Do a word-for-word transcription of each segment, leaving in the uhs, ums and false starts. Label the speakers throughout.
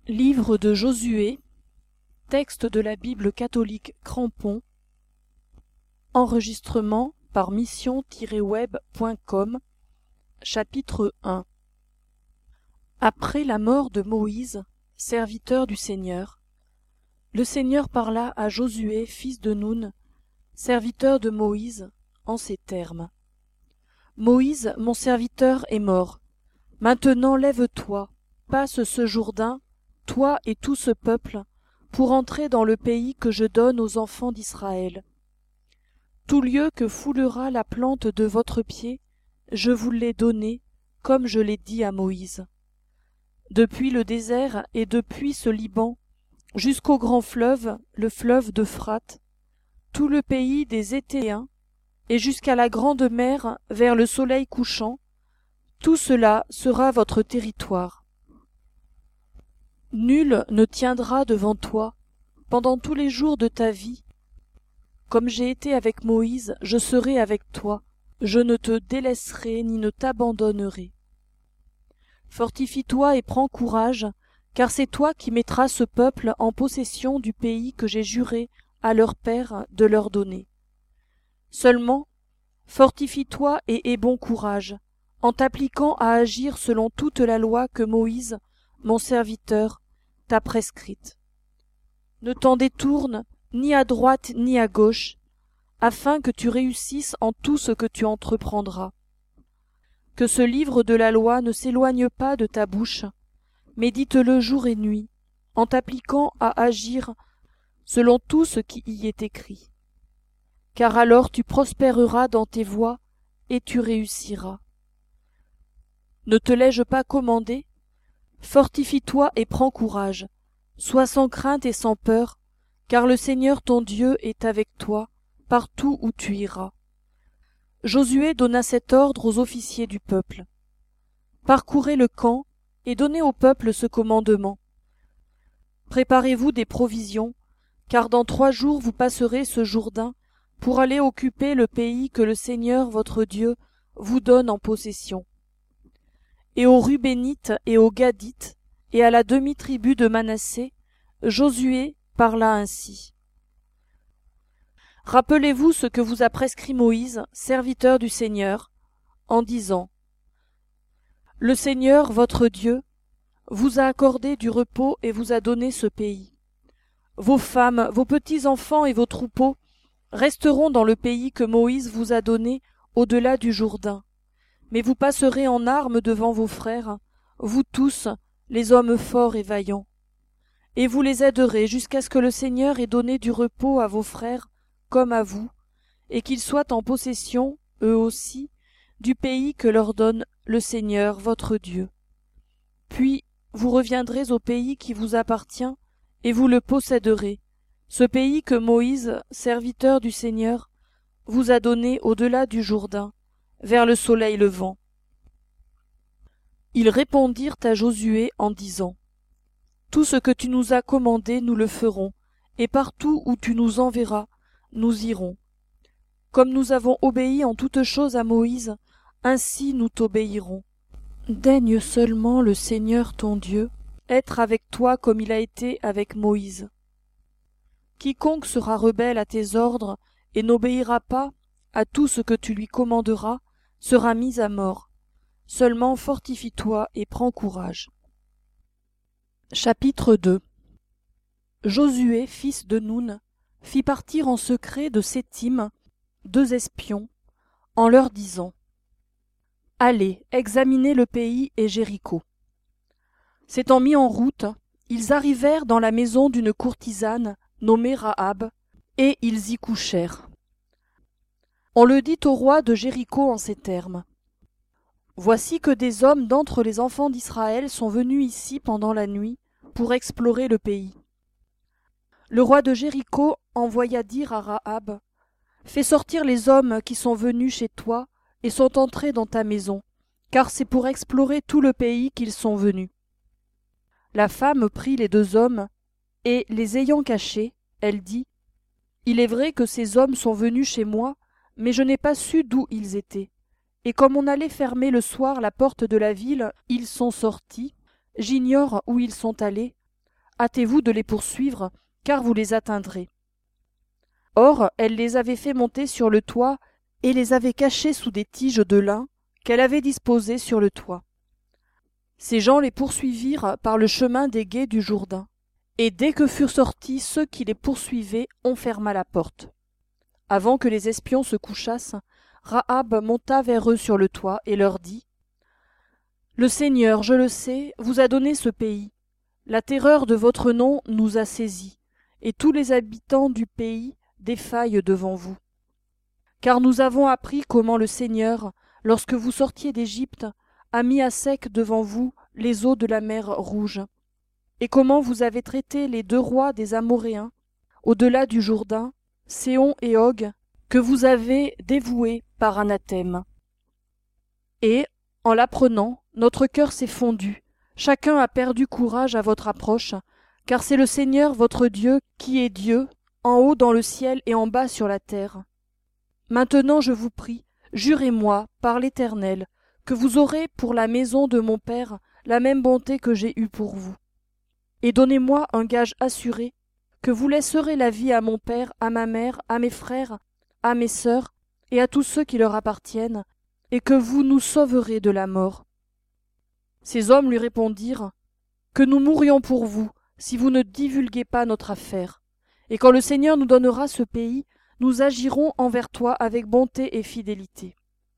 Speaker 1: Livre de Josué, texte de la Bible catholique Crampon, enregistrement par mission tiret web point com, chapitre un. Après la mort de Moïse, serviteur du Seigneur, le Seigneur parla à Josué, fils de Nun, serviteur de Moïse, en ces termes. Moïse, mon serviteur, est mort. Maintenant lève-toi, passe ce Jourdain, toi et tout ce peuple, pour entrer dans le pays que je donne aux enfants d'Israël. Tout lieu que foulera la plante de votre pied, je vous l'ai donné, comme je l'ai dit à Moïse. Depuis le désert et depuis ce Liban, jusqu'au grand fleuve, le fleuve d'Euphrate, tout le pays des Héthéens, et jusqu'à la grande mer vers le soleil couchant, tout cela sera votre territoire. Nul ne tiendra devant toi, pendant tous les jours de ta vie. Comme j'ai été avec Moïse, je serai avec toi, je ne te délaisserai ni ne t'abandonnerai. Fortifie-toi et prends courage, car c'est toi qui mettras ce peuple en possession du pays que j'ai juré à leur père de leur donner. Seulement, fortifie-toi et aie bon courage, en t'appliquant à agir selon toute la loi que Moïse, mon serviteur, t'a prescrite. Ne t'en détourne ni à droite ni à gauche, afin que tu réussisses en tout ce que tu entreprendras. Que ce livre de la loi ne s'éloigne pas de ta bouche, médite-le jour et nuit, en t'appliquant à agir selon tout ce qui y est écrit. Car alors tu prospéreras dans tes voies et tu réussiras. Ne te l'ai-je pas commandé? Fortifie-toi et prends courage, sois sans crainte et sans peur, car le Seigneur ton Dieu est avec toi, partout où tu iras. Josué donna cet ordre aux officiers du peuple. Parcourez le camp et donnez au peuple ce commandement. Préparez-vous des provisions, car dans trois jours vous passerez ce Jourdain pour aller occuper le pays que le Seigneur votre Dieu vous donne en possession. Et aux Rubénites et aux Gadites, et à la demi-tribu de Manassé, Josué parla ainsi. Rappelez-vous ce que vous a prescrit Moïse, serviteur du Seigneur, en disant « Le Seigneur, votre Dieu, vous a accordé du repos et vous a donné ce pays. Vos femmes, vos petits-enfants et vos troupeaux resteront dans le pays que Moïse vous a donné au-delà du Jourdain. Mais vous passerez en armes devant vos frères, vous tous, les hommes forts et vaillants. Et vous les aiderez jusqu'à ce que le Seigneur ait donné du repos à vos frères comme à vous, et qu'ils soient en possession, eux aussi, du pays que leur donne le Seigneur votre Dieu. Puis vous reviendrez au pays qui vous appartient, et vous le posséderez, ce pays que Moïse, serviteur du Seigneur, vous a donné au-delà du Jourdain, vers le soleil levant. Ils répondirent à Josué en disant « Tout ce que tu nous as commandé, nous le ferons, et partout où tu nous enverras, nous irons. Comme nous avons obéi en toutes choses à Moïse, ainsi nous t'obéirons. Daigne seulement le Seigneur ton Dieu être avec toi comme il a été avec Moïse. Quiconque sera rebelle à tes ordres et n'obéira pas à tout ce que tu lui commanderas, sera mis à mort. Seulement fortifie-toi et prends courage. » Chapitre deux. Josué, fils de Nun, fit partir en secret de Sétim deux espions, en leur disant « Allez, examinez le pays et Jéricho. » S'étant mis en route, ils arrivèrent dans la maison d'une courtisane nommée Rahab, et ils y couchèrent. On le dit au roi de Jéricho en ces termes. Voici que des hommes d'entre les enfants d'Israël sont venus ici pendant la nuit pour explorer le pays. Le roi de Jéricho envoya dire à Rahab, « Fais sortir les hommes qui sont venus chez toi et sont entrés dans ta maison, car c'est pour explorer tout le pays qu'ils sont venus. » La femme prit les deux hommes, et, les ayant cachés, elle dit, « Il est vrai que ces hommes sont venus chez moi, mais je n'ai pas su d'où ils étaient. Et comme on allait fermer le soir la porte de la ville, ils sont sortis. J'ignore où ils sont allés. hâtez-vous de les poursuivre, car vous les atteindrez. » Or, elle les avait fait monter sur le toit et les avait cachés sous des tiges de lin qu'elle avait disposées sur le toit. Ces gens les poursuivirent par le chemin des gués du Jourdain, et dès que furent sortis ceux qui les poursuivaient, on ferma la porte. Avant que les espions se couchassent, Rahab monta vers eux sur le toit et leur dit : « Le Seigneur, je le sais, vous a donné ce pays. La terreur de votre nom nous a saisis, et tous les habitants du pays défaillent devant vous. Car nous avons appris comment le Seigneur, lorsque vous sortiez d'Égypte, a mis à sec devant vous les eaux de la mer Rouge, et comment vous avez traité les deux rois des Amoréens, au-delà du Jourdain, Séhon et Og, que vous avez dévoués par anathème. Et, en l'apprenant, notre cœur s'est fondu, chacun a perdu courage à votre approche, car c'est le Seigneur votre Dieu qui est Dieu, en haut dans le ciel et en bas sur la terre. Maintenant je vous prie, jurez-moi, par l'Éternel, que vous aurez pour la maison de mon Père la même bonté que j'ai eue pour vous. Et donnez-moi un gage assuré, que vous laisserez la vie à mon père, à ma mère, à mes frères, à mes sœurs, et à tous ceux qui leur appartiennent, et que vous nous sauverez de la mort. » Ces hommes lui répondirent : « Que nous mourions pour vous, si vous ne divulguez pas notre affaire. Et quand le Seigneur nous donnera ce pays, nous agirons envers toi avec bonté et fidélité. »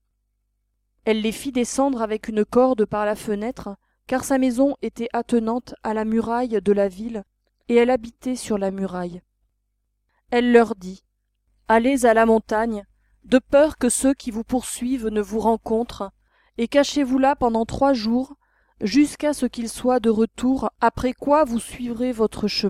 Speaker 1: Elle les fit descendre avec une corde par la fenêtre, car sa maison était attenante à la muraille de la ville, et elle habitait sur la muraille. Elle leur dit : « Allez à la montagne, de peur que ceux qui vous poursuivent ne vous rencontrent, et cachez-vous là pendant trois jours, jusqu'à ce qu'ils soient de retour, après quoi vous suivrez votre chemin. »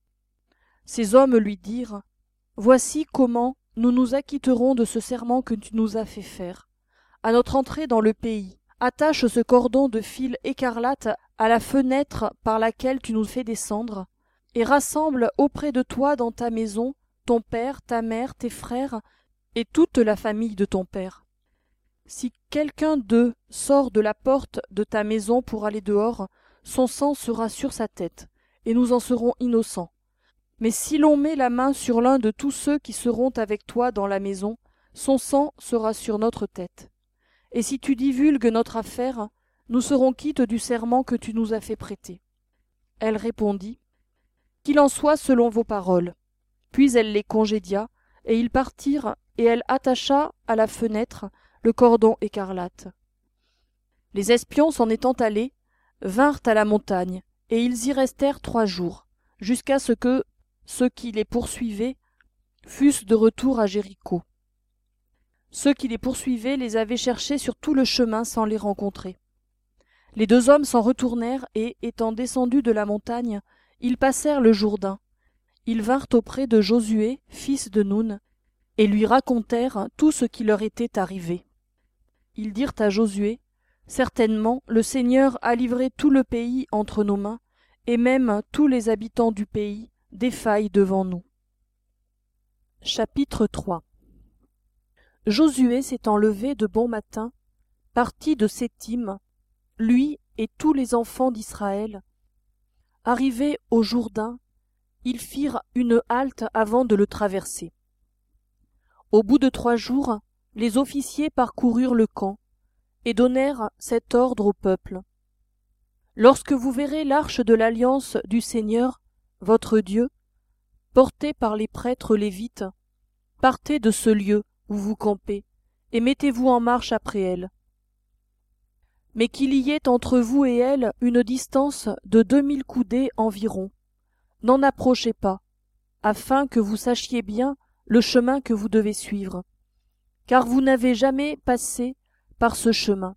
Speaker 1: Ces hommes lui dirent : « Voici comment nous nous acquitterons de ce serment que tu nous as fait faire. À notre entrée dans le pays, attache ce cordon de fil écarlate à la fenêtre par laquelle tu nous fais descendre, et rassemble auprès de toi dans ta maison ton père, ta mère, tes frères, et toute la famille de ton père. Si quelqu'un d'eux sort de la porte de ta maison pour aller dehors, son sang sera sur sa tête, et nous en serons innocents. Mais si l'on met la main sur l'un de tous ceux qui seront avec toi dans la maison, son sang sera sur notre tête. Et si tu divulgues notre affaire, nous serons quittes du serment que tu nous as fait prêter. » Elle répondit : « Qu'il en soit selon vos paroles. » Puis elle les congédia, et ils partirent, et elle attacha à la fenêtre le cordon écarlate. Les espions, s'en étant allés, vinrent à la montagne, et ils y restèrent trois jours, jusqu'à ce que ceux qui les poursuivaient fussent de retour à Jéricho. Ceux qui les poursuivaient les avaient cherchés sur tout le chemin sans les rencontrer. Les deux hommes s'en retournèrent et, étant descendus de la montagne, ils passèrent le Jourdain. Ils vinrent auprès de Josué, fils de Nun, et lui racontèrent tout ce qui leur était arrivé. Ils dirent à Josué : « Certainement, le Seigneur a livré tout le pays entre nos mains, et même tous les habitants du pays défaillent devant nous. » Chapitre trois. Josué s'étant levé de bon matin, partit de Sétim, lui et tous les enfants d'Israël. Arrivés au Jourdain, ils firent une halte avant de le traverser. Au bout de trois jours, les officiers parcoururent le camp et donnèrent cet ordre au peuple. Lorsque vous verrez l'arche de l'alliance du Seigneur, votre Dieu, portée par les prêtres lévites, partez de ce lieu où vous campez, et mettez-vous en marche après elle. Mais qu'il y ait entre vous et elle une distance de deux mille coudées environ. N'en approchez pas, afin que vous sachiez bien le chemin que vous devez suivre, car vous n'avez jamais passé par ce chemin.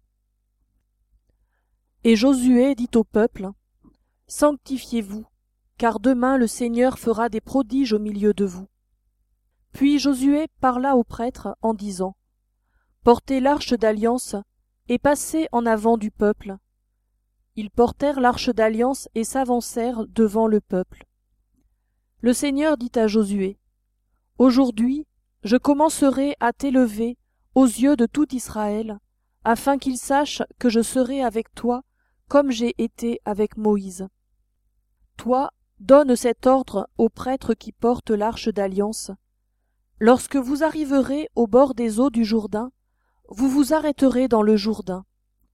Speaker 1: Et Josué dit au peuple : Sanctifiez-vous, car demain le Seigneur fera des prodiges au milieu de vous. Puis Josué parla aux prêtres en disant : Portez l'arche d'alliance et passez en avant du peuple. Ils portèrent l'arche d'alliance et s'avancèrent devant le peuple. Le Seigneur dit à Josué : Aujourd'hui, je commencerai à t'élever aux yeux de tout Israël, afin qu'ils sachent que je serai avec toi comme j'ai été avec Moïse. Toi donne cet ordre aux prêtres qui portent l'arche d'alliance. Lorsque vous arriverez au bord des eaux du Jourdain, vous vous arrêterez dans le Jourdain.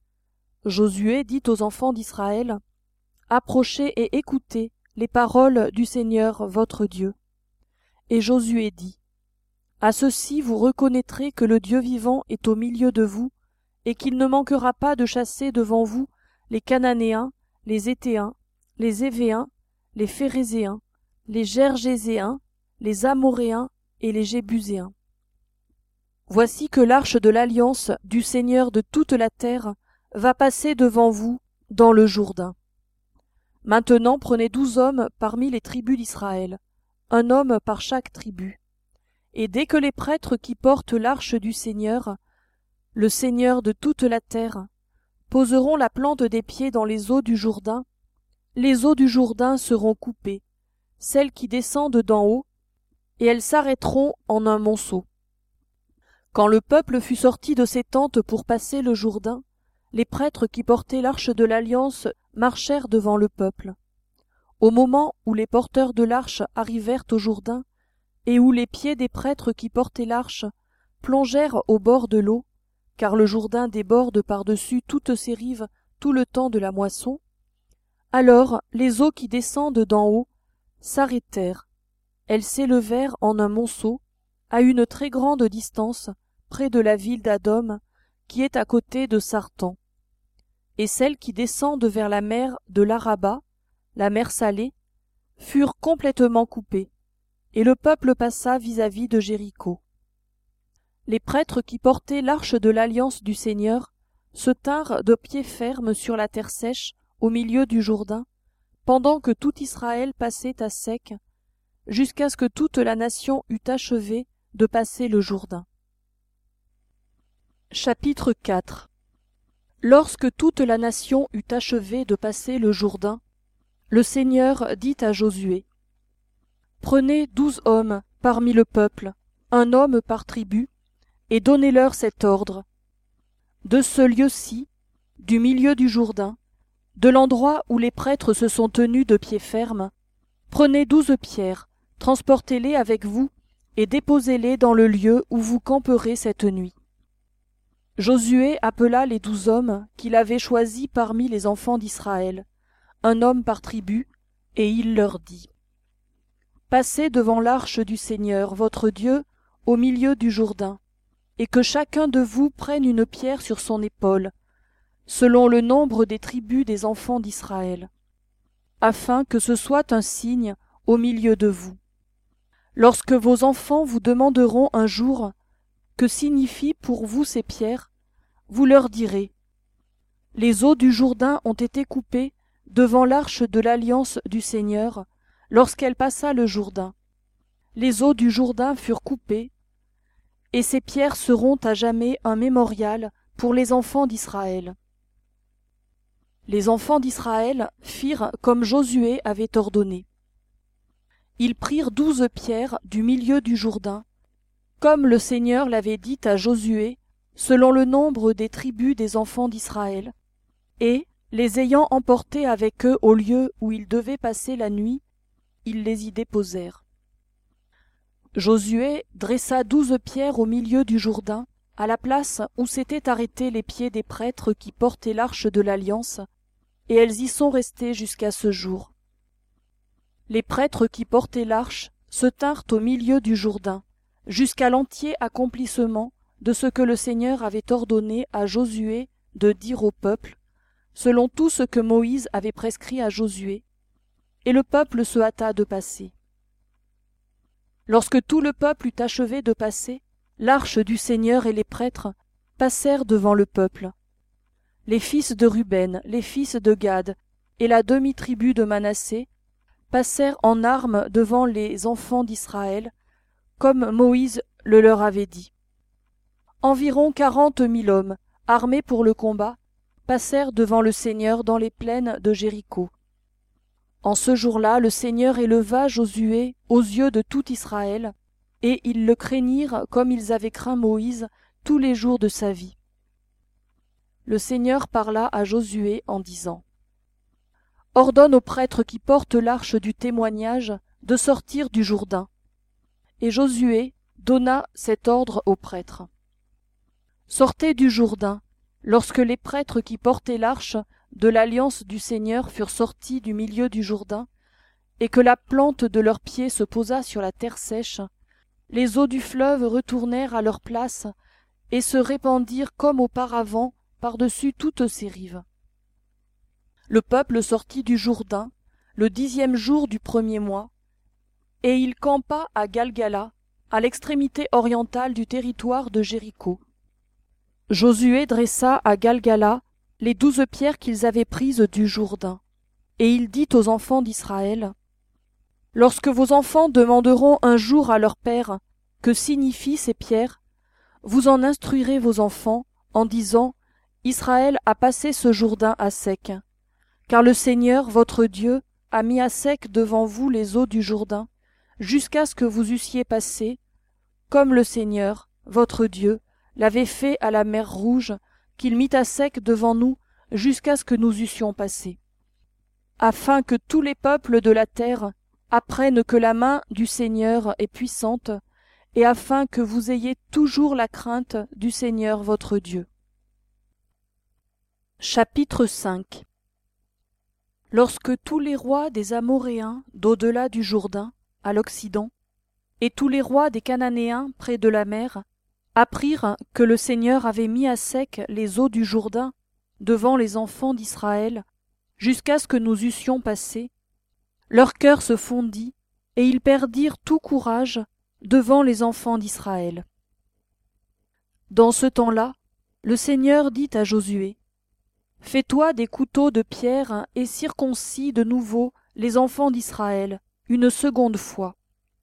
Speaker 1: Josué dit aux enfants d'Israël, « Approchez et écoutez les paroles du Seigneur votre Dieu. » Et Josué dit, « À ceci vous reconnaîtrez que le Dieu vivant est au milieu de vous, et qu'il ne manquera pas de chasser devant vous les Cananéens, les Héthéens, les Évéens, les Phérézéens, les Gergéséens, les Amoréens et les Jébuséens. Voici que l'arche de l'alliance du Seigneur de toute la terre va passer devant vous dans le Jourdain. Maintenant prenez douze hommes parmi les tribus d'Israël, un homme par chaque tribu. Et dès que les prêtres qui portent l'arche du Seigneur, le Seigneur de toute la terre, poseront la plante des pieds dans les eaux du Jourdain, les eaux du Jourdain seront coupées, celles qui descendent d'en haut, et elles s'arrêteront en un monceau. Quand le peuple fut sorti de ses tentes pour passer le Jourdain, les prêtres qui portaient l'arche de l'Alliance marchèrent devant le peuple. Au moment où les porteurs de l'arche arrivèrent au Jourdain, et où les pieds des prêtres qui portaient l'arche plongèrent au bord de l'eau, car le Jourdain déborde par-dessus toutes ses rives tout le temps de la moisson, alors les eaux qui descendent d'en haut s'arrêtèrent. Elles s'élevèrent en un monceau, à une très grande distance, près de la ville d'Adom, qui est à côté de Sartan. Et celles qui descendent vers la mer de l'Araba, la mer Salée, furent complètement coupées, et le peuple passa vis-à-vis de Jéricho. Les prêtres qui portaient l'arche de l'alliance du Seigneur se tinrent de pied ferme sur la terre sèche au milieu du Jourdain, pendant que tout Israël passait à sec, jusqu'à ce que toute la nation eût achevé de passer le Jourdain. Chapitre quatre. Lorsque toute la nation eut achevé de passer le Jourdain, le Seigneur dit à Josué, « Prenez douze hommes parmi le peuple, un homme par tribu, et donnez-leur cet ordre. De ce lieu-ci, du milieu du Jourdain, de l'endroit où les prêtres se sont tenus de pied ferme, prenez douze pierres, transportez-les avec vous, et déposez-les dans le lieu où vous camperez cette nuit. » Josué appela les douze hommes qu'il avait choisis parmi les enfants d'Israël, un homme par tribu, et il leur dit, « Passez devant l'arche du Seigneur, votre Dieu, au milieu du Jourdain, et que chacun de vous prenne une pierre sur son épaule, selon le nombre des tribus des enfants d'Israël, afin que ce soit un signe au milieu de vous. Lorsque vos enfants vous demanderont un jour « Que signifient pour vous ces pierres ?» vous leur direz « Les eaux du Jourdain ont été coupées devant l'arche de l'alliance du Seigneur lorsqu'elle passa le Jourdain. Les eaux du Jourdain furent coupées, et ces pierres seront à jamais un mémorial pour les enfants d'Israël. » Les enfants d'Israël firent comme Josué avait ordonné. Ils prirent douze pierres du milieu du Jourdain, comme le Seigneur l'avait dit à Josué, selon le nombre des tribus des enfants d'Israël, et, les ayant emportés avec eux au lieu où ils devaient passer la nuit, ils les y déposèrent. Josué dressa douze pierres au milieu du Jourdain, à la place où s'étaient arrêtés les pieds des prêtres qui portaient l'arche de l'Alliance, et elles y sont restées jusqu'à ce jour. Les prêtres qui portaient l'arche se tinrent au milieu du Jourdain, jusqu'à l'entier accomplissement de ce que le Seigneur avait ordonné à Josué de dire au peuple, selon tout ce que Moïse avait prescrit à Josué, et le peuple se hâta de passer. Lorsque tout le peuple eut achevé de passer, l'arche du Seigneur et les prêtres passèrent devant le peuple. Les fils de Ruben, les fils de Gad et la demi-tribu de Manassé passèrent en armes devant les enfants d'Israël, comme Moïse le leur avait dit. Environ quarante mille hommes, armés pour le combat, passèrent devant le Seigneur dans les plaines de Jéricho. En ce jour-là, le Seigneur éleva Josué aux yeux de tout Israël, et ils le craignirent comme ils avaient craint Moïse tous les jours de sa vie. Le Seigneur parla à Josué en disant, ordonne aux prêtres qui portent l'arche du témoignage de sortir du Jourdain. Et Josué donna cet ordre aux prêtres. Sortez du Jourdain. Lorsque les prêtres qui portaient l'arche de l'alliance du Seigneur furent sortis du milieu du Jourdain, et que la plante de leurs pieds se posa sur la terre sèche, les eaux du fleuve retournèrent à leur place et se répandirent comme auparavant par-dessus toutes ses rives. Le peuple sortit du Jourdain le dixième jour du premier mois, et il campa à Galgala, à l'extrémité orientale du territoire de Jéricho. Josué dressa à Galgala les douze pierres qu'ils avaient prises du Jourdain, et il dit aux enfants d'Israël: « Lorsque vos enfants demanderont un jour à leur père que signifient ces pierres, vous en instruirez vos enfants en disant: Israël a passé ce Jourdain à sec, car le Seigneur votre Dieu a mis à sec devant vous les eaux du Jourdain, jusqu'à ce que vous eussiez passé, comme le Seigneur votre Dieu l'avait fait à la mer Rouge, qu'il mit à sec devant nous jusqu'à ce que nous eussions passé, afin que tous les peuples de la terre apprennent que la main du Seigneur est puissante, et afin que vous ayez toujours la crainte du Seigneur votre Dieu. » Chapitre cinq. Lorsque tous les rois des Amoréens d'au-delà du Jourdain, à l'Occident, et tous les rois des Cananéens près de la mer, apprirent que le Seigneur avait mis à sec les eaux du Jourdain devant les enfants d'Israël, jusqu'à ce que nous eussions passé, leur cœur se fondit, et ils perdirent tout courage devant les enfants d'Israël. Dans ce temps-là, le Seigneur dit à Josué: « Fais-toi des couteaux de pierre et circoncis de nouveau les enfants d'Israël une seconde fois. »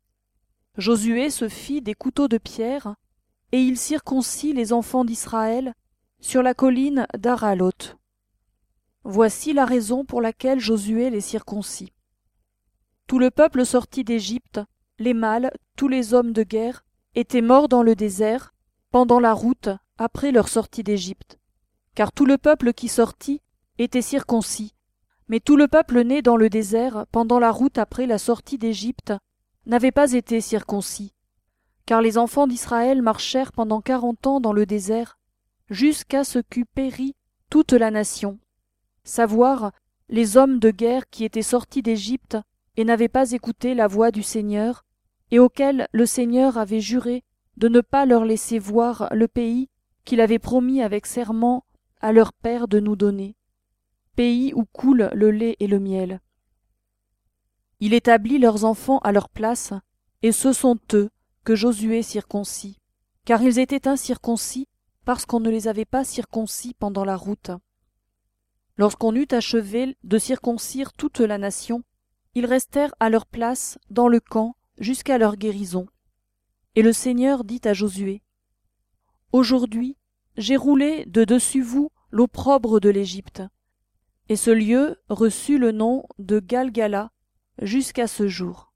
Speaker 1: Josué se fit des couteaux de pierre, et il circoncit les enfants d'Israël sur la colline d'Aralot. Voici la raison pour laquelle Josué les circoncit. Tout le peuple sorti d'Égypte, les mâles, tous les hommes de guerre, étaient morts dans le désert, pendant la route, après leur sortie d'Égypte. Car tout le peuple qui sortit était circoncis, mais tout le peuple né dans le désert, pendant la route après la sortie d'Égypte, n'avait pas été circoncis. Car les enfants d'Israël marchèrent pendant quarante ans dans le désert, jusqu'à ce qu'eût péri toute la nation, savoir les hommes de guerre qui étaient sortis d'Égypte et n'avaient pas écouté la voix du Seigneur, et auxquels le Seigneur avait juré de ne pas leur laisser voir le pays qu'il avait promis avec serment à leur père de nous donner, pays où coule le lait et le miel. Il établit leurs enfants à leur place, et ce sont eux que Josué circoncit, car ils étaient incirconcis parce qu'on ne les avait pas circoncis pendant la route. Lorsqu'on eut achevé de circoncire toute la nation, ils restèrent à leur place dans le camp jusqu'à leur guérison. Et le Seigneur dit à Josué: « Aujourd'hui, j'ai roulé de dessus vous l'opprobre de l'Égypte. » Et ce lieu reçut le nom de Galgala jusqu'à ce jour.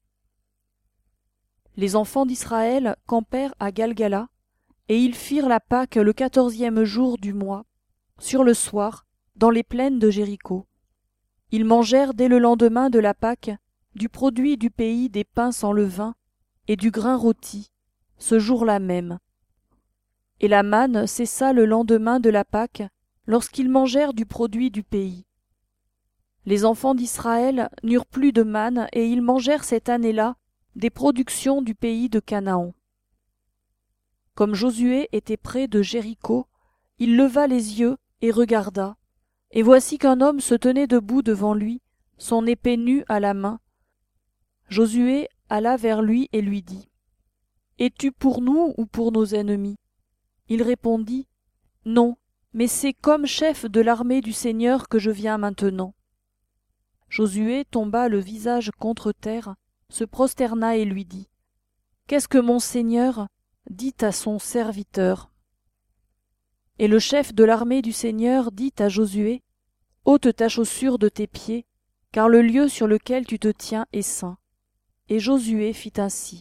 Speaker 1: Les enfants d'Israël campèrent à Galgala, et ils firent la Pâque le quatorzième jour du mois, sur le soir, dans les plaines de Jéricho. Ils mangèrent dès le lendemain de la Pâque du produit du pays des pains sans levain et du grain rôti, ce jour-là même. Et la manne cessa le lendemain de la Pâque, lorsqu'ils mangèrent du produit du pays. Les enfants d'Israël n'eurent plus de manne, et ils mangèrent cette année-là des productions du pays de Canaan. Comme Josué était près de Jéricho, il leva les yeux et regarda, et voici qu'un homme se tenait debout devant lui, son épée nue à la main. Josué alla vers lui et lui dit: « Es-tu pour nous ou pour nos ennemis ?» Il répondit: « Non, mais c'est comme chef de l'armée du Seigneur que je viens maintenant. » Josué tomba le visage contre terre, se prosterna et lui dit: « Qu'est-ce que mon Seigneur dit à son serviteur ?» Et le chef de l'armée du Seigneur dit à Josué: « Ôte ta chaussure de tes pieds, car le lieu sur lequel tu te tiens est saint. » Et Josué fit ainsi.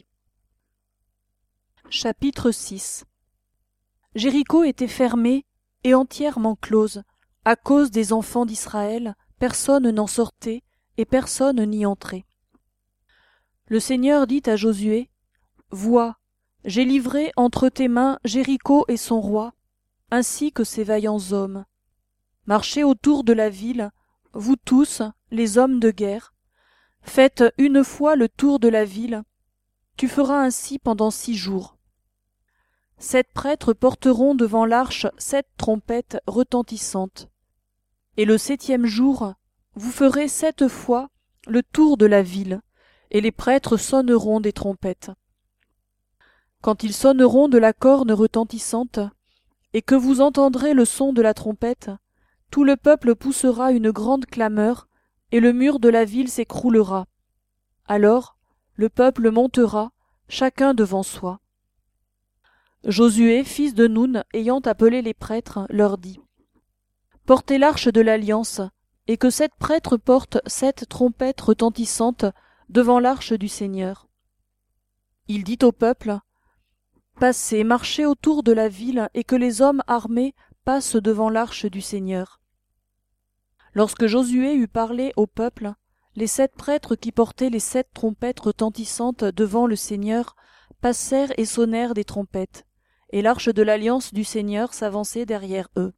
Speaker 1: Chapitre six. Jéricho était fermée et entièrement close, à cause des enfants d'Israël, personne n'en sortait et personne n'y entrait. Le Seigneur dit à Josué, « Vois, j'ai livré entre tes mains Jéricho et son roi, ainsi que ses vaillants hommes. Marchez autour de la ville, vous tous, les hommes de guerre. Faites une fois le tour de la ville. Tu feras ainsi pendant six jours. Sept prêtres porteront devant l'arche sept trompettes retentissantes. Et le septième jour, vous ferez sept fois le tour de la ville, et les prêtres sonneront des trompettes. Quand ils sonneront de la corne retentissante, et que vous entendrez le son de la trompette, tout le peuple poussera une grande clameur, et le mur de la ville s'écroulera. Alors le peuple montera, chacun devant soi. Josué, fils de Nun, ayant appelé les prêtres, leur dit, « Portez l'arche de l'alliance, et que sept prêtres portent sept trompettes retentissantes devant l'arche du Seigneur. » Il dit au peuple, « Passez, marchez autour de la ville, et que les hommes armés passent devant l'arche du Seigneur. » Lorsque Josué eut parlé au peuple, les sept prêtres qui portaient les sept trompettes retentissantes devant le Seigneur passèrent et sonnèrent des trompettes, et l'arche de l'alliance du Seigneur s'avançait derrière eux.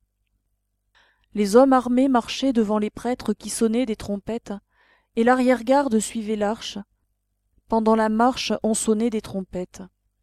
Speaker 1: Les hommes armés marchaient devant les prêtres qui sonnaient des trompettes, et l'arrière-garde suivait l'arche. Pendant la marche, on sonnait des trompettes.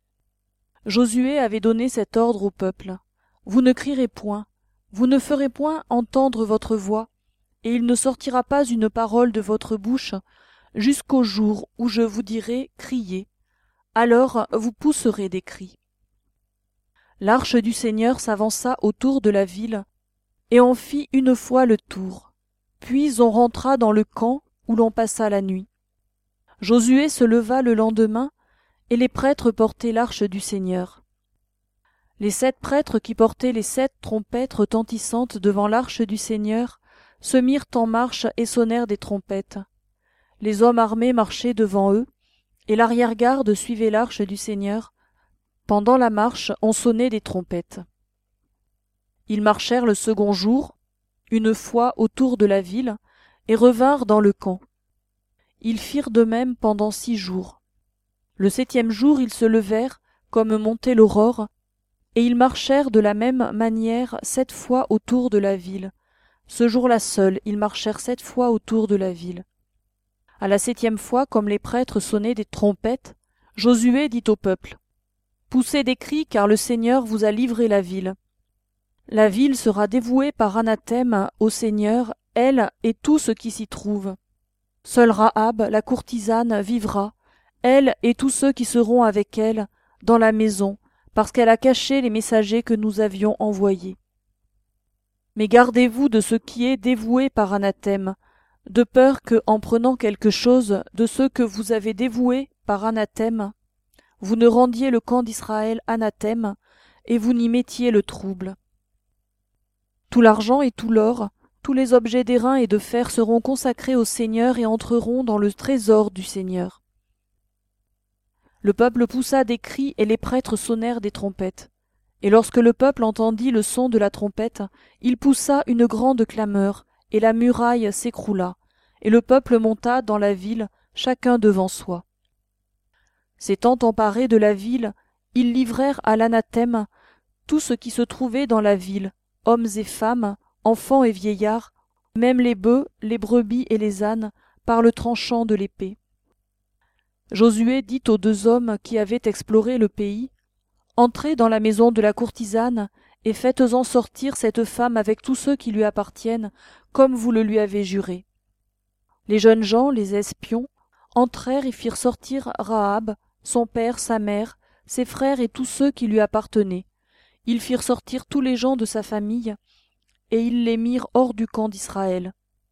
Speaker 1: Josué avait donné cet ordre au peuple. « Vous ne crierez point, vous ne ferez point entendre votre voix, et il ne sortira pas une parole de votre bouche jusqu'au jour où je vous dirai « Criez ». Alors vous pousserez des cris. » L'arche du Seigneur s'avança autour de la ville, et on fit une fois le tour. Puis on rentra dans le camp où l'on passa la nuit. Josué se leva le lendemain, et les prêtres portaient l'arche du Seigneur. Les sept prêtres qui portaient les sept trompettes retentissantes devant l'arche du Seigneur se mirent en marche et sonnèrent des trompettes. Les hommes armés marchaient devant eux, et l'arrière-garde suivait l'arche du Seigneur. Pendant la marche, on sonnait des trompettes. Ils marchèrent le second jour, une fois autour de la ville, et revinrent dans le camp. Ils firent de même pendant six jours. Le septième jour, ils se levèrent, comme montait l'aurore, et ils marchèrent de la même manière sept fois autour de la ville. Ce jour-là seul, ils marchèrent sept fois autour de la ville. À la septième fois, comme les prêtres sonnaient des trompettes, Josué dit au peuple, « Poussez des cris, car le Seigneur vous a livré la ville. La ville sera dévouée par anathème au Seigneur, elle et tout ce qui s'y trouve. Seule Rahab, la courtisane, vivra, elle et tous ceux qui seront avec elle, dans la maison, parce qu'elle a caché les messagers que nous avions envoyés. Mais gardez-vous de ce qui est dévoué par anathème, de peur que, en prenant quelque chose de ceux que vous avez dévoués par anathème, vous ne rendiez le camp d'Israël anathème, et vous n'y mettiez le trouble. Tout l'argent et tout l'or, tous les objets d'airain et de fer seront consacrés au Seigneur et entreront dans le trésor du Seigneur. » Le peuple poussa des cris et les prêtres sonnèrent des trompettes. Et lorsque le peuple entendit le son de la trompette, il poussa une grande clameur, et la muraille s'écroula, et le peuple monta dans la ville, chacun devant soi. S'étant emparés de la ville, ils livrèrent à l'anathème tout ce qui se trouvait dans la ville, hommes et femmes, enfants et vieillards, même les bœufs, les brebis et les ânes, par le tranchant de l'épée. Josué dit aux deux hommes qui avaient exploré le pays, « Entrez dans la maison de la courtisane, et faites-en sortir cette femme avec tous ceux qui lui appartiennent, comme vous le lui avez juré. » Les jeunes gens, les espions, entrèrent et firent sortir Rahab, son père, sa mère, ses frères et tous ceux qui lui appartenaient. Ils firent sortir tous les gens de sa famille, et ils les mirent hors du camp d'Israël.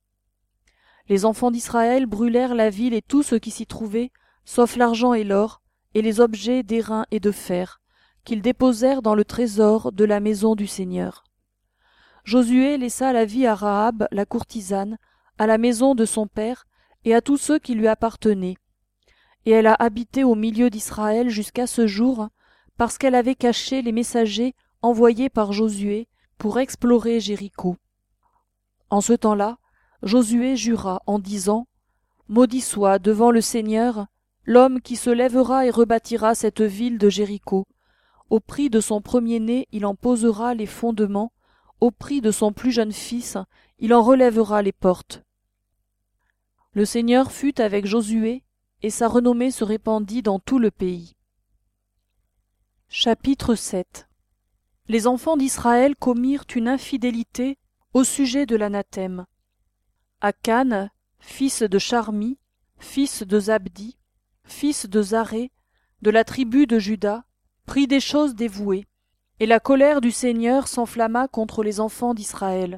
Speaker 1: Les enfants d'Israël brûlèrent la ville et tout ce qui s'y trouvait, sauf l'argent et l'or, et les objets d'airain et de fer, qu'ils déposèrent dans le trésor de la maison du Seigneur. Josué laissa la vie à Rahab, la courtisane, à la maison de son père, et à tous ceux qui lui appartenaient. Et elle a habité au milieu d'Israël jusqu'à ce jour, parce qu'elle avait caché les messagers envoyés par Josué pour explorer Jéricho. En ce temps-là, Josué jura en disant « Maudit soit devant le Seigneur l'homme qui se lèvera et rebâtira cette ville de Jéricho. Au prix de son premier-né, il en posera les fondements, au prix de son plus jeune fils, il en relèvera les portes. » Le Seigneur fut avec Josué, et sa renommée se répandit dans tout le pays. Chapitre sept. Les enfants d'Israël commirent une infidélité au sujet de l'anathème. Akan, fils de Charmi, fils de Zabdi, fils de Zaré, de la tribu de Juda, prit des choses dévouées, et la colère du Seigneur s'enflamma contre les enfants d'Israël.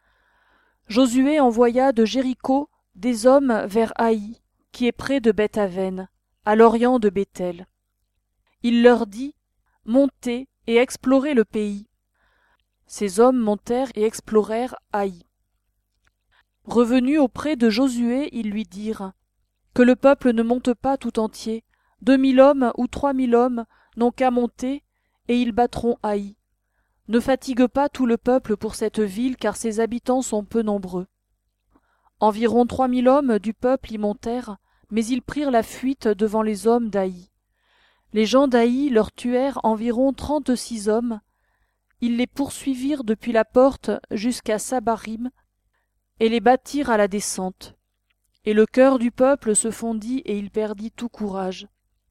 Speaker 1: Josué envoya de Jéricho des hommes vers Haï, qui est près de Beth-Aven, à l'orient de Béthel. Il leur dit « Montez et explorez le pays. » Ces hommes montèrent et explorèrent Haï. Revenus auprès de Josué, ils lui dirent « Que le peuple ne monte pas tout entier, deux mille hommes ou trois mille hommes n'ont qu'à monter, et ils battront Haï. Ne fatigue pas tout le peuple pour cette ville, car ses habitants sont peu nombreux. » Environ trois mille hommes du peuple y montèrent, mais ils prirent la fuite devant les hommes d'Haï. Les gens d'Haï leur tuèrent environ trente-six hommes. Ils les poursuivirent depuis la porte jusqu'à Sabarim et les battirent à la descente. Et le cœur du peuple se fondit et il perdit tout courage.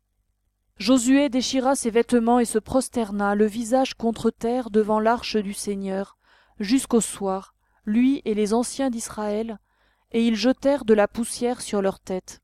Speaker 1: Josué déchira ses vêtements et se prosterna, le visage contre terre devant l'arche du Seigneur, jusqu'au soir, lui et les anciens d'Israël, et ils jetèrent de la poussière sur leurs têtes.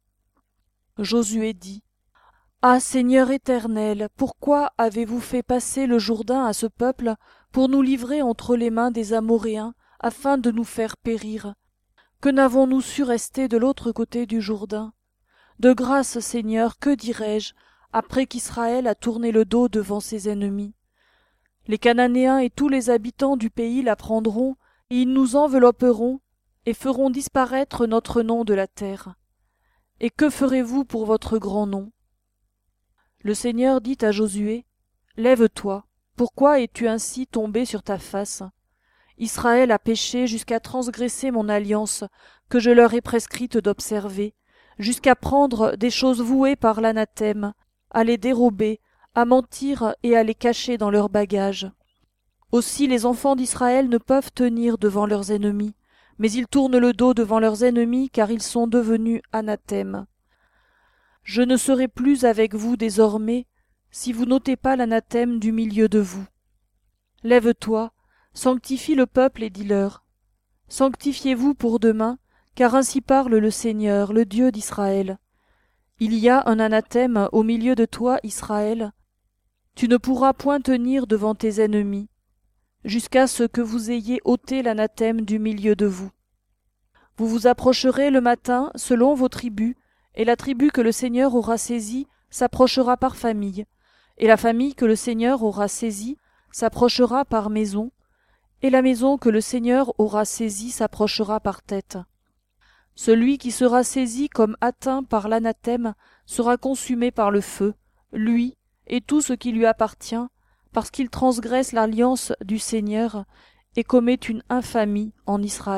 Speaker 1: Josué dit « Ah Seigneur éternel, pourquoi avez-vous fait passer le Jourdain à ce peuple pour nous livrer entre les mains des Amoréens, afin de nous faire périr? Que n'avons-nous su rester de l'autre côté du Jourdain? De grâce, Seigneur, que dirai-je, après qu'Israël a tourné le dos devant ses ennemis? Les Cananéens et tous les habitants du pays la prendront, et ils nous envelopperont, et feront disparaître notre nom de la terre. Et que ferez-vous pour votre grand nom? » Le Seigneur dit à Josué, « Lève-toi, pourquoi es-tu ainsi tombé sur ta face? Israël a péché jusqu'à transgresser mon alliance, que je leur ai prescrite d'observer, jusqu'à prendre des choses vouées par l'anathème, à les dérober, à mentir et à les cacher dans leurs bagages. Aussi les enfants d'Israël ne peuvent tenir devant leurs ennemis, mais ils tournent le dos devant leurs ennemis, car ils sont devenus anathèmes. Je ne serai plus avec vous désormais, si vous n'ôtez pas l'anathème du milieu de vous. Lève-toi, sanctifie le peuple et dis-leur. Sanctifiez-vous pour demain, car ainsi parle le Seigneur, le Dieu d'Israël. Il y a un anathème au milieu de toi, Israël. Tu ne pourras point tenir devant tes ennemis, jusqu'à ce que vous ayez ôté l'anathème du milieu de vous. Vous vous approcherez le matin selon vos tribus, et la tribu que le Seigneur aura saisie s'approchera par famille, et la famille que le Seigneur aura saisie s'approchera par maison, et la maison que le Seigneur aura saisie s'approchera par tête. Celui qui sera saisi comme atteint par l'anathème sera consumé par le feu, lui et tout ce qui lui appartient, parce qu'il transgresse l'alliance du Seigneur et commet une infamie en Israël. »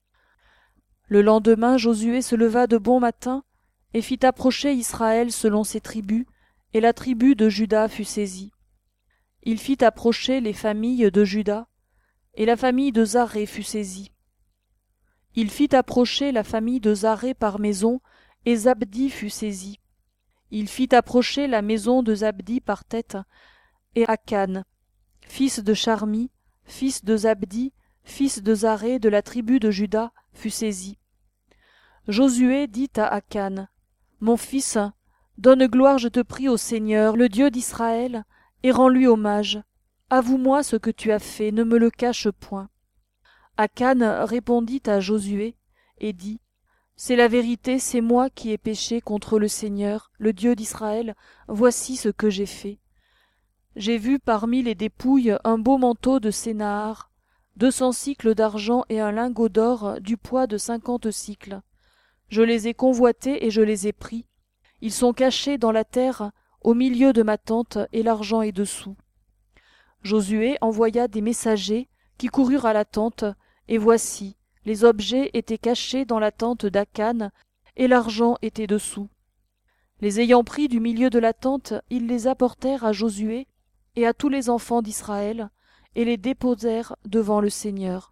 Speaker 1: Le lendemain, Josué se leva de bon matin et fit approcher Israël selon ses tribus, et la tribu de Juda fut saisie. Il fit approcher les familles de Juda, et la famille de Zaré fut saisie. Il fit approcher la famille de Zaré par maison, et Zabdi fut saisie. Il fit approcher la maison de Zabdi par tête, et Akan, fils de Charmi, fils de Zabdi, fils de Zaré de la tribu de Juda, fut saisi. Josué dit à Akan, « Mon fils, donne gloire, je te prie, au Seigneur, le Dieu d'Israël, et rends-lui hommage. Avoue-moi ce que tu as fait, ne me le cache point. » Akan répondit à Josué et dit, « C'est la vérité, c'est moi qui ai péché contre le Seigneur, le Dieu d'Israël, voici ce que j'ai fait. J'ai vu parmi les dépouilles un beau manteau de Sénahar, deux cents cycles d'argent et un lingot d'or du poids de cinquante cycles. Je les ai convoités et je les ai pris. Ils sont cachés dans la terre, au milieu de ma tente, et l'argent est dessous. » Josué envoya des messagers qui coururent à la tente, et voici, Les objets étaient cachés dans la tente d'Akan, et l'argent était dessous. Les ayant pris du milieu de la tente, ils les apportèrent à Josué et à tous les enfants d'Israël, et les déposèrent devant le Seigneur.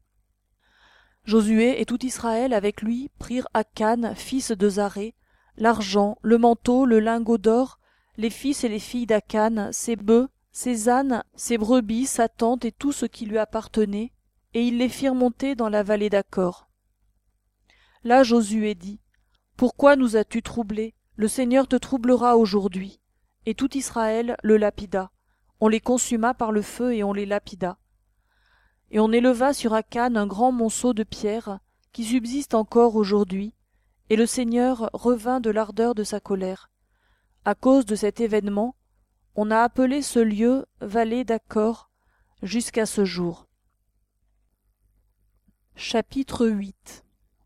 Speaker 1: Josué et tout Israël avec lui prirent Akan, fils de Zaré, l'argent, le manteau, le lingot d'or, les fils et les filles d'Akan, ses bœufs, ses ânes, ses brebis, sa tente et tout ce qui lui appartenait, et ils les firent monter dans la vallée d'Accor. Là Josué dit, « Pourquoi nous as-tu troublés? Le Seigneur te troublera aujourd'hui. » Et tout Israël le lapida. On les consuma par le feu et on les lapida. Et on éleva sur Akan un grand monceau de pierre, qui subsiste encore aujourd'hui, et le Seigneur revint de l'ardeur de sa colère. À cause de cet événement, on a appelé ce lieu vallée d'Accor jusqu'à ce jour. Chapitre huit.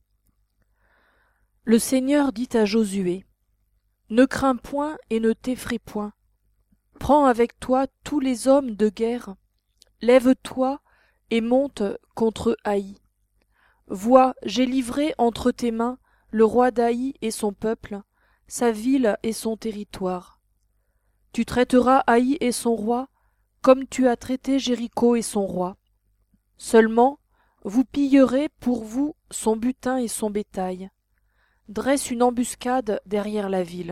Speaker 1: Le Seigneur dit à Josué, « Ne crains point et ne t'effraie point. Prends avec toi tous les hommes de guerre. Lève-toi et monte contre Haï. Vois, j'ai livré entre tes mains le roi d'Haï et son peuple, sa ville et son territoire. Tu traiteras Haï et son roi comme tu as traité Jéricho et son roi. Seulement, vous pillerez pour vous son butin et son bétail. Dresse une embuscade derrière la ville. »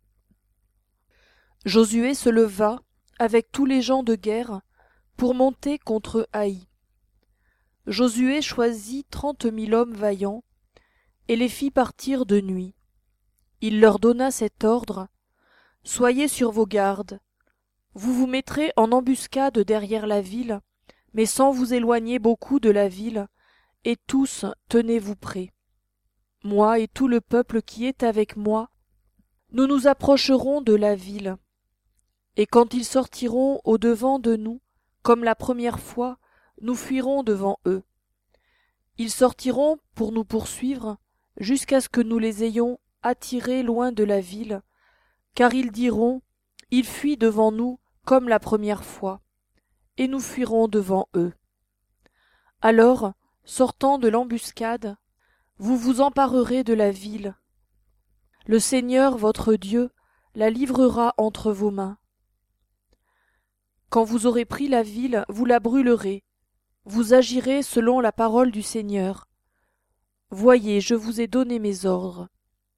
Speaker 1: Josué se leva avec tous les gens de guerre pour monter contre Haï. Josué choisit trente mille hommes vaillants et les fit partir de nuit. Il leur donna cet ordre: « Soyez sur vos gardes. Vous vous mettrez en embuscade derrière la ville, mais sans vous éloigner beaucoup de la ville, et tous tenez-vous prêts. Moi et tout le peuple qui est avec moi, nous nous approcherons de la ville. Et quand ils sortiront au-devant de nous, comme la première fois, nous fuirons devant eux. Ils sortiront pour nous poursuivre, jusqu'à ce que nous les ayons attirés loin de la ville, car ils diront, ils fuient devant nous comme la première fois, et nous fuirons devant eux. Alors, sortant de l'embuscade, vous vous emparerez de la ville. Le Seigneur votre Dieu la livrera entre vos mains. Quand vous aurez pris la ville, vous la brûlerez. Vous agirez selon la parole du Seigneur. Voyez, je vous ai donné mes ordres. »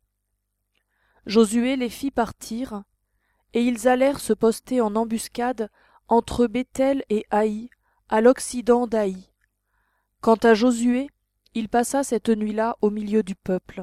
Speaker 1: Josué les fit partir, et ils allèrent se poster en embuscade entre Béthel et Haï, à l'occident d'Haï. Quant à Josué, il passa cette nuit-là au milieu du peuple.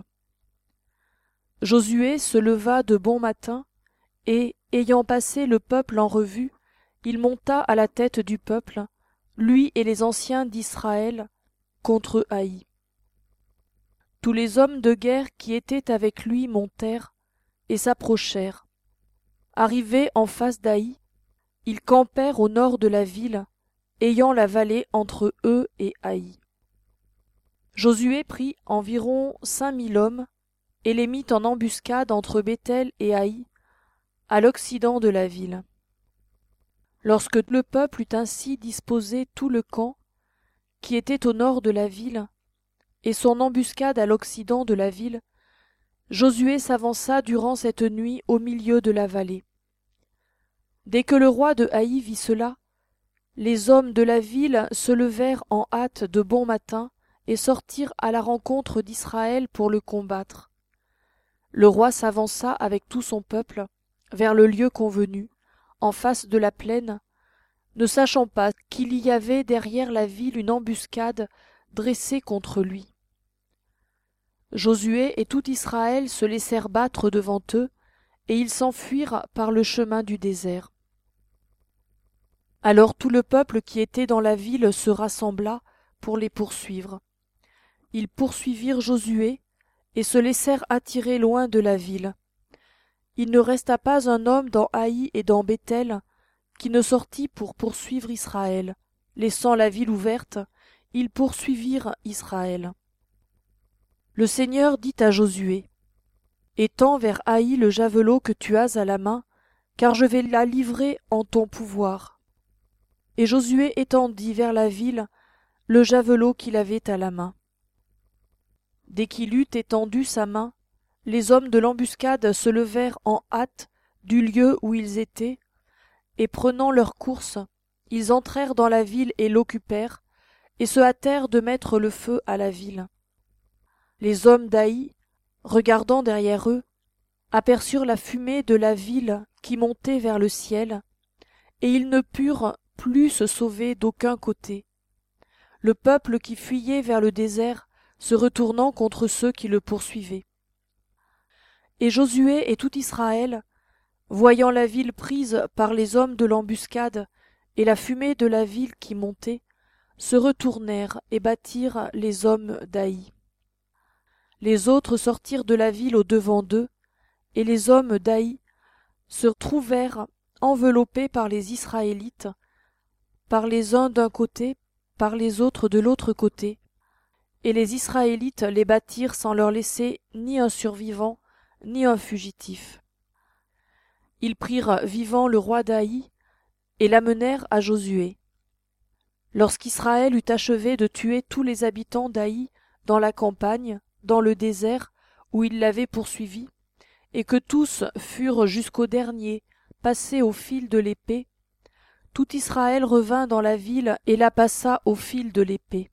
Speaker 1: Josué se leva de bon matin, et, ayant passé le peuple en revue, il monta à la tête du peuple, lui et les anciens d'Israël, contre Haï. Tous les hommes de guerre qui étaient avec lui montèrent et s'approchèrent. Arrivés en face d'Haï, ils campèrent au nord de la ville, ayant la vallée entre eux et Haï. Josué prit environ cinq mille hommes et les mit en embuscade entre Béthel et Haï, à l'occident de la ville. Lorsque le peuple eut ainsi disposé tout le camp, qui était au nord de la ville, et son embuscade à l'occident de la ville, Josué s'avança durant cette nuit au milieu de la vallée. Dès que le roi de Haï vit cela, les hommes de la ville se levèrent en hâte de bon matin et sortirent à la rencontre d'Israël pour le combattre. Le roi s'avança avec tout son peuple vers le lieu convenu, en face de la plaine, ne sachant pas qu'il y avait derrière la ville une embuscade dressée contre lui. Josué et tout Israël se laissèrent battre devant eux, et ils s'enfuirent par le chemin du désert. Alors tout le peuple qui était dans la ville se rassembla pour les poursuivre. Ils poursuivirent Josué et se laissèrent attirer loin de la ville. Il ne resta pas un homme dans Haï et dans Béthel qui ne sortit pour poursuivre Israël. Laissant la ville ouverte, ils poursuivirent Israël. Le Seigneur dit à Josué: « Étends vers Haï le javelot que tu as à la main, car je vais la livrer en ton pouvoir. » Et Josué étendit vers la ville le javelot qu'il avait à la main. Dès qu'il eut étendu sa main, les hommes de l'embuscade se levèrent en hâte du lieu où ils étaient, et prenant leur course, ils entrèrent dans la ville et l'occupèrent, et se hâtèrent de mettre le feu à la ville. Les hommes d'Aï, regardant derrière eux, aperçurent la fumée de la ville qui montait vers le ciel, et ils ne purent plus se sauver d'aucun côté. Le peuple qui fuyait vers le désert se retournant contre ceux qui le poursuivaient. Et Josué et tout Israël, voyant la ville prise par les hommes de l'embuscade et la fumée de la ville qui montait, se retournèrent et battirent les hommes d'Aï. Les autres sortirent de la ville au-devant d'eux, et les hommes d'Aï se trouvèrent enveloppés par les Israélites, par les uns d'un côté, par les autres de l'autre côté, et les Israélites les battirent sans leur laisser ni un survivant, ni un fugitif. Ils prirent vivant le roi d'Aï, et l'amenèrent à Josué. Lorsqu'Israël eut achevé de tuer tous les habitants d'Aï dans la campagne, dans le désert, où il l'avait poursuivi, et que tous furent jusqu'au dernier passés au fil de l'épée, tout Israël revint dans la ville et la passa au fil de l'épée.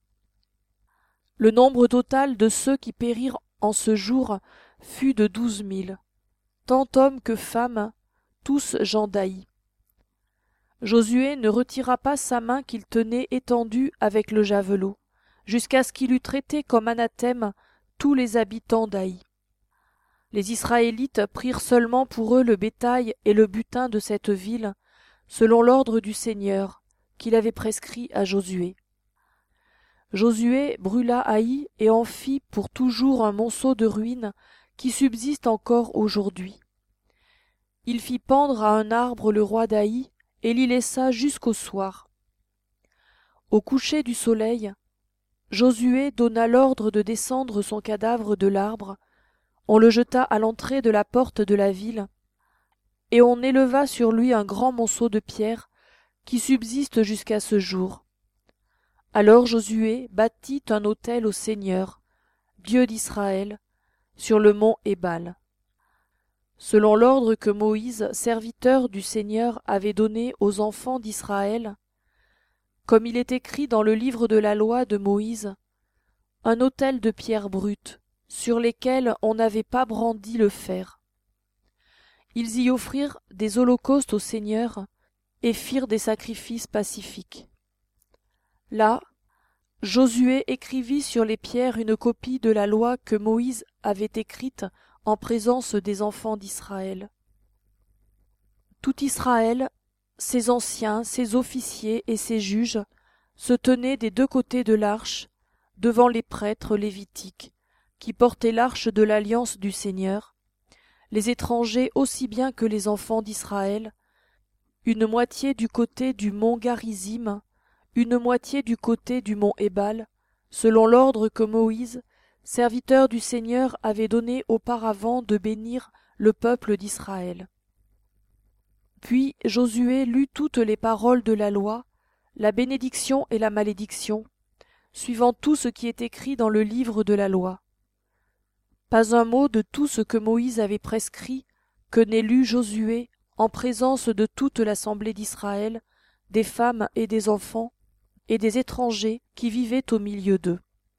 Speaker 1: Le nombre total de ceux qui périrent en ce jour fut de douze mille, tant hommes que femmes, tous gens d'Aï. Josué ne retira pas sa main qu'il tenait étendue avec le javelot, jusqu'à ce qu'il eût traité comme anathème tous les habitants d'Aï. Les Israélites prirent seulement pour eux le bétail et le butin de cette ville, selon l'ordre du Seigneur, qu'il avait prescrit à Josué. Josué brûla Aï et en fit pour toujours un monceau de ruines qui subsiste encore aujourd'hui. Il fit pendre à un arbre le roi d'Aï et l'y laissa jusqu'au soir. Au coucher du soleil, Josué donna l'ordre de descendre son cadavre de l'arbre, on le jeta à l'entrée de la porte de la ville, et on éleva sur lui un grand monceau de pierres qui subsiste jusqu'à ce jour. Alors Josué bâtit un autel au Seigneur, Dieu d'Israël, sur le mont Ébal. Selon l'ordre que Moïse, serviteur du Seigneur, avait donné aux enfants d'Israël, comme il est écrit dans le livre de la loi de Moïse, un autel de pierres brutes, sur lesquelles on n'avait pas brandi le fer. Ils y offrirent des holocaustes au Seigneur et firent des sacrifices pacifiques. Là, Josué écrivit sur les pierres une copie de la loi que Moïse avait écrite en présence des enfants d'Israël. Tout Israël, ses anciens, ses officiers et ses juges, se tenaient des deux côtés de l'arche, devant les prêtres lévitiques, qui portaient l'arche de l'alliance du Seigneur, les étrangers aussi bien que les enfants d'Israël, une moitié du côté du mont Garizim, une moitié du côté du mont Ébal, selon l'ordre que Moïse, serviteur du Seigneur, avait donné auparavant de bénir le peuple d'Israël. Puis Josué lut toutes les paroles de la loi, la bénédiction et la malédiction, suivant tout ce qui est écrit dans le livre de la loi. Pas un mot de tout ce que Moïse avait prescrit que n'ait lu Josué en présence de toute l'assemblée d'Israël, des femmes et des enfants, et des étrangers qui vivaient au milieu d'eux.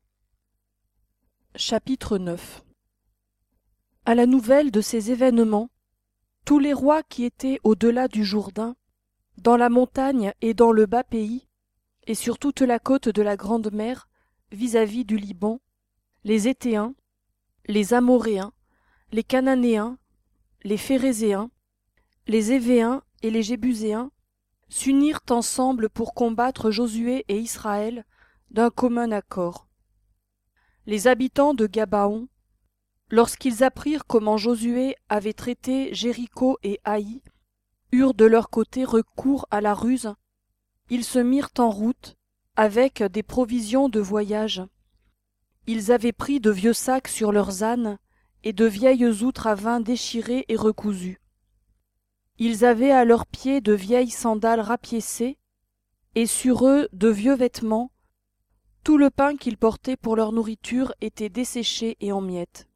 Speaker 1: Chapitre neuf. À la nouvelle de ces événements, tous les rois qui étaient au-delà du Jourdain, dans la montagne et dans le bas pays, et sur toute la côte de la Grande Mer, vis-à-vis du Liban, les Héthéens, les Amoréens, les Cananéens, les Phérézéens, les Évéens et les Jébuséens, s'unirent ensemble pour combattre Josué et Israël d'un commun accord. Les habitants de Gabaon, lorsqu'ils apprirent comment Josué avait traité Jéricho et Haï, eurent de leur côté recours à la ruse. Ils se mirent en route avec des provisions de voyage. Ils avaient pris de vieux sacs sur leurs ânes et de vieilles outres à vin déchirées et recousues. Ils avaient à leurs pieds de vieilles sandales rapiécées et sur eux de vieux vêtements, Tout le pain qu'ils portaient pour leur nourriture était desséché et en miettes.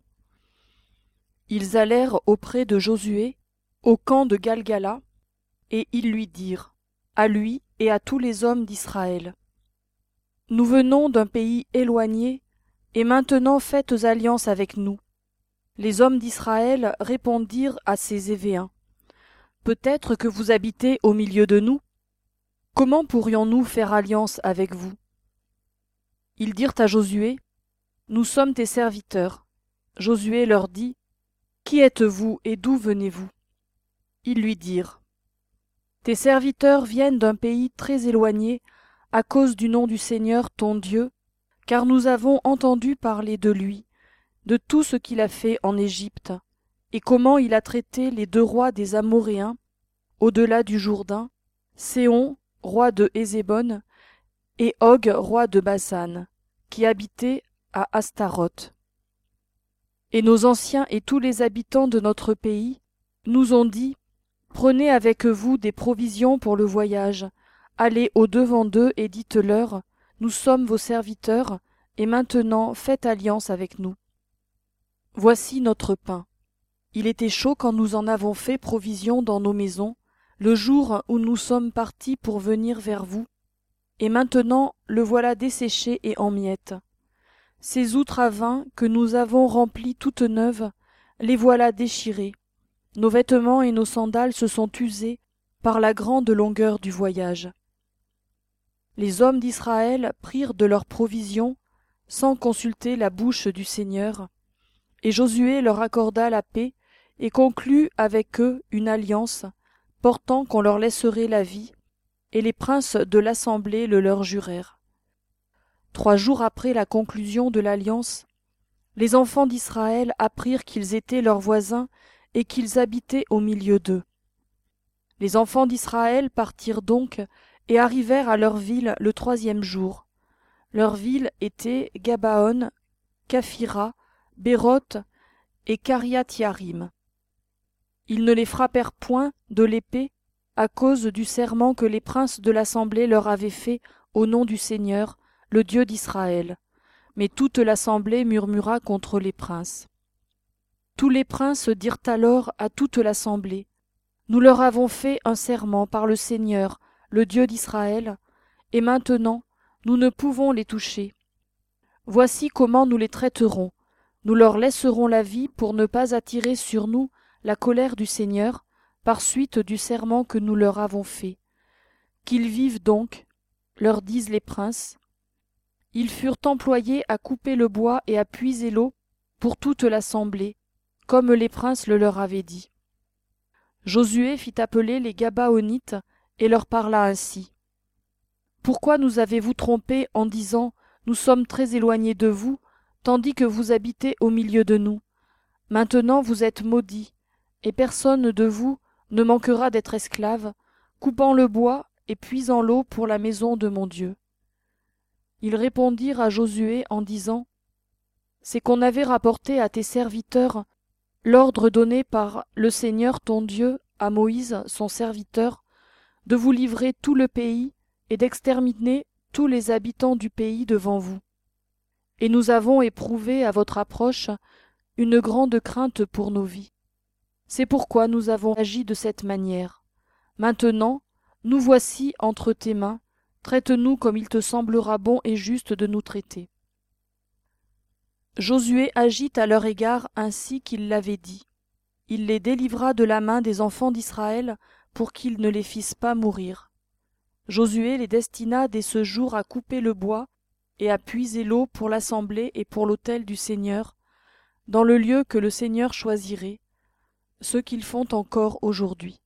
Speaker 1: Ils allèrent auprès de Josué, au camp de Galgala, et ils lui dirent, à lui et à tous les hommes d'Israël: Nous venons d'un pays éloigné, et maintenant faites alliance avec nous. Les hommes d'Israël répondirent à ces Évéens: Peut-être que vous habitez au milieu de nous. Comment pourrions-nous faire alliance avec vous? Ils dirent à Josué: Nous sommes tes serviteurs. Josué leur dit: Qui êtes-vous et d'où venez-vous? Ils lui dirent: Tes serviteurs viennent d'un pays très éloigné à cause du nom du Seigneur ton Dieu, car nous avons entendu parler de lui, de tout ce qu'il a fait en Égypte, et comment il a traité les deux rois des Amoréens, au-delà du Jourdain, Séhon, roi de Hésébon, et Og, roi de Basan, qui habitaient à Astaroth. Et nos anciens et tous les habitants de notre pays nous ont dit: Prenez avec vous des provisions pour le voyage, allez au-devant d'eux et dites-leur: Nous sommes vos serviteurs, et maintenant faites alliance avec nous. Voici notre pain. Il était chaud quand nous en avons fait provision dans nos maisons, le jour où nous sommes partis pour venir vers vous, et maintenant le voilà desséché et en miettes. Ces outres à vin que nous avons remplies toutes neuves, les voilà déchirées. Nos vêtements et nos sandales se sont usés par la grande longueur du voyage. Les hommes d'Israël prirent de leurs provisions sans consulter la bouche du Seigneur, et Josué leur accorda la paix et conclut avec eux une alliance, portant qu'on leur laisserait la vie, et les princes de l'assemblée le leur jurèrent. Trois jours après la conclusion de l'alliance, les enfants d'Israël apprirent qu'ils étaient leurs voisins et qu'ils habitaient au milieu d'eux. Les enfants d'Israël partirent donc et arrivèrent à leur ville le troisième jour. Leur ville était Gabaon, Kaphira, Béroth et Kiriath-Yarim. Ils ne les frappèrent point de l'épée à cause du serment que les princes de l'assemblée leur avaient fait au nom du Seigneur, le Dieu d'Israël. Mais toute l'assemblée murmura contre les princes. Tous les princes dirent alors à toute l'assemblée: Nous leur avons fait un serment par le Seigneur, le Dieu d'Israël, et maintenant nous ne pouvons les toucher. Voici comment nous les traiterons. Nous leur laisserons la vie pour ne pas attirer sur nous la colère du Seigneur, par suite du serment que nous leur avons fait. Qu'ils vivent donc, leur disent les princes. Ils furent employés à couper le bois et à puiser l'eau pour toute l'assemblée, comme les princes le leur avaient dit. Josué fit appeler les Gabaonites et leur parla ainsi: Pourquoi nous avez-vous trompés en disant: Nous sommes très éloignés de vous, tandis que vous habitez au milieu de nous? Maintenant vous êtes maudits, et personne de vous ne manquera d'être esclave, coupant le bois et puisant l'eau pour la maison de mon Dieu. Ils répondirent à Josué en disant: C'est qu'on avait rapporté à tes serviteurs l'ordre donné par le Seigneur ton Dieu à Moïse son serviteur, de vous livrer tout le pays et d'exterminer tous les habitants du pays devant vous. Et nous avons éprouvé à votre approche une grande crainte pour nos vies. C'est pourquoi nous avons agi de cette manière. Maintenant, nous voici entre tes mains, traite-nous comme il te semblera bon et juste de nous traiter. Josué agit à leur égard ainsi qu'il l'avait dit. Il les délivra de la main des enfants d'Israël pour qu'ils ne les fissent pas mourir. Josué les destina dès ce jour à couper le bois et à puiser l'eau pour l'assemblée et pour l'autel du Seigneur, dans le lieu que le Seigneur choisirait, ce qu'ils font encore aujourd'hui.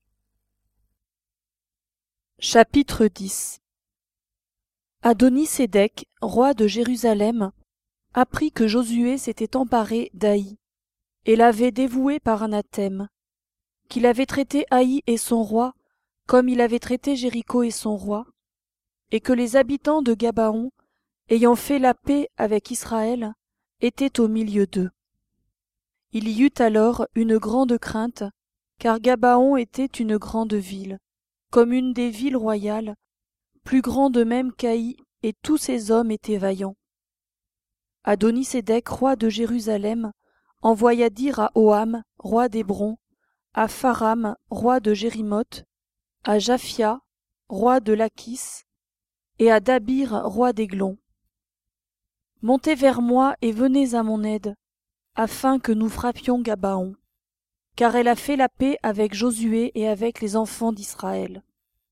Speaker 1: Chapitre dix. Adoni-Sédec, roi de Jérusalem, apprit que Josué s'était emparé d'Aï, et l'avait dévoué par anathème, qu'il avait traité Aï et son roi comme il avait traité Jéricho et son roi, et que les habitants de Gabaon, ayant fait la paix avec Israël, étaient au milieu d'eux. Il y eut alors une grande crainte, car Gabaon était une grande ville, comme une des villes royales, plus grande même qu'Aï et tous ces hommes étaient vaillants. Adoni-Sédec, roi de Jérusalem, envoya dire à Oham, roi d'Hébron, à Pharam, roi de Jérimoth, à Japhia, roi de Lachis, et à Dabir, roi d'Églon. Montez vers moi et venez à mon aide, afin que nous frappions Gabaon, car elle a fait la paix avec Josué et avec les enfants d'Israël.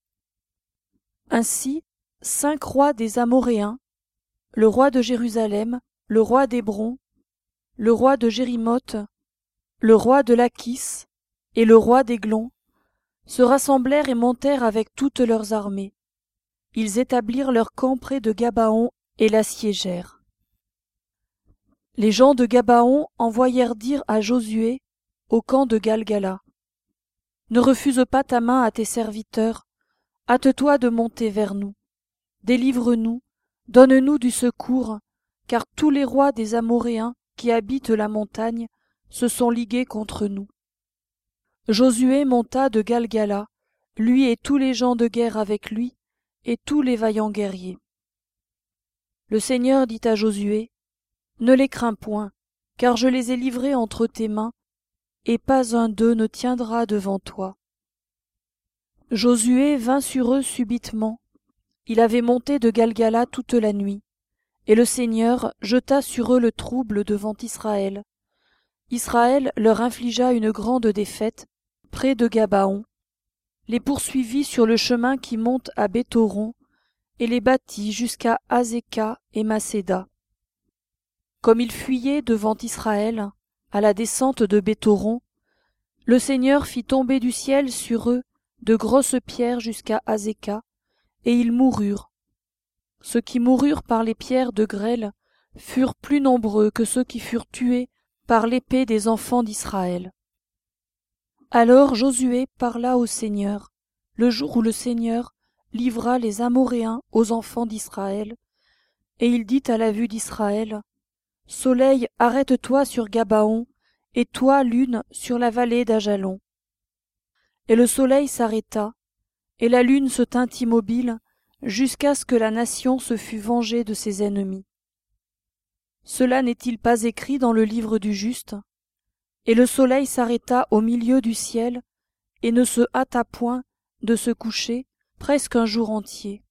Speaker 1: Ainsi, cinq rois des Amoréens, le roi de Jérusalem, le roi d'Hébron, le roi de Jérimoth, le roi de Lachis et le roi d'Églon, se rassemblèrent et montèrent avec toutes leurs armées. Ils établirent leur camp près de Gabaon et l'assiégèrent. Les gens de Gabaon envoyèrent dire à Josué, au camp de Galgala, « Ne refuse pas ta main à tes serviteurs, hâte-toi de monter vers nous. Délivre-nous, donne-nous du secours, car tous les rois des Amoréens qui habitent la montagne se sont ligués contre nous. » Josué monta de Galgala, lui et tous les gens de guerre avec lui, et tous les vaillants guerriers. Le Seigneur dit à Josué, « Ne les crains point, car je les ai livrés entre tes mains, et pas un d'eux ne tiendra devant toi. » Josué vint sur eux subitement. Il avait monté de Galgala toute la nuit, et le Seigneur jeta sur eux le trouble devant Israël. Israël leur infligea une grande défaite près de Gabaon, les poursuivit sur le chemin qui monte à Béthoron, et les battit jusqu'à Azéka et Macéda. Comme ils fuyaient devant Israël, à la descente de Béthoron, le Seigneur fit tomber du ciel sur eux de grosses pierres jusqu'à Azéka, et ils moururent. Ceux qui moururent par les pierres de grêle furent plus nombreux que ceux qui furent tués par l'épée des enfants d'Israël. Alors Josué parla au Seigneur, le jour où le Seigneur livra les Amoréens aux enfants d'Israël, et il dit à la vue d'Israël, « Soleil, arrête-toi sur Gabaon, et toi, lune, sur la vallée d'Ajalon. » Et le soleil s'arrêta, et la lune se tint immobile, jusqu'à ce que la nation se fût vengée de ses ennemis. Cela n'est-il pas écrit dans le livre du juste? Et le soleil s'arrêta au milieu du ciel, et ne se hâta point de se coucher presque un jour entier.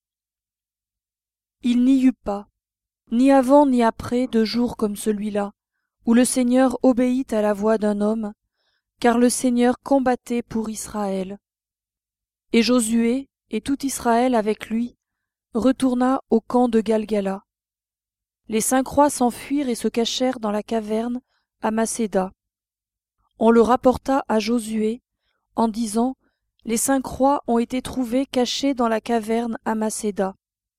Speaker 1: Il n'y eut pas, ni avant ni après, de jour comme celui-là, où le Seigneur obéit à la voix d'un homme, car le Seigneur combattait pour Israël. Et Josué, et tout Israël avec lui, retourna au camp de Galgala. Les cinq rois s'enfuirent et se cachèrent dans la caverne à Macéda. On le rapporta à Josué, en disant, « Les cinq rois ont été trouvés cachés dans la caverne à Macéda. »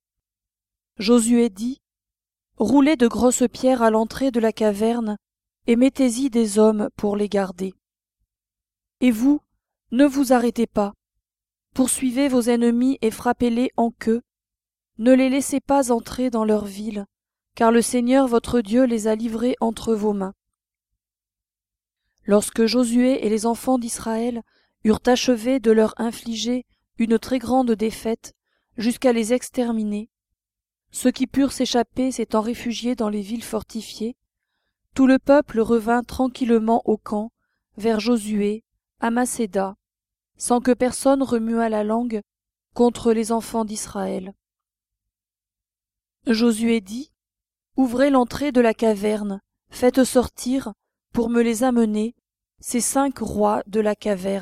Speaker 1: Josué dit, « Roulez de grosses pierres à l'entrée de la caverne, et mettez-y des hommes pour les garder. Et vous, ne vous arrêtez pas. Poursuivez vos ennemis et frappez-les en queue. Ne les laissez pas entrer dans leur ville, car le Seigneur votre Dieu les a livrés entre vos mains. » Lorsque Josué et les enfants d'Israël eurent achevé de leur infliger une très grande défaite, jusqu'à les exterminer, ceux qui purent s'échapper s'étant réfugiés dans les villes fortifiées, tout le peuple revint tranquillement au camp, vers Josué, à Macéda, sans que personne remuât la langue contre les enfants d'Israël. Josué dit, « Ouvrez l'entrée de la caverne, faites sortir, pour me les amener, ces cinq rois de la caverne. »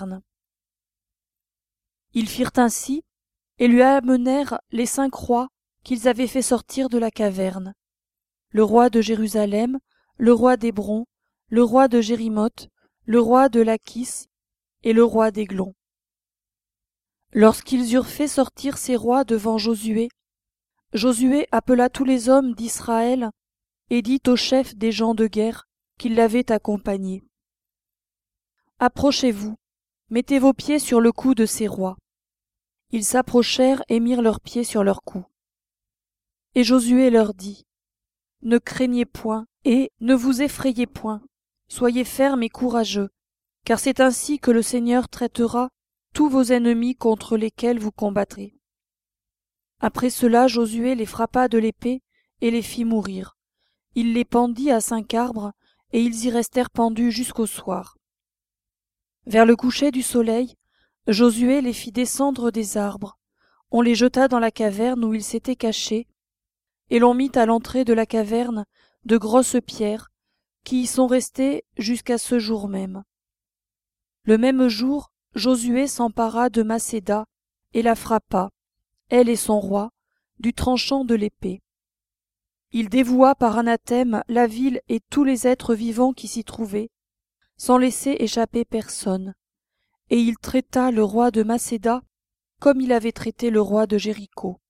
Speaker 1: Ils firent ainsi, et lui amenèrent les cinq rois qu'ils avaient fait sortir de la caverne, le roi de Jérusalem, le roi d'Hébron, le roi de Jérimoth, le roi de Lachis et le roi d'Églon. Lorsqu'ils eurent fait sortir ces rois devant Josué, Josué appela tous les hommes d'Israël et dit aux chefs des gens de guerre qui l'avaient accompagné, « Approchez-vous, mettez vos pieds sur le cou de ces rois. » Ils s'approchèrent et mirent leurs pieds sur leur cou. Et Josué leur dit, « Ne craignez point et ne vous effrayez point, soyez fermes et courageux, car c'est ainsi que le Seigneur traitera tous vos ennemis contre lesquels vous combattrez. Après cela, Josué les frappa de l'épée et les fit mourir. Il les pendit à cinq arbres, et ils y restèrent pendus jusqu'au soir. Vers le coucher du soleil, Josué les fit descendre des arbres. On les jeta dans la caverne où ils s'étaient cachés, et l'on mit à l'entrée de la caverne de grosses pierres, qui y sont restées jusqu'à ce jour même. Le même jour, Josué s'empara de Macéda et la frappa, elle et son roi, du tranchant de l'épée. Il dévoua par anathème la ville et tous les êtres vivants qui s'y trouvaient, sans laisser échapper personne, et il traita le roi de Macéda comme il avait traité le roi de Jéricho.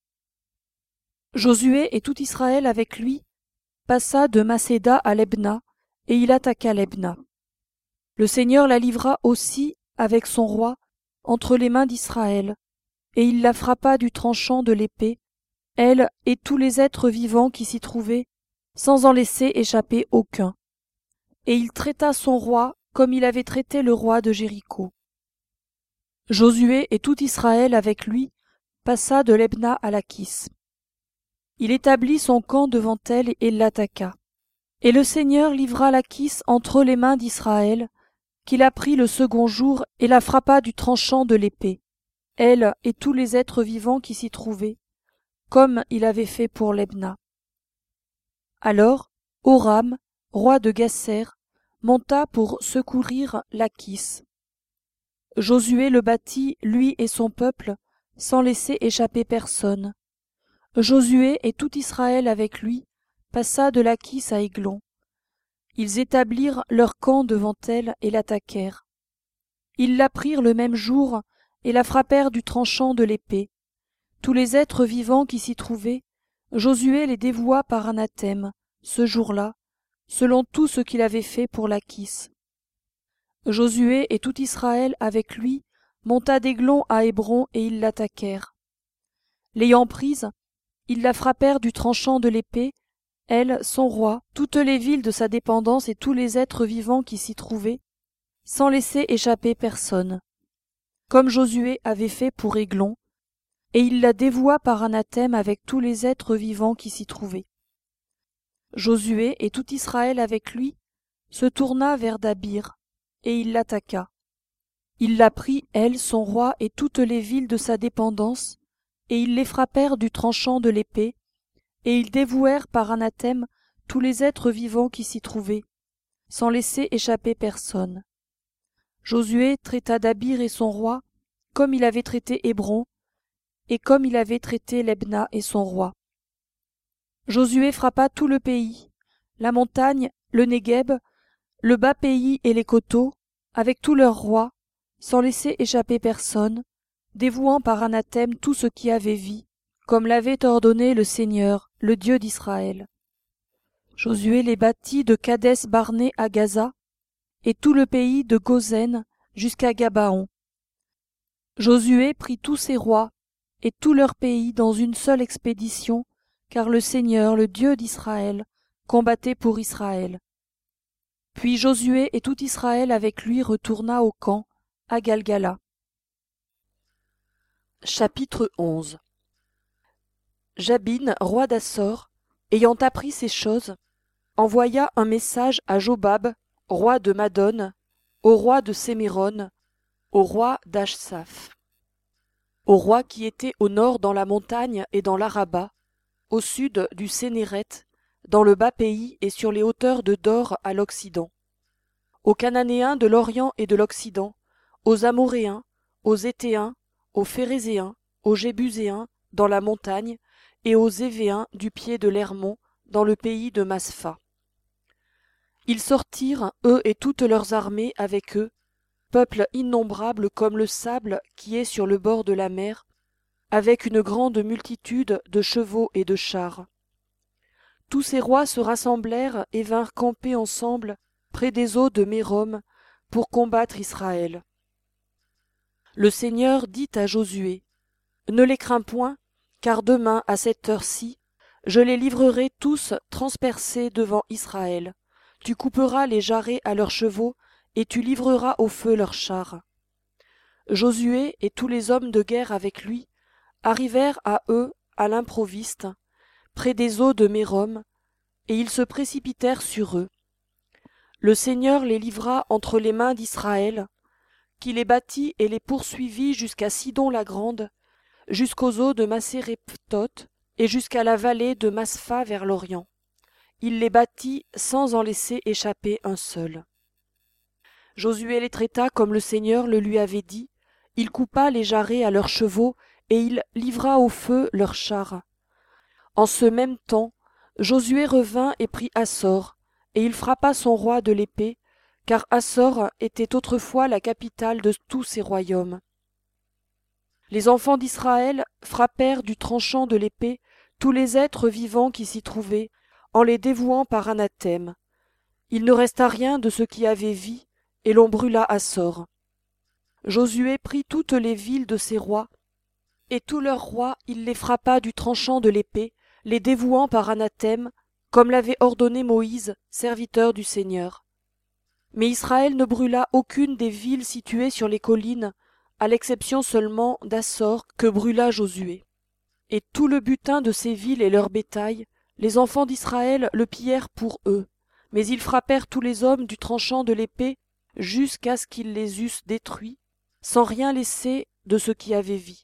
Speaker 1: Josué et tout Israël avec lui passa de Macéda à Lebna, et il attaqua Lebna. Le Seigneur la livra aussi avec son roi entre les mains d'Israël, et il la frappa du tranchant de l'épée, elle et tous les êtres vivants qui s'y trouvaient, sans en laisser échapper aucun. Et il traita son roi comme il avait traité le roi de Jéricho. Josué et tout Israël avec lui passa de Lebna à Lachis. Il établit son camp devant elle et l'attaqua. Et le Seigneur livra Lachis entre les mains d'Israël, qui la prit le second jour et la frappa du tranchant de l'épée, elle et tous les êtres vivants qui s'y trouvaient, comme il avait fait pour Lebna. Alors Horam, roi de Gasser, monta pour secourir Lachis. Josué le battit, lui et son peuple, sans laisser échapper personne. Josué et tout Israël avec lui passa de Lachis à Aiglon. Ils établirent leur camp devant elle et l'attaquèrent. Ils la prirent le même jour et la frappèrent du tranchant de l'épée. Tous les êtres vivants qui s'y trouvaient, Josué les dévoua par anathème, ce jour-là, selon tout ce qu'il avait fait pour Lachis. Josué et tout Israël avec lui monta d'Aiglon à Hébron et ils l'attaquèrent. L'ayant prise, ils la frappèrent du tranchant de l'épée, elle, son roi, toutes les villes de sa dépendance et tous les êtres vivants qui s'y trouvaient, sans laisser échapper personne, comme Josué avait fait pour Aiglon, et il la dévoua par anathème avec tous les êtres vivants qui s'y trouvaient. Josué et tout Israël avec lui se tourna vers Dabir, et il l'attaqua. Il la prit, elle, son roi et toutes les villes de sa dépendance, et ils les frappèrent du tranchant de l'épée, et ils dévouèrent par anathème tous les êtres vivants qui s'y trouvaient, sans laisser échapper personne. Josué traita Dabir et son roi comme il avait traité Hébron, et comme il avait traité Lebna et son roi. Josué frappa tout le pays, la montagne, le Négueb, le bas pays et les coteaux, avec tous leurs rois, sans laisser échapper personne, dévouant par anathème tout ce qui avait vie, comme l'avait ordonné le Seigneur, le Dieu d'Israël. Josué les battit de Kadès Barné à Gaza, et tout le pays de Gozen jusqu'à Gabaon. Josué prit tous ses rois et tout leur pays dans une seule expédition, car le Seigneur, le Dieu d'Israël, combattait pour Israël. Puis Josué et tout Israël avec lui retourna au camp, à Galgala. Chapitre onze. Jabin, roi d'Assor, ayant appris ces choses, envoya un message à Jobab, roi de Madon, au roi de Séméron, au roi d'Achsaph, au roi qui était au nord dans la montagne et dans l'Araba, au sud du Sénéret, dans le bas pays et sur les hauteurs de Dor à l'Occident, aux Cananéens de l'Orient et de l'Occident, aux Amoréens, aux Étéens, aux Phérézéens, aux Jébuséens dans la montagne et aux Évéens du pied de l'Hermon dans le pays de Maspha. Ils sortirent, eux et toutes leurs armées avec eux, peuple innombrable comme le sable qui est sur le bord de la mer, avec une grande multitude de chevaux et de chars. Tous ces rois se rassemblèrent et vinrent camper ensemble près des eaux de Mérom pour combattre Israël. Le Seigneur dit à Josué, « Ne les crains point, car demain à cette heure-ci, je les livrerai tous transpercés devant Israël. Tu couperas les jarrets à leurs chevaux, et tu livreras au feu leurs chars. » Josué et tous les hommes de guerre avec lui arrivèrent à eux à l'improviste, près des eaux de Mérom, et ils se précipitèrent sur eux. Le Seigneur les livra entre les mains d'Israël, qui les battit et les poursuivit jusqu'à Sidon-la-Grande, jusqu'aux eaux de Masséréphtoth et jusqu'à la vallée de Maspha vers l'Orient. Il les battit sans en laisser échapper un seul. Josué les traita comme le Seigneur le lui avait dit, il coupa les jarrets à leurs chevaux et il livra au feu leurs chars. En ce même temps, Josué revint et prit Assor, et il frappa son roi de l'épée, car Assor était autrefois la capitale de tous ses royaumes. Les enfants d'Israël frappèrent du tranchant de l'épée tous les êtres vivants qui s'y trouvaient, en les dévouant par anathème. Il ne resta rien de ce qui avait vie, et l'on brûla Assor. Josué prit toutes les villes de ses rois, et tous leurs rois il les frappa du tranchant de l'épée, les dévouant par anathème, comme l'avait ordonné Moïse, serviteur du Seigneur. Mais Israël ne brûla aucune des villes situées sur les collines, à l'exception seulement d'Assor que brûla Josué. Et tout le butin de ces villes et leur bétail, les enfants d'Israël le pillèrent pour eux, mais ils frappèrent tous les hommes du tranchant de l'épée jusqu'à ce qu'ils les eussent détruits, sans rien laisser de ce qui avait vie.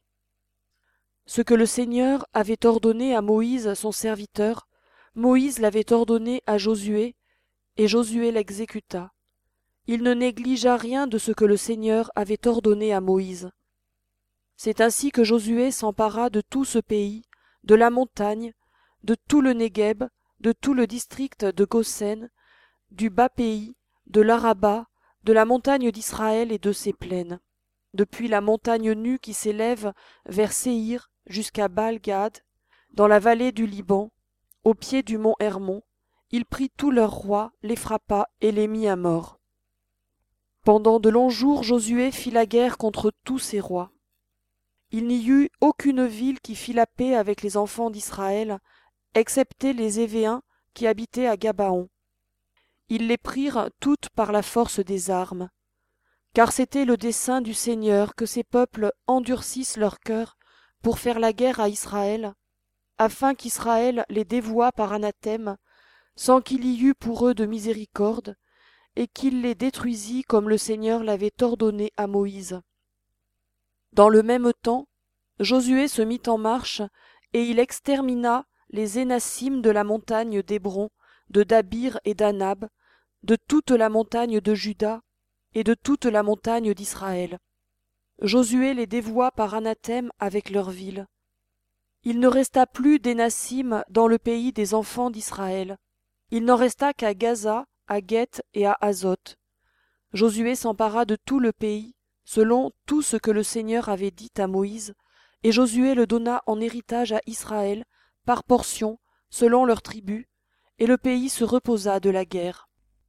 Speaker 1: Ce que le Seigneur avait ordonné à Moïse son serviteur, Moïse l'avait ordonné à Josué, et Josué l'exécuta. Il ne négligea rien de ce que le Seigneur avait ordonné à Moïse. C'est ainsi que Josué s'empara de tout ce pays, de la montagne, de tout le Négueb, de tout le district de Goshen, du bas pays, de l'Araba, de la montagne d'Israël et de ses plaines, depuis la montagne nue qui s'élève vers Séhir jusqu'à Baal-Gad, dans la vallée du Liban, au pied du mont Hermon. Il prit tous leurs rois, les frappa et les mit à mort. Pendant de longs jours, Josué fit la guerre contre tous ses rois. Il n'y eut aucune ville qui fit la paix avec les enfants d'Israël, excepté les Évéens qui habitaient à Gabaon. Ils les prirent toutes par la force des armes, car c'était le dessein du Seigneur que ces peuples endurcissent leur cœur pour faire la guerre à Israël, afin qu'Israël les dévouât par anathème, sans qu'il y eût pour eux de miséricorde, et qu'il les détruisit comme le Seigneur l'avait ordonné à Moïse. Dans le même temps, Josué se mit en marche, et il extermina les Énassim de la montagne d'Hébron, de Dabir et d'Anab, de toute la montagne de Juda et de toute la montagne d'Israël. Josué les dévoua par anathème avec leurs villes. Il ne resta plus d'Énassim dans le pays des enfants d'Israël. Il n'en resta qu'à Gaza, à Gueth et à Azoth. Josué s'empara de tout le pays, selon tout ce que le Seigneur avait dit à Moïse, et Josué le donna en héritage à Israël, par portions, selon leurs tribus, et le pays se reposa de la guerre.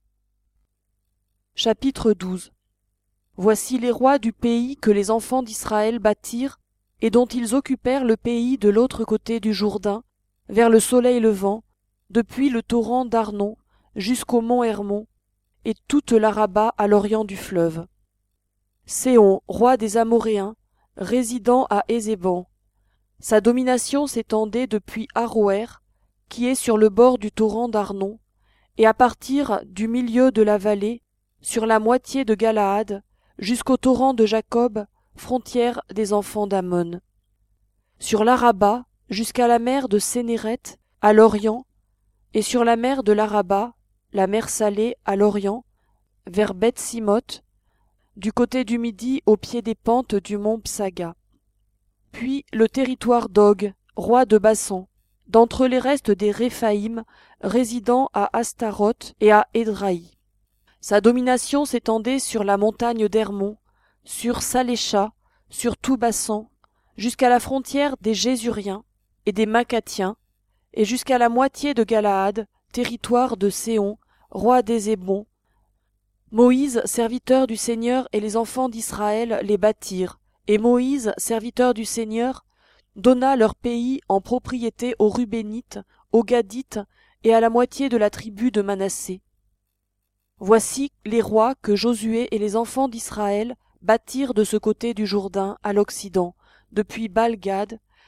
Speaker 1: Chapitre douze. Voici les rois du pays que les enfants d'Israël bâtirent, et dont ils occupèrent le pays de l'autre côté du Jourdain, vers le soleil levant, depuis le torrent d'Arnon jusqu'au mont Hermon, et toute l'Araba à l'orient du fleuve. Séhon, roi des Amoréens, résidant à Ézéban. Sa domination s'étendait depuis Aroër, qui est sur le bord du torrent d'Arnon, et à partir du milieu de la vallée, sur la moitié de Galaad, jusqu'au torrent de Jacob, frontière des enfants d'Ammon. Sur l'Araba, jusqu'à la mer de Sénéret, à l'orient, et sur la mer de l'Araba, la mer Salée à l'orient, vers Beth-Simoth, du côté du midi au pied des pentes du mont Psaga. Puis le territoire d'Og, roi de Bassan, d'entre les restes des Réphaïm, résidant à Astaroth et à Édraï. Sa domination s'étendait sur la montagne d'Hermon, sur Salécha, sur tout Bassan, jusqu'à la frontière des Gésuriens et des Macathiens, et jusqu'à la moitié de Galaad, territoire de Séhon, roi d'Ézébon. Moïse, serviteur du Seigneur, et les enfants d'Israël les bâtirent, et Moïse, serviteur du Seigneur, donna leur pays en propriété aux Rubénites, aux Gadites et à la moitié de la tribu de Manassé. Voici les rois que Josué et les enfants d'Israël bâtirent de ce côté du Jourdain à l'occident, depuis Baal-Gad,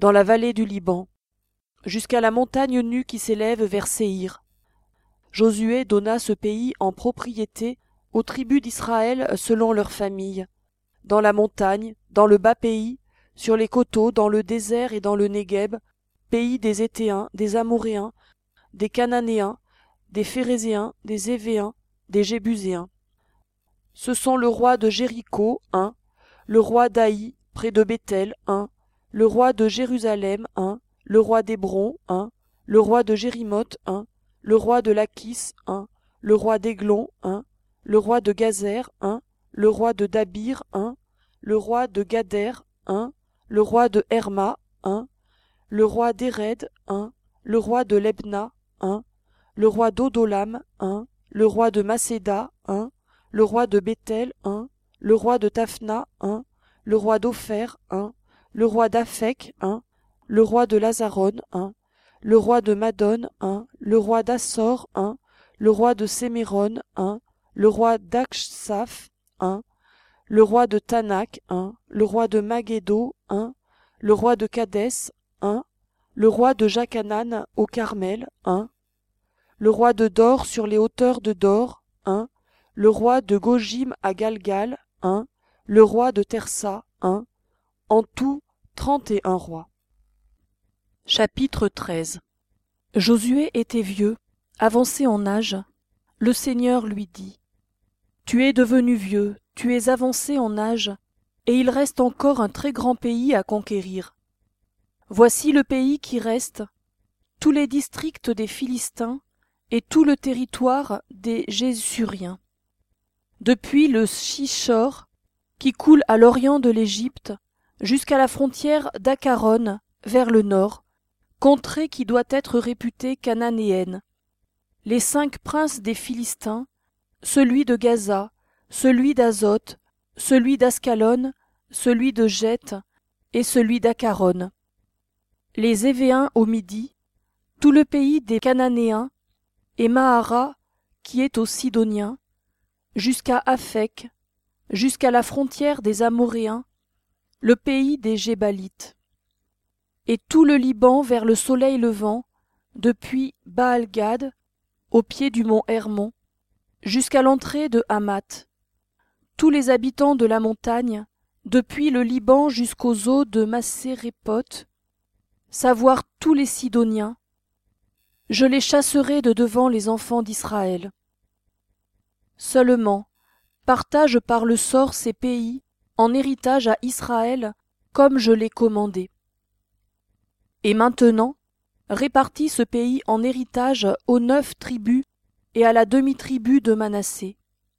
Speaker 1: dans la vallée du Liban, jusqu'à la montagne nue qui s'élève vers Séhir. Josué donna ce pays en propriété aux tribus d'Israël selon leurs familles, dans la montagne, dans le bas pays, sur les coteaux, dans le désert et dans le Négueb, pays des Héthéens, des Amoréens, des Cananéens, des Phérézéens, des Évéens, des Jébuséens. Ce sont le roi de Jéricho, un, le roi d'Aï, près de Béthel, un, le roi de Jérusalem, un, le roi d'Hébron, un, le roi de Jérimoth, un, le roi de Lachis, un, le roi d'Aiglon, un, le roi de Gazer, un, le roi de Dabir, un, le roi de Gader, un, le roi de Herma, un, le roi d'Éred, un, le roi de Lebna, un, le roi d'Odolam, un, le roi de Macéda, un, le roi de Béthel, un, le roi de Taphna, un, le roi d'Opher, un, le roi d'Aphek, un, le roi de Lazaron, un, le roi de Madon, un, le roi d'Assor, un, le roi de Séméron, un, le roi d'Achsaph, un, le roi de Tanak, un, le roi de Magédo, un, le roi de Kadès, un, le roi de Jacanan au Carmel, un, le roi de Dor sur les hauteurs de Dor, un, le roi de Gojim à Galgal, un, le roi de Tersa, un, en tout trente et un rois. Chapitre treize. Josué était vieux, avancé en âge. Le Seigneur lui dit: Tu es devenu vieux, tu es avancé en âge, et il reste encore un très grand pays à conquérir. Voici le pays qui reste, tous les districts des Philistins et tout le territoire des Gésuriens. Depuis le Shishor, qui coule à l'orient de l'Égypte, jusqu'à la frontière d'Acaron, vers le nord, contrée qui doit être réputée cananéenne. Les cinq princes des Philistins, celui de Gaza, celui d'Azoth, celui d'Ascalon, celui de Geth et celui d'Acaron. Les Évéens au midi, tout le pays des Cananéens, et Mahara, qui est aux Sidoniens, jusqu'à Aphek, jusqu'à la frontière des Amoréens, le pays des Gébalites. Et tout le Liban vers le soleil levant, depuis Baal-Gad, au pied du mont Hermon, jusqu'à l'entrée de Hamath. Tous les habitants de la montagne, depuis le Liban jusqu'aux eaux de Massérépoth, savoir tous les Sidoniens, je les chasserai de devant les enfants d'Israël. Seulement, partage par le sort ces pays en héritage à Israël, comme je l'ai commandé. Et maintenant, répartis ce pays en héritage aux neuf tribus et à la demi-tribu de Manassé.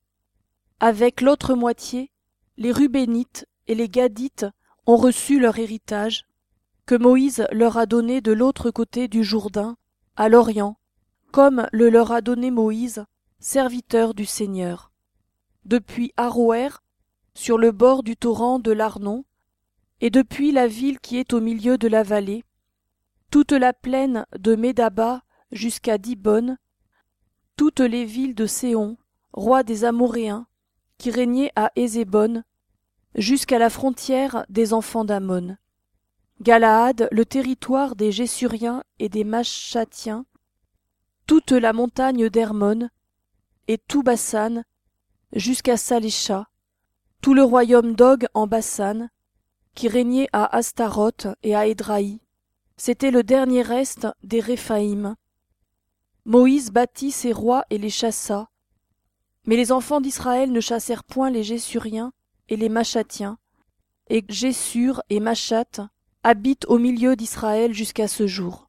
Speaker 1: Avec l'autre moitié, les Rubénites et les Gadites ont reçu leur héritage, que Moïse leur a donné de l'autre côté du Jourdain, à l'Orient, comme le leur a donné Moïse, serviteur du Seigneur. Depuis Aroër, sur le bord du torrent de l'Arnon, et depuis la ville qui est au milieu de la vallée, toute la plaine de Médaba jusqu'à Dibon, toutes les villes de Séon, roi des Amoréens, qui régnait à Hésébon, jusqu'à la frontière des enfants d'Ammon. Galaad, le territoire des Gésuriens et des Machatiens, toute la montagne d'Hermon, et tout Bassan, jusqu'à Salécha, tout le royaume d'Og en Bassan, qui régnait à Astaroth et à Édraï. C'était le dernier reste des Réphaïm. Moïse bâtit ses rois et les chassa. Mais les enfants d'Israël ne chassèrent point les Gésuriens et les Machatiens, et Gésur et Machat habitent au milieu d'Israël jusqu'à ce jour.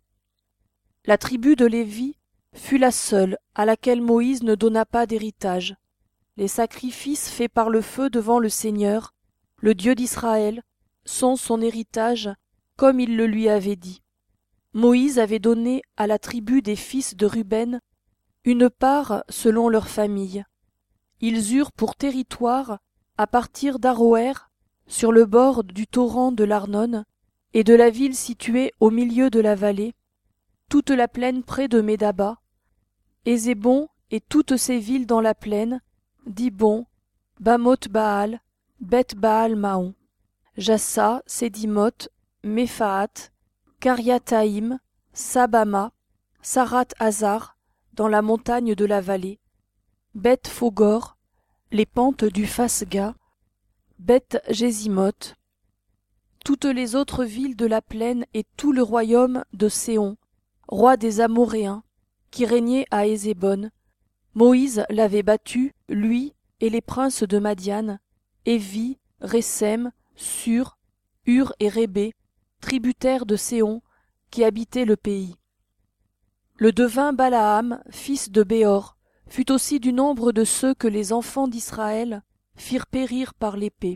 Speaker 1: La tribu de Lévi fut la seule à laquelle Moïse ne donna pas d'héritage. Les sacrifices faits par le feu devant le Seigneur, le Dieu d'Israël, sont son héritage, comme il le lui avait dit. Moïse avait donné à la tribu des fils de Ruben une part selon leur famille. Ils eurent pour territoire, à partir d'Aroër, sur le bord du torrent de l'Arnon, et de la ville située au milieu de la vallée, toute la plaine près de Médaba, Hésébon et toutes ses villes dans la plaine, Dibon, Bamoth Baal, Beth Baal Maon, Jassa, Sédimoth, Méphaat, Kariathaïm, Sabama, Sarat Hazar, dans la montagne de la vallée, Beth Fogor, les pentes du Phasga, Beth Jésimoth, toutes les autres villes de la plaine et tout le royaume de Séon, roi des Amoréens, qui régnait à Hésébon. Moïse l'avait battu, lui et les princes de Madian, Évi, Récem, Sur, Hur et Rébé, tributaires de Séon, qui habitaient le pays. Le devin Balaam, fils de Béor, fut aussi du nombre de ceux que les enfants d'Israël firent périr par l'épée.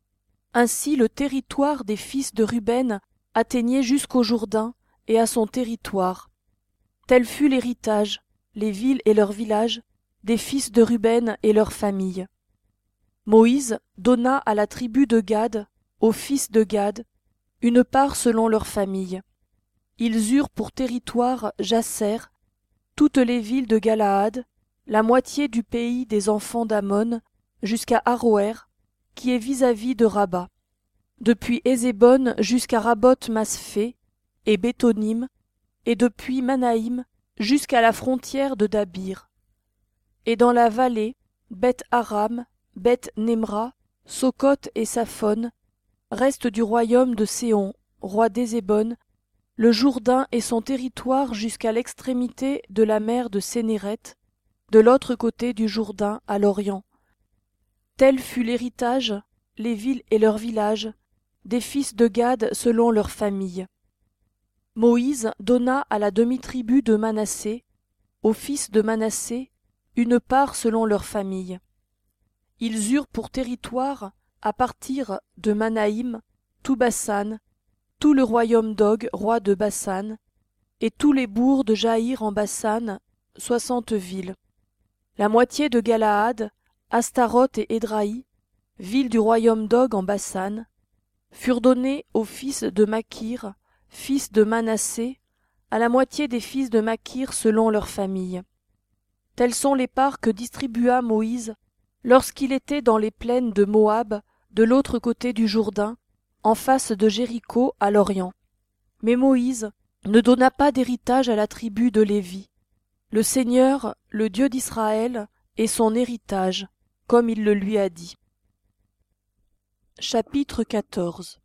Speaker 1: Ainsi le territoire des fils de Ruben atteignait jusqu'au Jourdain et à son territoire. Tel fut l'héritage, les villes et leurs villages, des fils de Ruben et leurs familles. Moïse donna à la tribu de Gad, aux fils de Gad, une part selon leurs familles. Ils eurent pour territoire Jasser, toutes les villes de Galaad, la moitié du pays des enfants d'Ammon, jusqu'à Aroer, qui est vis-à-vis de Rabat, depuis Hésébon jusqu'à Raboth-Masphé et Bétonim, et depuis Manaïm jusqu'à la frontière de Dabir. Et dans la vallée, Beth-Aram, Beth-Nemra, Socoth et Saphon, reste du royaume de Séon, roi d'Hésébon, le Jourdain et son territoire jusqu'à l'extrémité de la mer de Sénéret, de l'autre côté du Jourdain à l'Orient. Tel fut l'héritage, les villes et leurs villages, des fils de Gad selon leurs familles. Moïse donna à la demi-tribu de Manassé, aux fils de Manassé, une part selon leurs familles. Ils eurent pour territoire, à partir de Manaïm, tout Bassan, tout le royaume d'Og, roi de Bassan, et tous les bourgs de Jaïr en Bassan, soixante villes. La moitié de Galaad, Astaroth et Édraï, villes du royaume d'Og en Bassan, furent donnés aux fils de Makir, fils de Manassé, à la moitié des fils de Makir selon leurs familles. Telles sont les parts que distribua Moïse lorsqu'il était dans les plaines de Moab, de l'autre côté du Jourdain, en face de Jéricho à l'Orient. Mais Moïse ne donna pas d'héritage à la tribu de Lévi. Le Seigneur, le Dieu d'Israël, est son héritage, comme il le lui a dit. Chapitre quatorze.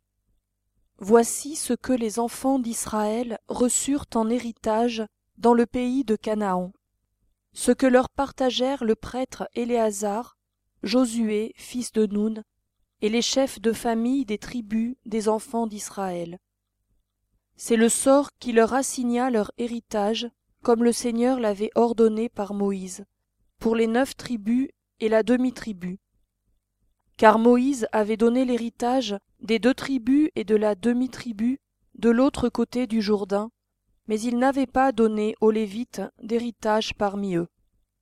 Speaker 1: Voici ce que les enfants d'Israël reçurent en héritage dans le pays de Canaan, ce que leur partagèrent le prêtre Éléazar, Josué, fils de Nun, et les chefs de famille des tribus des enfants d'Israël. C'est le sort qui leur assigna leur héritage, comme le Seigneur l'avait ordonné par Moïse, pour les neuf tribus et la demi-tribu. Car Moïse avait donné l'héritage des deux tribus et de la demi-tribu de l'autre côté du Jourdain, mais il n'avait pas donné aux Lévites d'héritage parmi eux.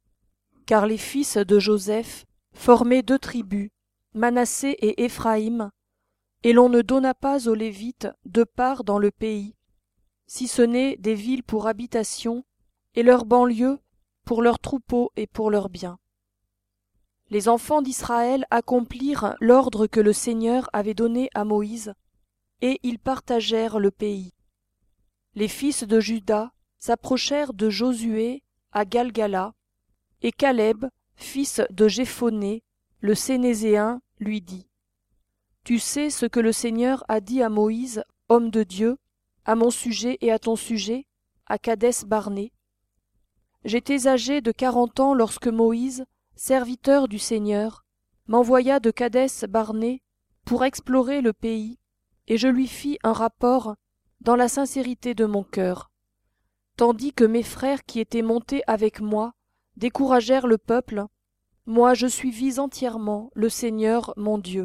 Speaker 1: Car les fils de Joseph formaient deux tribus, Manassé et Éphraïm, et l'on ne donna pas aux Lévites de part dans le pays, si ce n'est des villes pour habitation, et leurs banlieues pour leurs troupeaux et pour leurs biens. Les enfants d'Israël accomplirent l'ordre que le Seigneur avait donné à Moïse, et ils partagèrent le pays. Les fils de Juda s'approchèrent de Josué à Galgala, et Caleb, fils de Jéphoné, le Sénézéen, lui dit : Tu sais ce que le Seigneur a dit à Moïse, homme de Dieu, à mon sujet et à ton sujet, à Kadès-Barnée. J'étais âgé de quarante ans lorsque Moïse, serviteur du Seigneur, m'envoya de Kadès-Barnée pour explorer le pays, et je lui fis un rapport dans la sincérité de mon cœur. Tandis que mes frères qui étaient montés avec moi découragèrent le peuple, moi je suivis entièrement le Seigneur mon Dieu.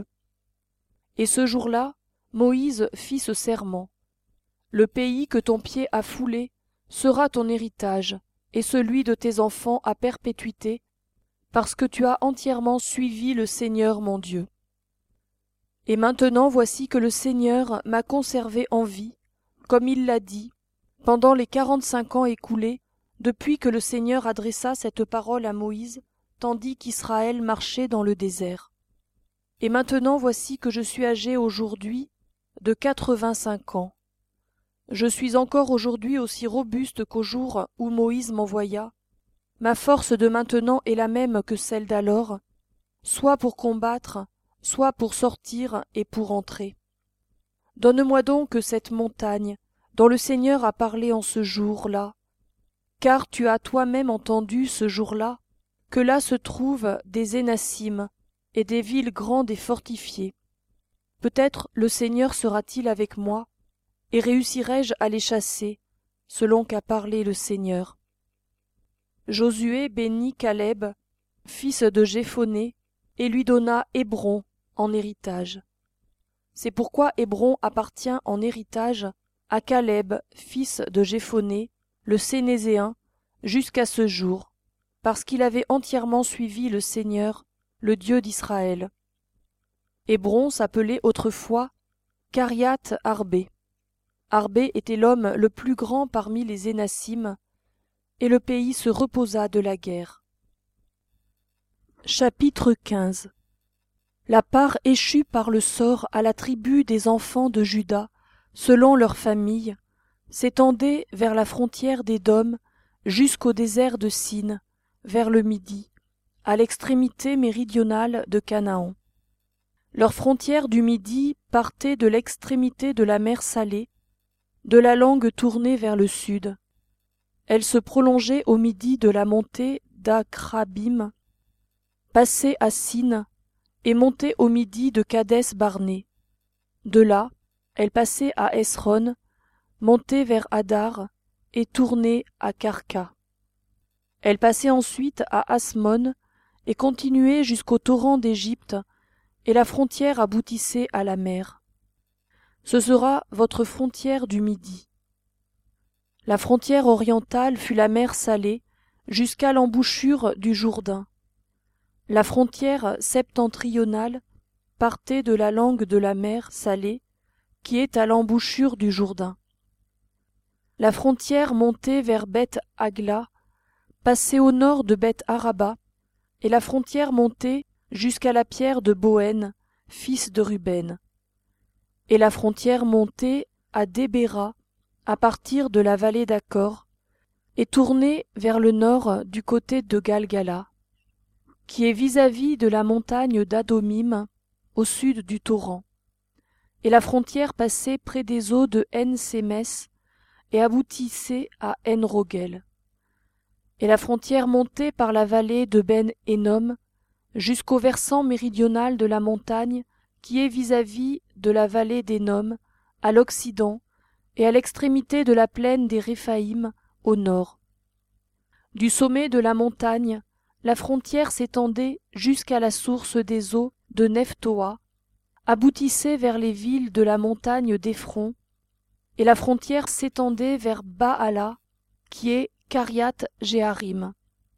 Speaker 1: Et ce jour-là, Moïse fit ce serment : Le pays que ton pied a foulé sera ton héritage, et celui de tes enfants à perpétuité, parce que tu as entièrement suivi le Seigneur mon Dieu. Et maintenant voici que le Seigneur m'a conservé en vie, comme il l'a dit, pendant les quarante-cinq ans écoulés, depuis que le Seigneur adressa cette parole à Moïse, tandis qu'Israël marchait dans le désert. Et maintenant voici que je suis âgé aujourd'hui de quatre-vingt-cinq ans. Je suis encore aujourd'hui aussi robuste qu'au jour où Moïse m'envoya. Ma force de maintenant est la même que celle d'alors, soit pour combattre, soit pour sortir et pour entrer. Donne-moi donc cette montagne, dont le Seigneur a parlé en ce jour-là, car tu as toi-même entendu ce jour-là, que là se trouvent des Énassim et des villes grandes et fortifiées. Peut-être le Seigneur sera-t-il avec moi, et réussirai-je à les chasser, selon qu'a parlé le Seigneur. Josué bénit Caleb, fils de Jéphoné, et lui donna Hébron en héritage. C'est pourquoi Hébron appartient en héritage à Caleb, fils de Jéphoné, le Sénézéen, jusqu'à ce jour, parce qu'il avait entièrement suivi le Seigneur, le Dieu d'Israël. Hébron s'appelait autrefois Kariath Arbé. Arbé était l'homme le plus grand parmi les Énassim, et le pays se reposa de la guerre. Chapitre quinze. La part échue par le sort à la tribu des enfants de Juda, selon leurs familles, s'étendait vers la frontière d'Édom jusqu'au désert de Sin, vers le midi, à l'extrémité méridionale de Canaan. Leur frontière du midi partait de l'extrémité de la mer Salée, de la langue tournée vers le sud. Elle se prolongeait au midi de la montée d'Akrabim, passait à Sin et montait au midi de Kadès Barnée. De là, elle passait à Esron, montait vers Hadar et tournait à Karka. Elle passait ensuite à Asmon et continuait jusqu'au torrent d'Égypte, et la frontière aboutissait à la mer. Ce sera votre frontière du midi. La frontière orientale fut la mer Salée jusqu'à l'embouchure du Jourdain. La frontière septentrionale partait de la langue de la mer Salée, qui est à l'embouchure du Jourdain. La frontière montait vers Beth-Agla, passait au nord de Beth-Araba, et la frontière montait jusqu'à la pierre de Bohen, fils de Ruben. Et la frontière montait à Débéra, à partir de la vallée d'Accor, et tournait vers le nord du côté de Galgala, qui est vis-à-vis de la montagne d'Adomim, au sud du torrent. Et la frontière passait près des eaux de En-Sémès et aboutissait à En-Rogel. Et la frontière montait par la vallée de Ben-Hénom jusqu'au versant méridional de la montagne qui est vis-à-vis de la vallée d'Hénom, à l'occident, et à l'extrémité de la plaine des Réphaïm, au nord. Du sommet de la montagne, la frontière s'étendait jusqu'à la source des eaux de Nephtoa, aboutissait vers les villes de la montagne d'Éphron, et la frontière s'étendait vers Baala, qui est Kariath Jéarim.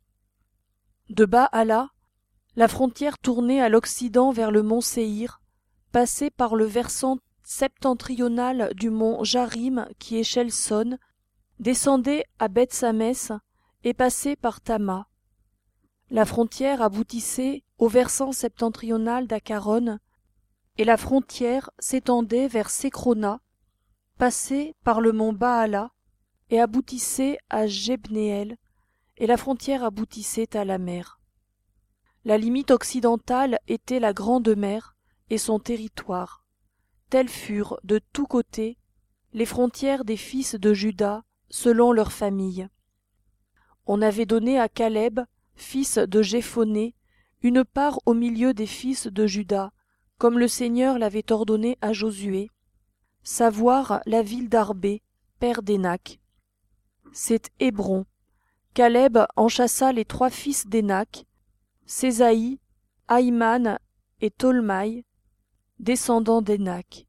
Speaker 1: De Baala, la frontière tournait à l'occident vers le mont Séhir, passait par le versant septentrional du mont Jarim qui est Shelson, descendait à Beth-Samès et passait par Tama. La frontière aboutissait au versant septentrional d'Acaron, et la frontière s'étendait vers Sécrona, passait par le mont Baala et aboutissait à Jebnéel, et la frontière aboutissait à la mer. La limite occidentale était la Grande Mer et son territoire. Telles furent, de tous côtés, les frontières des fils de Juda, selon leurs familles. On avait donné à Caleb, fils de Jéphoné, une part au milieu des fils de Juda, comme le Seigneur l'avait ordonné à Josué, savoir la ville d'Arbé, père d'Énac. C'est Hébron. Caleb en chassa les trois fils d'Énac, Sésaï, Aïman et Tolmaï, descendants d'Énac.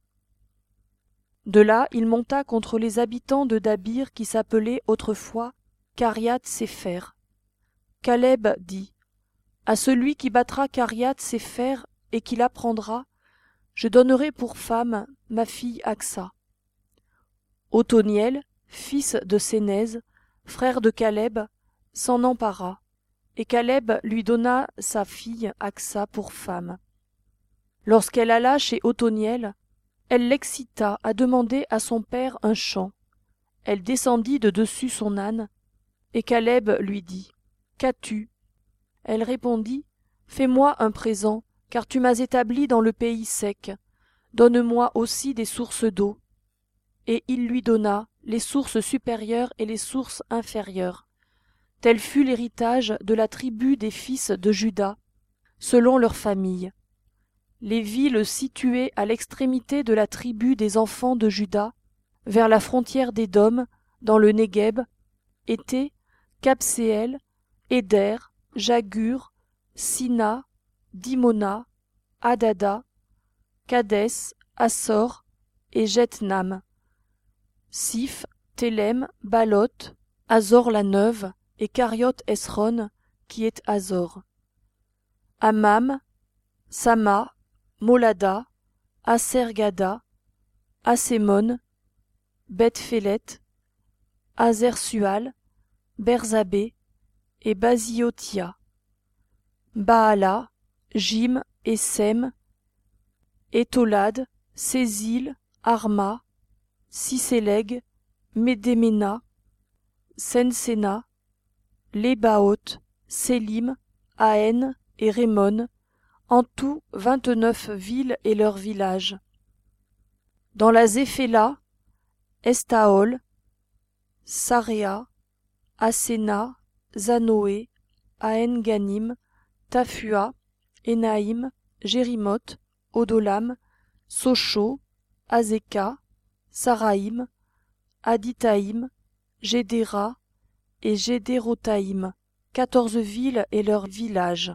Speaker 1: De là, il monta contre les habitants de Dabir qui s'appelaient autrefois Kariath Sépher. Caleb dit: À celui qui battra Kariath Sépher et qui la prendra, je donnerai pour femme ma fille Aksa. Othoniel, fils de Sénèz, frère de Caleb, s'en empara, et Caleb lui donna sa fille Aksa pour femme. Lorsqu'elle alla chez Othoniel, elle l'excita à demander à son père un champ, elle descendit de dessus son âne, et Caleb lui dit, « Qu'as-tu » Elle répondit, « Fais-moi un présent, car tu m'as établi dans le pays sec. Donne-moi aussi des sources d'eau. » Et il lui donna les sources supérieures et les sources inférieures. Tel fut l'héritage de la tribu des fils de Juda, selon leurs familles. Les villes situées à l'extrémité de la tribu des enfants de Juda, vers la frontière d'Édom, dans le Négueb, étaient Kabséel, Éder, Jagur, Sina, Dimona, Adada, Kadès, Assor et Jetnam, Sif, Télem, Baloth, Azor la Neuve et Karioth Esron, qui est Azor. Amam, Sama, Molada, Asergada, Asémon, Beth-Félet, Azersual, Berzabé et Basiotia, Baala, Jim et Sem, Étolad, Sézil, Arma, Siséleg, Médéména, Sensena, Lébaoth, Sélim, Aen et Rémon, en tout vingt-neuf villes et leurs villages. Dans la Zéphéla, Estaol, Saréa, Asséna, Zanoé, Aen-Ganim, Tafua, Énaïm, Jérimoth, Odolam, Socho, Azéka, Saraïm, Aditaïm, Gédéra et Gédérotaïm, quatorze villes et leurs villages.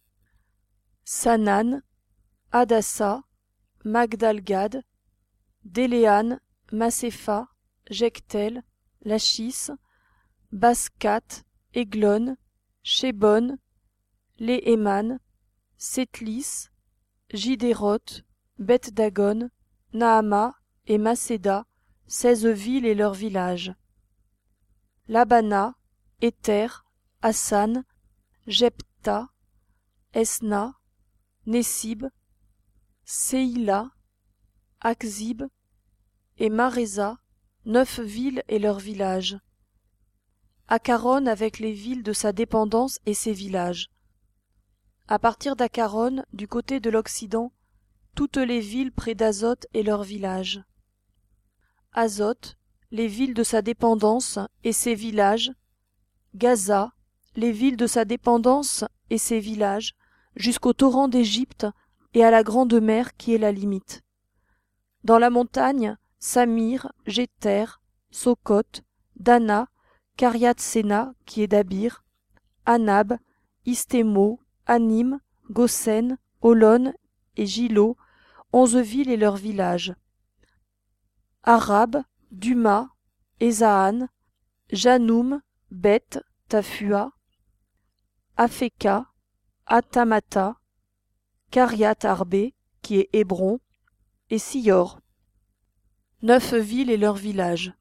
Speaker 1: Sanan, Adassa, Magdalgad, Déléan, Masépha, Jectel, Lachis, Baskat, Eglon, Shébon, Léhéman, Sétlis, Gidéroth, Beth-Dagon, Naama et Macéda, seize villes et leurs villages. Labana, Éther, Hassan, Jephta, Esna, Nessib, Séila, Akzib et Maréza, neuf villes et leurs villages. Acaron avec les villes de sa dépendance et ses villages. À partir d'Acaron, du côté de l'Occident, toutes les villes près d'Azote et leurs villages. Azote, les villes de sa dépendance et ses villages. Gaza, les villes de sa dépendance et ses villages, jusqu'au torrent d'Égypte et à la grande mer qui est la limite. Dans la montagne, Samir, Jéter, Socoth, Dana, Kariath-Séna qui est d'Abir, Anab, Istémo, Anim, Gosen, Olon et Gilo, onze villes et leurs villages. Arab, Duma, Ezaan, Janoum, Beth, Tafua, Afeka, Atamata, Kariath Arbé, qui est Hébron, et Sior. Neuf villes et leurs villages.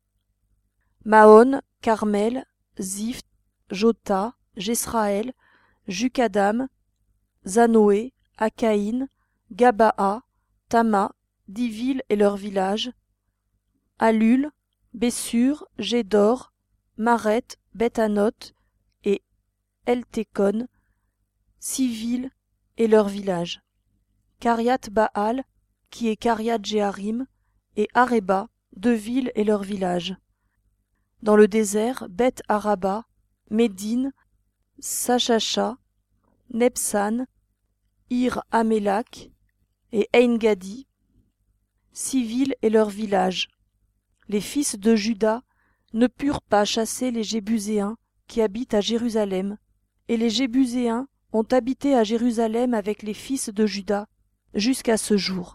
Speaker 1: Maon, Carmel, Ziph, Jota, Jesraël, Jucadam, Zanoé, Akaïn, Gabaa, Tama, dix villes et leurs villages. Alul, Bessur, Gédor, Maret, Bethanoth et Eltekon, six villes et leurs villages. Kariath Baal, qui est Kariath Jéarim, et Areba, deux villes et leurs villages. Dans le désert, Beth Araba, Médine, Sachacha, Nebsan, Ir Amélak et Ein-Gadi, six villes et leurs villages. Les fils de Juda ne purent pas chasser les Jébuséens qui habitent à Jérusalem, et les Jébuséens ont habité à Jérusalem avec les fils de Juda jusqu'à ce jour.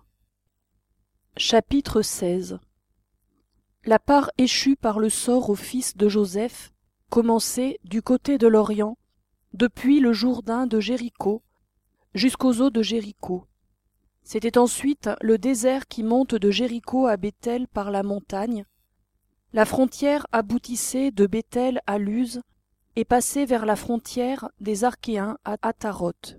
Speaker 1: Chapitre seize. La part échue par le sort aux fils de Joseph commençait du côté de l'Orient, depuis le Jourdain de Jéricho jusqu'aux eaux de Jéricho. C'était ensuite le désert qui monte de Jéricho à Béthel par la montagne. La frontière aboutissait de Béthel à Luz et passait vers la frontière des Archéens à Ataroth.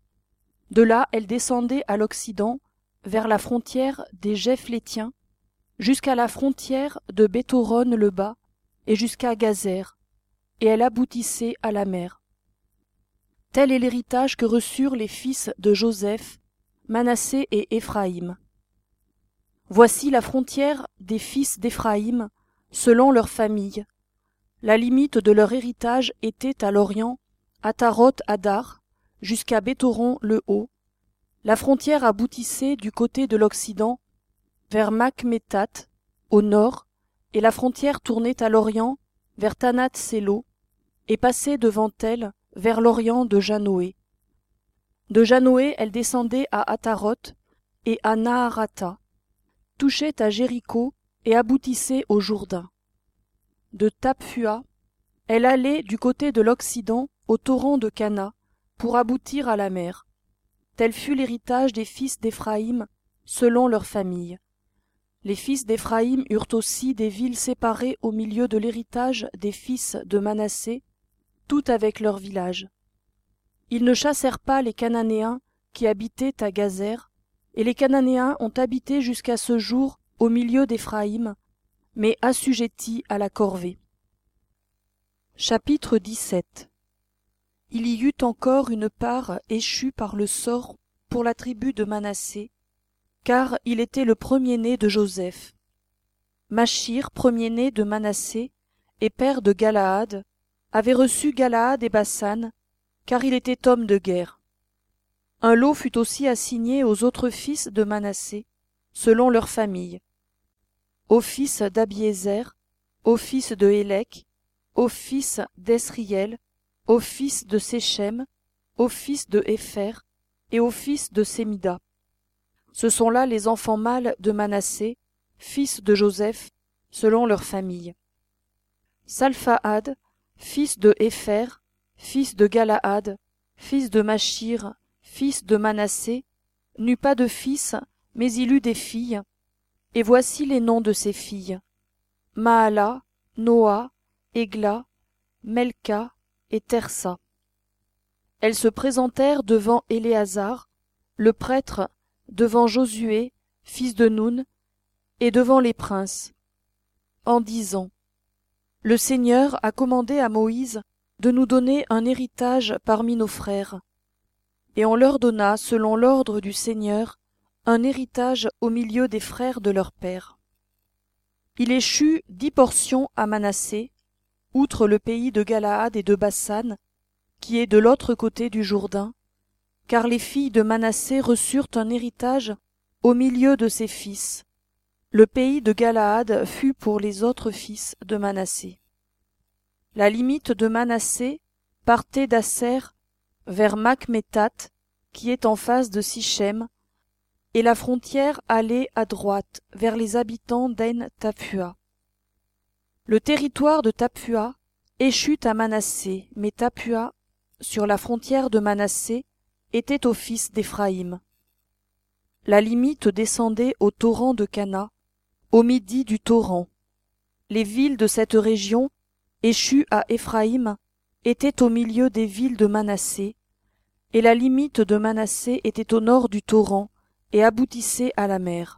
Speaker 1: De là, elle descendait à l'Occident vers la frontière des Jéphlétiens jusqu'à la frontière de Béthoron-le-Bas et jusqu'à Gazer, et elle aboutissait à la mer. Tel est l'héritage que reçurent les fils de Joseph, Manassé et Éphraïm. Voici la frontière des fils d'Éphraïm, selon leurs familles. La limite de leur héritage était à l'orient, à Taroth-Adar, jusqu'à Béthoron-le-Haut. La frontière aboutissait du côté de l'Occident, vers Makmétat, au nord, et la frontière tournait à l'Orient, vers Tanath-Sélo, et passait devant elle, vers l'Orient de Janoé. De Janoé, elle descendait à Ataroth et à Naharata, touchait à Jéricho et aboutissait au Jourdain. De Taphua, elle allait du côté de l'Occident au torrent de Cana, pour aboutir à la mer. Tel fut l'héritage des fils d'Éphraïm, selon leurs familles. Les fils d'Éphraïm eurent aussi des villes séparées au milieu de l'héritage des fils de Manassé, toutes avec leurs villages. Ils ne chassèrent pas les Cananéens qui habitaient à Gazer, et les Cananéens ont habité jusqu'à ce jour au milieu d'Éphraïm, mais assujettis à la corvée. Chapitre dix-sept. Il y eut encore une part échue par le sort pour la tribu de Manassé, car il était le premier-né de Joseph. Machir, premier-né de Manassé, et père de Galaad, avait reçu Galaad et Bassan, car il était homme de guerre. Un lot fut aussi assigné aux autres fils de Manassé, selon leurs familles. Aux fils d'Abiézer, aux fils de Hélec, aux fils d'Esriel, aux fils de Séchem, aux fils de Hépher et aux fils de Sémida. Ce sont là les enfants mâles de Manassé, fils de Joseph, selon leurs familles. Salphaad, fils de Hépher, fils de Galaad, fils de Machir, fils de Manassé, n'eut pas de fils, mais il eut des filles, et voici les noms de ses filles. Maala, Noa, Égla, Melka et Tersa. Elles se présentèrent devant Éléazar, le prêtre, devant Josué, fils de Nun, et devant les princes, en disant: Le Seigneur a commandé à Moïse de nous donner un héritage parmi nos frères. Et on leur donna, selon l'ordre du Seigneur, un héritage au milieu des frères de leur père. Il échut dix portions à Manassé, outre le pays de Galaad et de Bassan, qui est de l'autre côté du Jourdain, car les filles de Manassé reçurent un héritage au milieu de ses fils. Le pays de Galaad fut pour les autres fils de Manassé. La limite de Manassé partait d'Asser vers Makmétat, qui est en face de Sichem, et la frontière allait à droite vers les habitants d'En Taphua. Le territoire de Taphua échut à Manassé, mais Taphua, sur la frontière de Manassé, était au fils d'Éphraïm. La limite descendait au torrent de Cana, au midi du torrent. Les villes de cette région, échues à Éphraïm, étaient au milieu des villes de Manassé, et la limite de Manassé était au nord du torrent et aboutissait à la mer.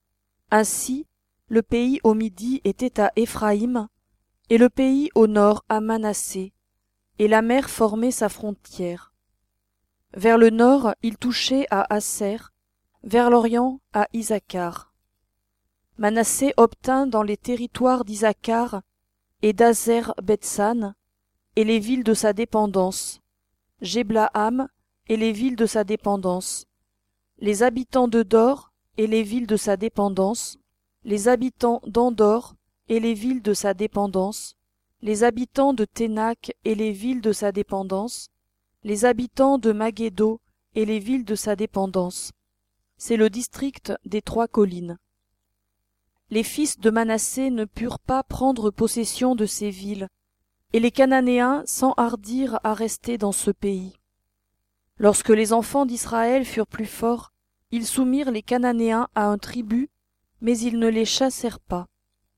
Speaker 1: Ainsi, le pays au midi était à Éphraïm, et le pays au nord à Manassé, et la mer formait sa frontière. Vers le nord, il touchait à Asser, vers l'orient à Issacar. Manassé obtint dans les territoires d'Issacar et d'Azer-Bethsan, et les villes de sa dépendance, Jéblaam et les villes de sa dépendance, les habitants de Dor et les villes de sa dépendance, les habitants d'Andor et les villes de sa dépendance, les habitants de Ténac et les villes de sa dépendance, les habitants de Magédo et les villes de sa dépendance. C'est le district des trois collines. Les fils de Manassé ne purent pas prendre possession de ces villes, et les Cananéens s'enhardirent à rester dans ce pays. Lorsque les enfants d'Israël furent plus forts, ils soumirent les Cananéens à un tribut, mais ils ne les chassèrent pas.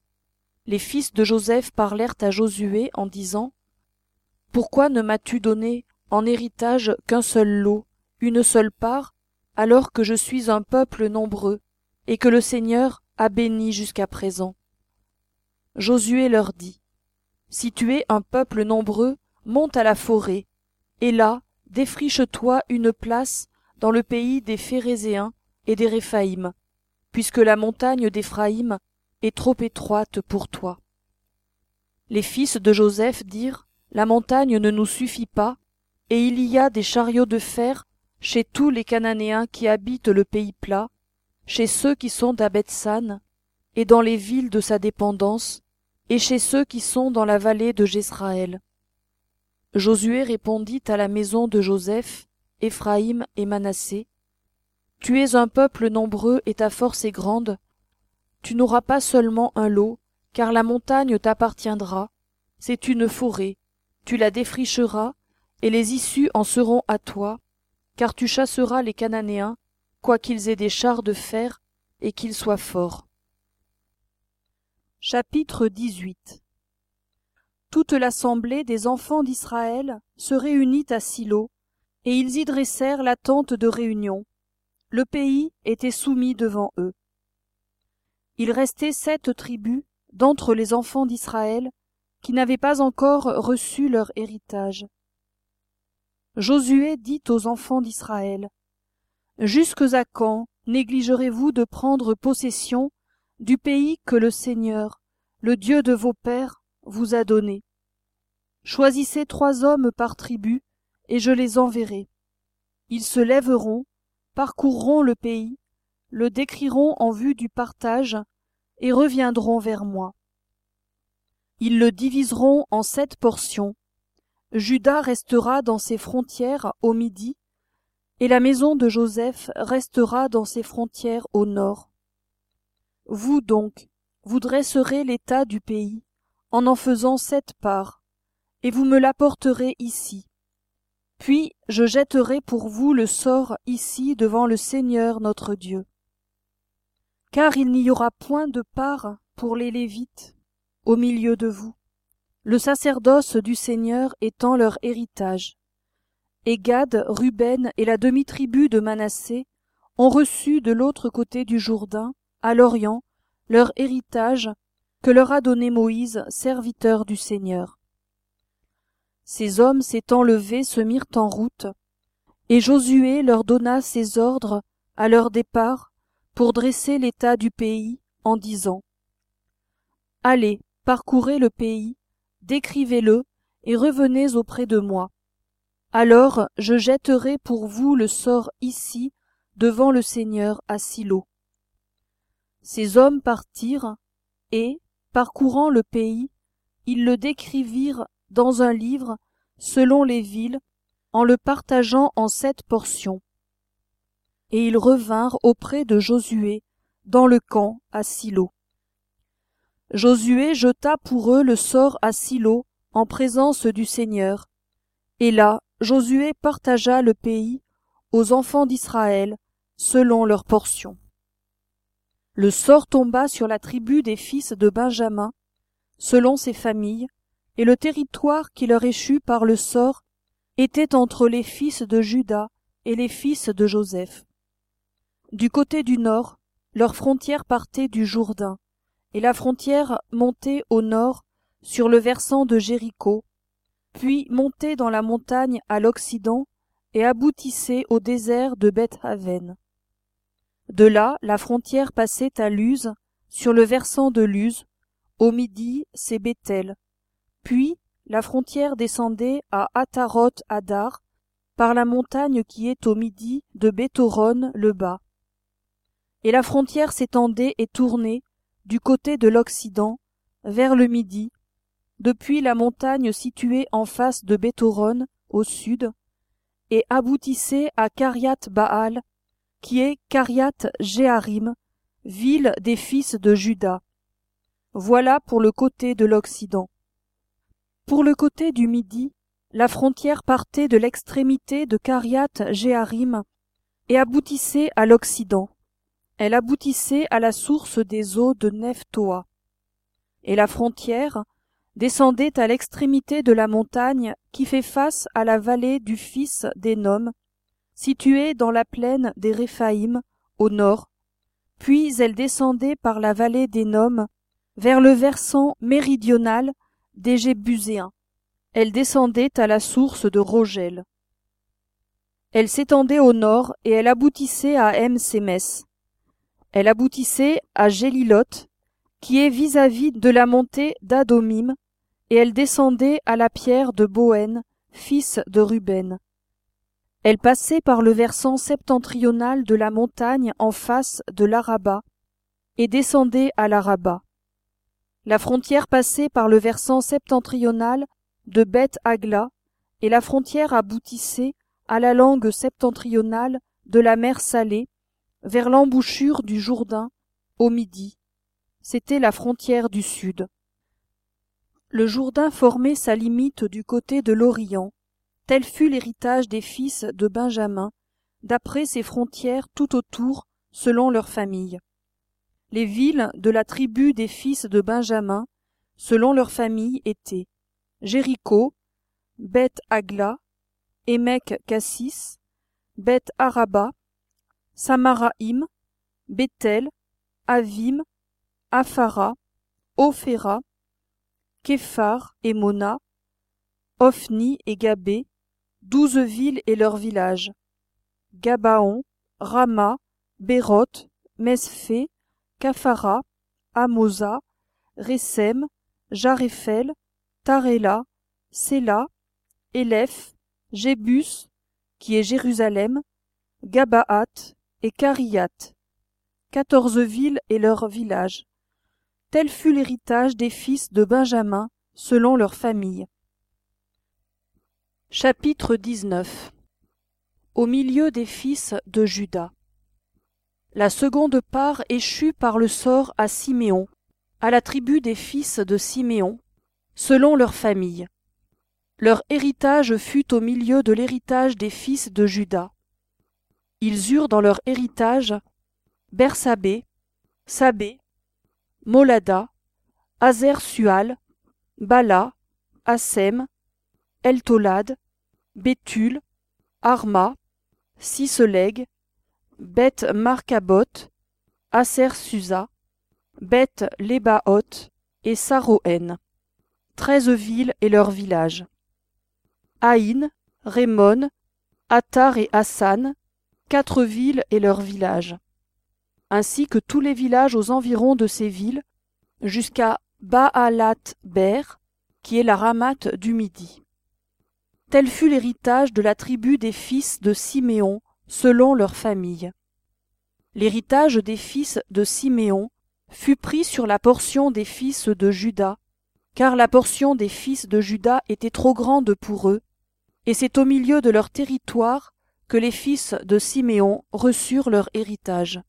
Speaker 1: Les fils de Joseph parlèrent à Josué en disant: « Pourquoi ne m'as-tu donné en héritage qu'un seul lot, une seule part, alors que je suis un peuple nombreux, et que le Seigneur, a béni jusqu'à présent. Josué leur dit, si tu es un peuple nombreux, monte à la forêt, et là, défriche-toi une place dans le pays des Phérézéens et des Réphaïm, puisque la montagne d'Éphraïm est trop étroite pour toi. Les fils de Joseph dirent, la montagne ne nous suffit pas, et il y a des chariots de fer chez tous les Cananéens qui habitent le pays plat, chez ceux qui sont à Bethsan, et dans les villes de sa dépendance, et chez ceux qui sont dans la vallée de Jezraël. Josué répondit à la maison de Joseph, Éphraïm et Manassé, tu es un peuple nombreux et ta force est grande, tu n'auras pas seulement un lot, car la montagne t'appartiendra, c'est une forêt, tu la défricheras, et les issues en seront à toi, car tu chasseras les Cananéens, quoiqu'ils aient des chars de fer et qu'ils soient forts. Chapitre dix-huit. Toute l'assemblée des enfants d'Israël se réunit à Silo, et ils y dressèrent la tente de réunion. Le pays était soumis devant eux. Il restait sept tribus d'entre les enfants d'Israël qui n'avaient pas encore reçu leur héritage. Josué dit aux enfants d'Israël, « Jusques à quand négligerez-vous de prendre possession du pays que le Seigneur, le Dieu de vos pères, vous a donné? Choisissez trois hommes par tribu, et je les enverrai. Ils se lèveront, parcourront le pays, le décriront en vue du partage, et reviendront vers moi. Ils le diviseront en sept portions. Juda restera dans ses frontières au midi, et la maison de Joseph restera dans ses frontières au nord. Vous donc, vous dresserez l'état du pays, en en faisant sept parts, et vous me l'apporterez ici. Puis je jetterai pour vous le sort ici devant le Seigneur notre Dieu. Car il n'y aura point de part pour les Lévites au milieu de vous, le sacerdoce du Seigneur étant leur héritage. Et Gad, Ruben et la demi-tribu de Manassé ont reçu de l'autre côté du Jourdain, à l'Orient, leur héritage que leur a donné Moïse, serviteur du Seigneur. Ces hommes s'étant levés se mirent en route, et Josué leur donna ses ordres à leur départ pour dresser l'état du pays en disant « Allez, parcourez le pays, décrivez-le et revenez auprès de moi. Alors je jetterai pour vous le sort ici devant le Seigneur à Silo. » Ces hommes partirent, et, parcourant le pays, ils le décrivirent dans un livre, selon les villes, en le partageant en sept portions. Et ils revinrent auprès de Josué, dans le camp à Silo. Josué jeta pour eux le sort à Silo, en présence du Seigneur. Et là, Josué partagea le pays aux enfants d'Israël, selon leurs portions. Le sort tomba sur la tribu des fils de Benjamin, selon ses familles, et le territoire qui leur échut par le sort était entre les fils de Juda et les fils de Joseph. Du côté du nord, leur frontière partait du Jourdain, et la frontière montait au nord sur le versant de Jéricho, puis montait dans la montagne à l'occident et aboutissait au désert de Beth-Aven. De là, la frontière passait à Luz, sur le versant de Luz, au midi c'est Béthel. Puis la frontière descendait à Ataroth-Adar, par la montagne qui est au midi de Béthoron le bas. Et la frontière s'étendait et tournait, du côté de l'Occident, vers le midi, depuis la montagne située en face de Béthoron, au sud, et aboutissait à Kariath-Baal, qui est Kariath-Jéarim, ville des fils de Juda. Voilà pour le côté de l'Occident. Pour le côté du midi, la frontière partait de l'extrémité de Kariath-Jéarim et aboutissait à l'Occident. Elle aboutissait à la source des eaux de Nephtoa. Et la frontière descendait à l'extrémité de la montagne qui fait face à la vallée du fils d'Énom, située dans la plaine des Réphaïm, au nord, puis elle descendait par la vallée d'Hénom vers le versant méridional des Jébuséens. Elle descendait à la source de Rogel. Elle s'étendait au nord et elle aboutissait à Em-Sémès. Elle aboutissait à Géliloth, qui est vis-à-vis de la montée d'Adomim, et elle descendait à la pierre de Bohen, fils de Ruben. Elle passait par le versant septentrional de la montagne en face de l'Araba, et descendait à l'Araba. La frontière passait par le versant septentrional de Beth-Agla, et la frontière aboutissait à la langue septentrionale de la mer Salée, vers l'embouchure du Jourdain, au midi. C'était la frontière du sud. Le Jourdain formait sa limite du côté de l'Orient. Tel fut l'héritage des fils de Benjamin, d'après ses frontières tout autour, selon leurs familles. Les villes de la tribu des fils de Benjamin, selon leurs familles, étaient Jéricho, Beth-Agla, Émec-Cassis, Beth-Araba, Samaraïm, Béthel, Avim, Aphara, Ophéra, Képhar et Mona, Ophni et Gabé, douze villes et leurs villages, Gabaon, Rama, Béroth, Mesphé, Caphara, Amosa, Résem, Jaréphel, Taréla, Séla, Élèph, Jébus, qui est Jérusalem, Gabaat et Cariat, quatorze villes et leurs villages. Tel fut l'héritage des fils de Benjamin, selon leurs familles. Chapitre dix-neuf. Au milieu des fils de Juda. La seconde part échut par le sort à Siméon, à la tribu des fils de Siméon, selon leurs familles. Leur héritage fut au milieu de l'héritage des fils de Juda. Ils eurent dans leur héritage Bersabée, Sabé, Molada, Azer-Sual, Bala, Assem, Eltolad, Béthul, Arma, Siseleg, Beth-Marcaboth, Aser-Susa, Beth-Lébaoth et Saroën, treize villes et leurs villages. Haïn, Rémon, Attar et Hassan, quatre villes et leurs villages, ainsi que tous les villages aux environs de ces villes, jusqu'à Baalat-Ber, qui est la Ramate du Midi. Tel fut l'héritage de la tribu des fils de Siméon, selon leurs familles. L'héritage des fils de Siméon fut pris sur la portion des fils de Juda, car la portion des fils de Juda était trop grande pour eux, et c'est au milieu de leur territoire que les fils de Siméon reçurent leur héritage.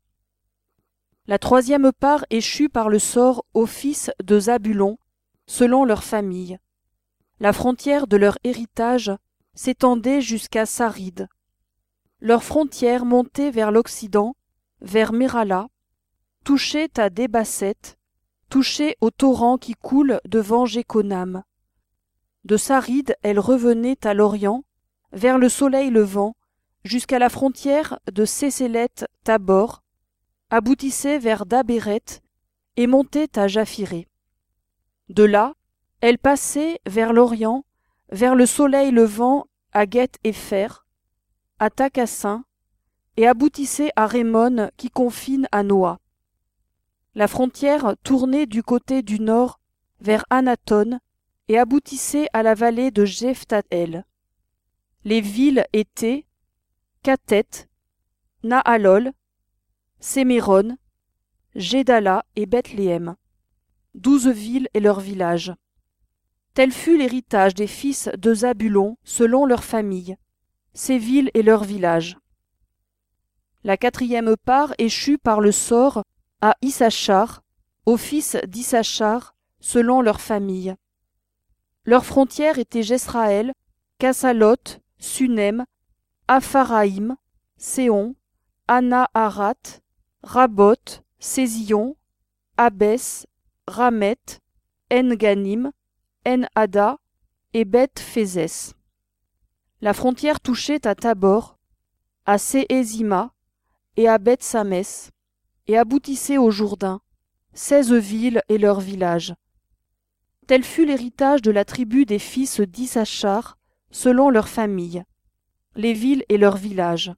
Speaker 1: La troisième part échut par le sort aux fils de Zabulon, selon leurs familles. La frontière de leur héritage s'étendait jusqu'à Saride. Leur frontière montait vers l'Occident, vers Mérala, touchait à Débasset, touchait au torrent qui coule devant Jéconam. De Saride, elle revenait à l'Orient, vers le soleil levant, jusqu'à la frontière de Séséleth-Tabor, aboutissait vers Dabéret et montait à Japhiré. De là, elle passait vers l'Orient, vers le soleil levant à Gueth-Épher, à Takassin, et aboutissait à Rémon qui confine à Noa. La frontière tournait du côté du nord vers Anaton et aboutissait à la vallée de Jephtaël. Les villes étaient Kathet, Nahalol, Séméron, Gédala et Bethléem, douze villes et leurs villages. Tel fut l'héritage des fils de Zabulon selon leurs familles, ces villes et leurs villages. La quatrième part échut par le sort à Issachar, aux fils d'Issachar selon leurs familles. Leurs frontières étaient Jesraël, Kassaloth, Sunem, Apharaïm, Séon, Anaharat, Raboth, Sézion, Abès, Ramet, En-Ganim, En-Hada et Beth-Phésès. La frontière touchait à Tabor, à Séhézima et à Beth-Samès, et aboutissez au Jourdain, seize villes et leurs villages. Tel fut l'héritage de la tribu des fils d'Issachar, selon leurs familles, les villes et leurs villages.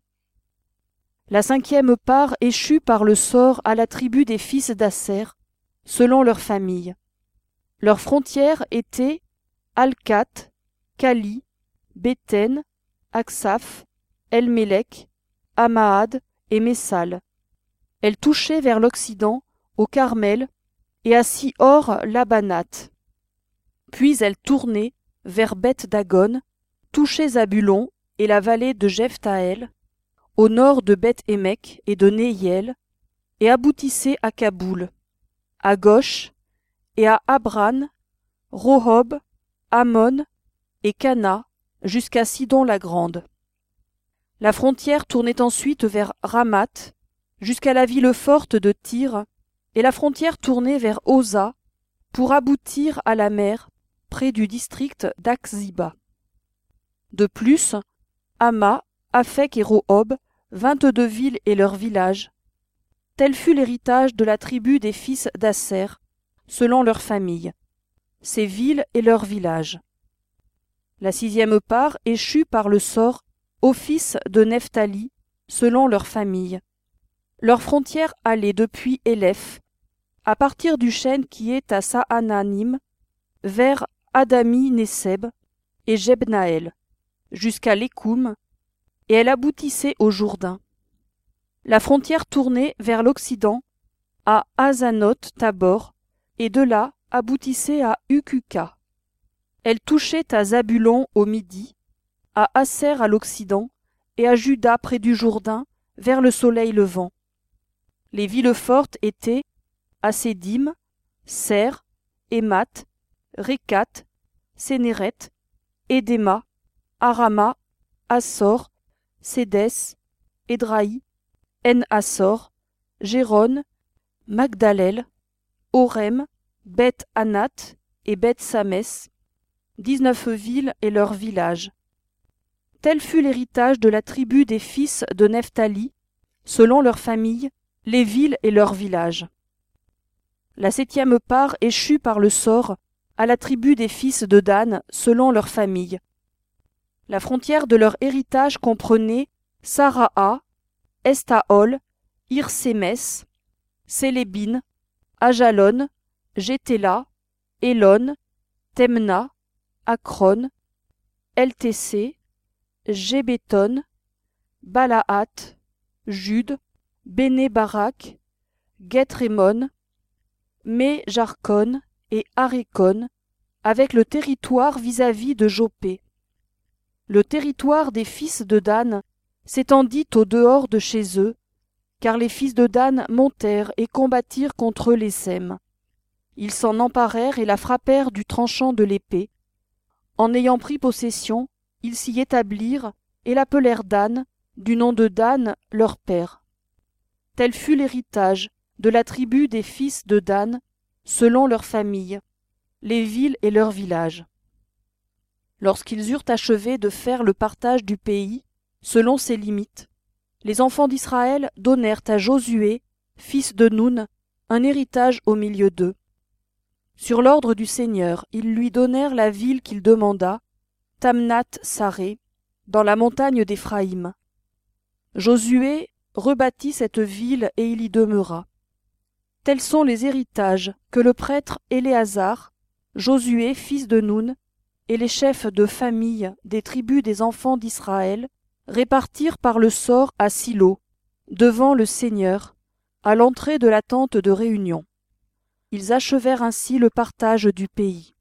Speaker 1: La cinquième part échut par le sort à la tribu des fils d'Asser, selon leurs familles. Leurs frontières étaient Alcat, Cali, Béthen, Aksaph, Elmélec, Amaad et Messal. Elles touchaient vers l'Occident, au Carmel, et à Sihor-Labanat. Puis elles tournaient vers Beth-Dagon, touchaient Zabulon et la vallée de Jephtaël, au nord de Beth-Émec et de Néhiel, et aboutissaient à Kaboul, à Gauche, et à Abran, Rohob, Ammon et Cana, jusqu'à Sidon-la-Grande. La frontière tournait ensuite vers Ramat, jusqu'à la ville forte de Tyr, et la frontière tournait vers Osa, pour aboutir à la mer, près du district d'Aksziba. De plus, Hama, Aphek et Rohob, vingt-deux villes et leurs villages. Tel fut l'héritage de la tribu des fils d'Asser, selon leurs familles, ces villes et leurs villages. La sixième part échut par le sort aux fils de Nephtali, selon leurs familles. Leurs frontières allaient depuis Éléph, à partir du chêne qui est à Saananim, vers Adami-Nesseb et Jebnaël, jusqu'à l'Écoum, et elle aboutissait au Jourdain. La frontière tournait vers l'Occident, à Azanoth-Tabor, et de là aboutissait à Ukuka. Elle touchait à Zabulon au midi, à Asser à l'Occident, et à Juda près du Jourdain, vers le soleil levant. Les villes fortes étaient Assédim, Ser, Émat, Rékat, Sénéret, Édéma, Arama, Assor, Sédès, Édraï, En-Assor, Géron, Magdalel, Orem, Beth-Anat et Beth-Samès, dix-neuf villes et leurs villages. Tel fut l'héritage de la tribu des fils de Nephtali, selon leurs familles, les villes et leurs villages. La septième part échut par le sort à la tribu des fils de Dan, selon leurs familles. La frontière de leur héritage comprenait Saraha, Estaol, Irsémès, Sélébine, Ajalon, Gétéla, Élon, Temna, Akron, Eltécé, Gébéton, Balaat, Jude, Béné-Barak, Gueth-Rémon, Mé-Jarkon et Arékon, avec le territoire vis-à-vis de Jopé. Le territoire des fils de Dan s'étendit au dehors de chez eux, car les fils de Dan montèrent et combattirent contre les Sèmes. Ils s'en emparèrent et la frappèrent du tranchant de l'épée. En ayant pris possession, ils s'y établirent et l'appelèrent Dan, du nom de Dan, leur père. Tel fut l'héritage de la tribu des fils de Dan, selon leurs familles, les villes et leurs villages. Lorsqu'ils eurent achevé de faire le partage du pays, selon ses limites, les enfants d'Israël donnèrent à Josué, fils de Nun, un héritage au milieu d'eux. Sur l'ordre du Seigneur, ils lui donnèrent la ville qu'il demanda, Tamnath-Saré, dans la montagne d'Éphraïm. Josué rebâtit cette ville et il y demeura. Tels sont les héritages que le prêtre Éléazar, Josué, fils de Nun, et les chefs de famille des tribus des enfants d'Israël répartirent par le sort à Silo, devant le Seigneur, à l'entrée de la tente de réunion. Ils achevèrent ainsi le partage du pays.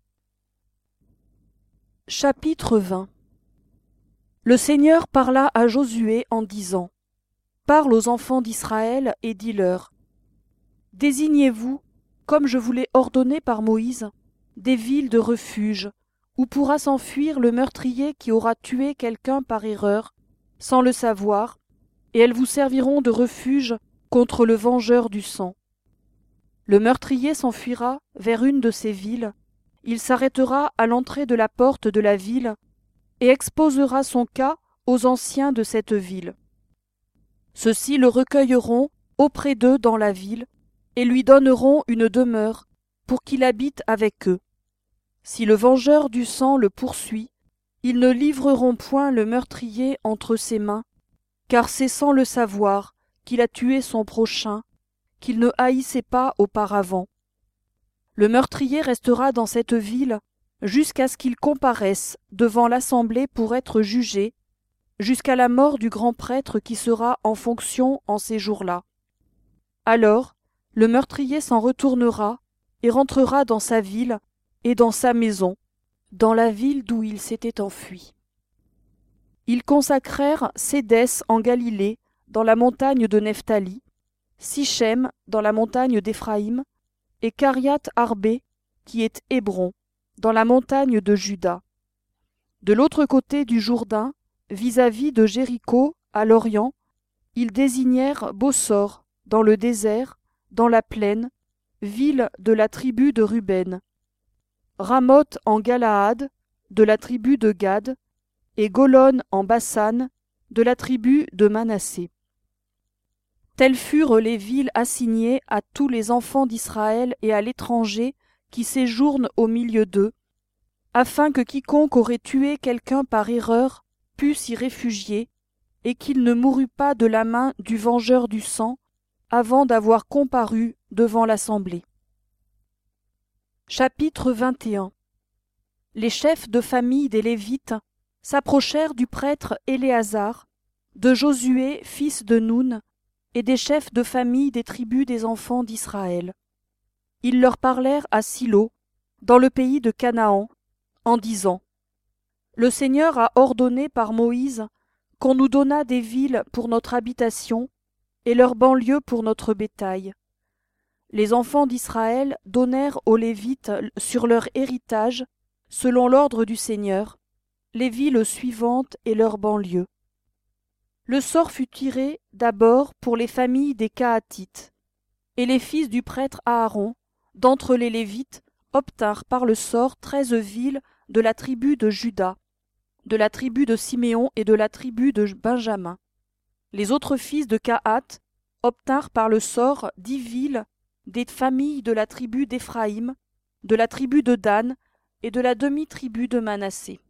Speaker 1: Chapitre vingt. Le Seigneur parla à Josué en disant : Parle aux enfants d'Israël et dis-leur : Désignez-vous, comme je vous l'ai ordonné par Moïse, des villes de refuge, où pourra s'enfuir le meurtrier qui aura tué quelqu'un par erreur, sans le savoir, et elles vous serviront de refuge contre le vengeur du sang. Le meurtrier s'enfuira vers une de ces villes, il s'arrêtera à l'entrée de la porte de la ville, et exposera son cas aux anciens de cette ville. Ceux-ci le recueilleront auprès d'eux dans la ville, et lui donneront une demeure, pour qu'il habite avec eux. Si le vengeur du sang le poursuit, ils ne livreront point le meurtrier entre ses mains, car c'est sans le savoir qu'il a tué son prochain, qu'il ne haïssait pas auparavant. Le meurtrier restera dans cette ville jusqu'à ce qu'il comparaisse devant l'assemblée pour être jugé, jusqu'à la mort du grand prêtre qui sera en fonction en ces jours-là. Alors, le meurtrier s'en retournera et rentrera dans sa ville et dans sa maison, dans la ville d'où il s'était enfui. Ils consacrèrent Sédès en Galilée, dans la montagne de Nephtali, Sichem dans la montagne d'Éphraïm, et Kariath Arbé, qui est Hébron, dans la montagne de Juda. De l'autre côté du Jourdain, vis-à-vis de Jéricho, à l'orient, ils désignèrent Bossor, dans le désert, dans la plaine, ville de la tribu de Ruben, Ramoth en Galaad, de la tribu de Gad, et Golon en Bassan, de la tribu de Manassé. Telles furent les villes assignées à tous les enfants d'Israël et à l'étranger qui séjourne au milieu d'eux, afin que quiconque aurait tué quelqu'un par erreur pût s'y réfugier, et qu'il ne mourût pas de la main du vengeur du sang, avant d'avoir comparu devant l'assemblée. Chapitre vingt et un. Les chefs de famille des Lévites s'approchèrent du prêtre Éléazar, de Josué fils de Noun, et des chefs de famille des tribus des enfants d'Israël. Ils leur parlèrent à Silo, dans le pays de Canaan, en disant : Le Seigneur a ordonné par Moïse qu'on nous donnât des villes pour notre habitation et leurs banlieues pour notre bétail. Les enfants d'Israël donnèrent aux Lévites sur leur héritage, selon l'ordre du Seigneur, les villes suivantes et leurs banlieues. Le sort fut tiré d'abord pour les familles des Kahatites, et les fils du prêtre Aaron, d'entre les Lévites, obtinrent par le sort treize villes de la tribu de Juda, de la tribu de Siméon et de la tribu de Benjamin. Les autres fils de Kahath obtinrent par le sort dix villes des familles de la tribu d'Éphraïm, de la tribu de Dan et de la demi-tribu de Manassé.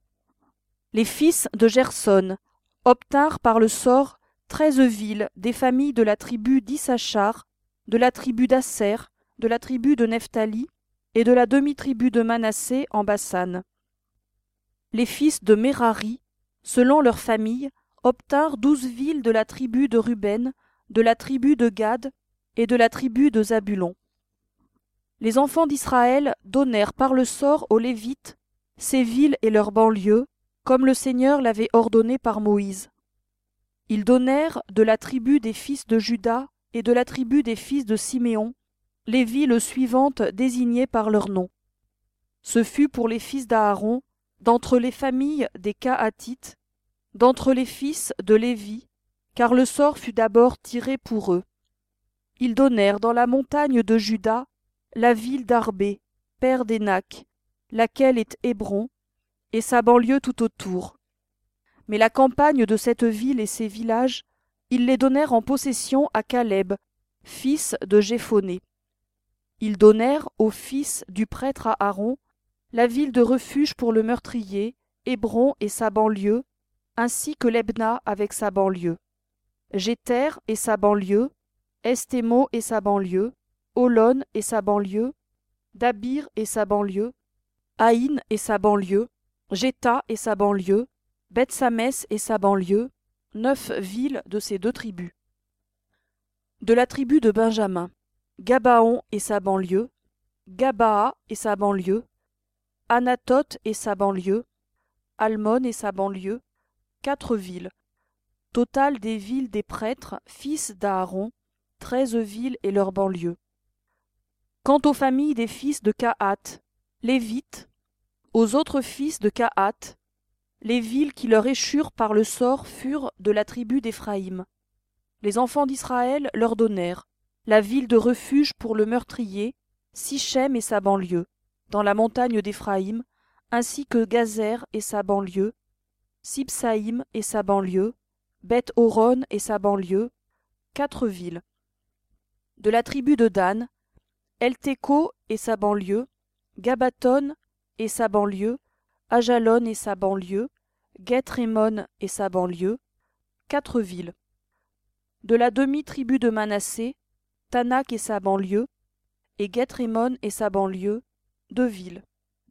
Speaker 1: Les fils de Gerson obtinrent par le sort treize villes des familles de la tribu d'Issachar, de la tribu d'Asser, de la tribu de Nephtali et de la demi-tribu de Manassé en Bassan. Les fils de Mérari, selon leurs familles, obtinrent douze villes de la tribu de Ruben, de la tribu de Gad et de la tribu de Zabulon. Les enfants d'Israël donnèrent par le sort aux Lévites ces villes et leurs banlieues, comme le Seigneur l'avait ordonné par Moïse. Ils donnèrent de la tribu des fils de Juda et de la tribu des fils de Siméon les villes suivantes désignées par leur nom. Ce fut pour les fils d'Aaron, d'entre les familles des Kahatites, d'entre les fils de Lévi, car le sort fut d'abord tiré pour eux. Ils donnèrent dans la montagne de Juda la ville d'Arbé, père d'Énac, laquelle est Hébron, et sa banlieue tout autour. Mais la campagne de cette ville et ses villages, ils les donnèrent en possession à Caleb, fils de Jéphoné. Ils donnèrent aux fils du prêtre Aaron la ville de refuge pour le meurtrier, Hébron et sa banlieue, ainsi que Lebna avec sa banlieue, Jéter et sa banlieue, Estémo et sa banlieue, Holon et sa banlieue, Dabir et sa banlieue, Haïn et sa banlieue, Jéta et sa banlieue, Beth-Samès et sa banlieue, neuf villes de ces deux tribus. De la tribu de Benjamin, Gabaon et sa banlieue, Gabaa et sa banlieue, Anathoth et sa banlieue, Almon et sa banlieue, quatre villes. Total des villes des prêtres, fils d'Aaron, treize villes et leurs banlieues. Quant aux familles des fils de Kahath, Lévites, aux autres fils de Kahath, les villes qui leur échurent par le sort furent de la tribu d'Éphraïm. Les enfants d'Israël leur donnèrent la ville de refuge pour le meurtrier, Sichem et sa banlieue, dans la montagne d'Éphraïm, ainsi que Gazer et sa banlieue, Sibsaïm et sa banlieue, Beth-Horon et sa banlieue, quatre villes. De la tribu de Dan, Eltéco et sa banlieue, Gabaton et sa banlieue, Ajalon et sa banlieue, Gueth-Rémon et sa banlieue, quatre villes. De la demi-tribu de Manassé, Tanak et sa banlieue, et Gueth-Rémon et sa banlieue, deux villes.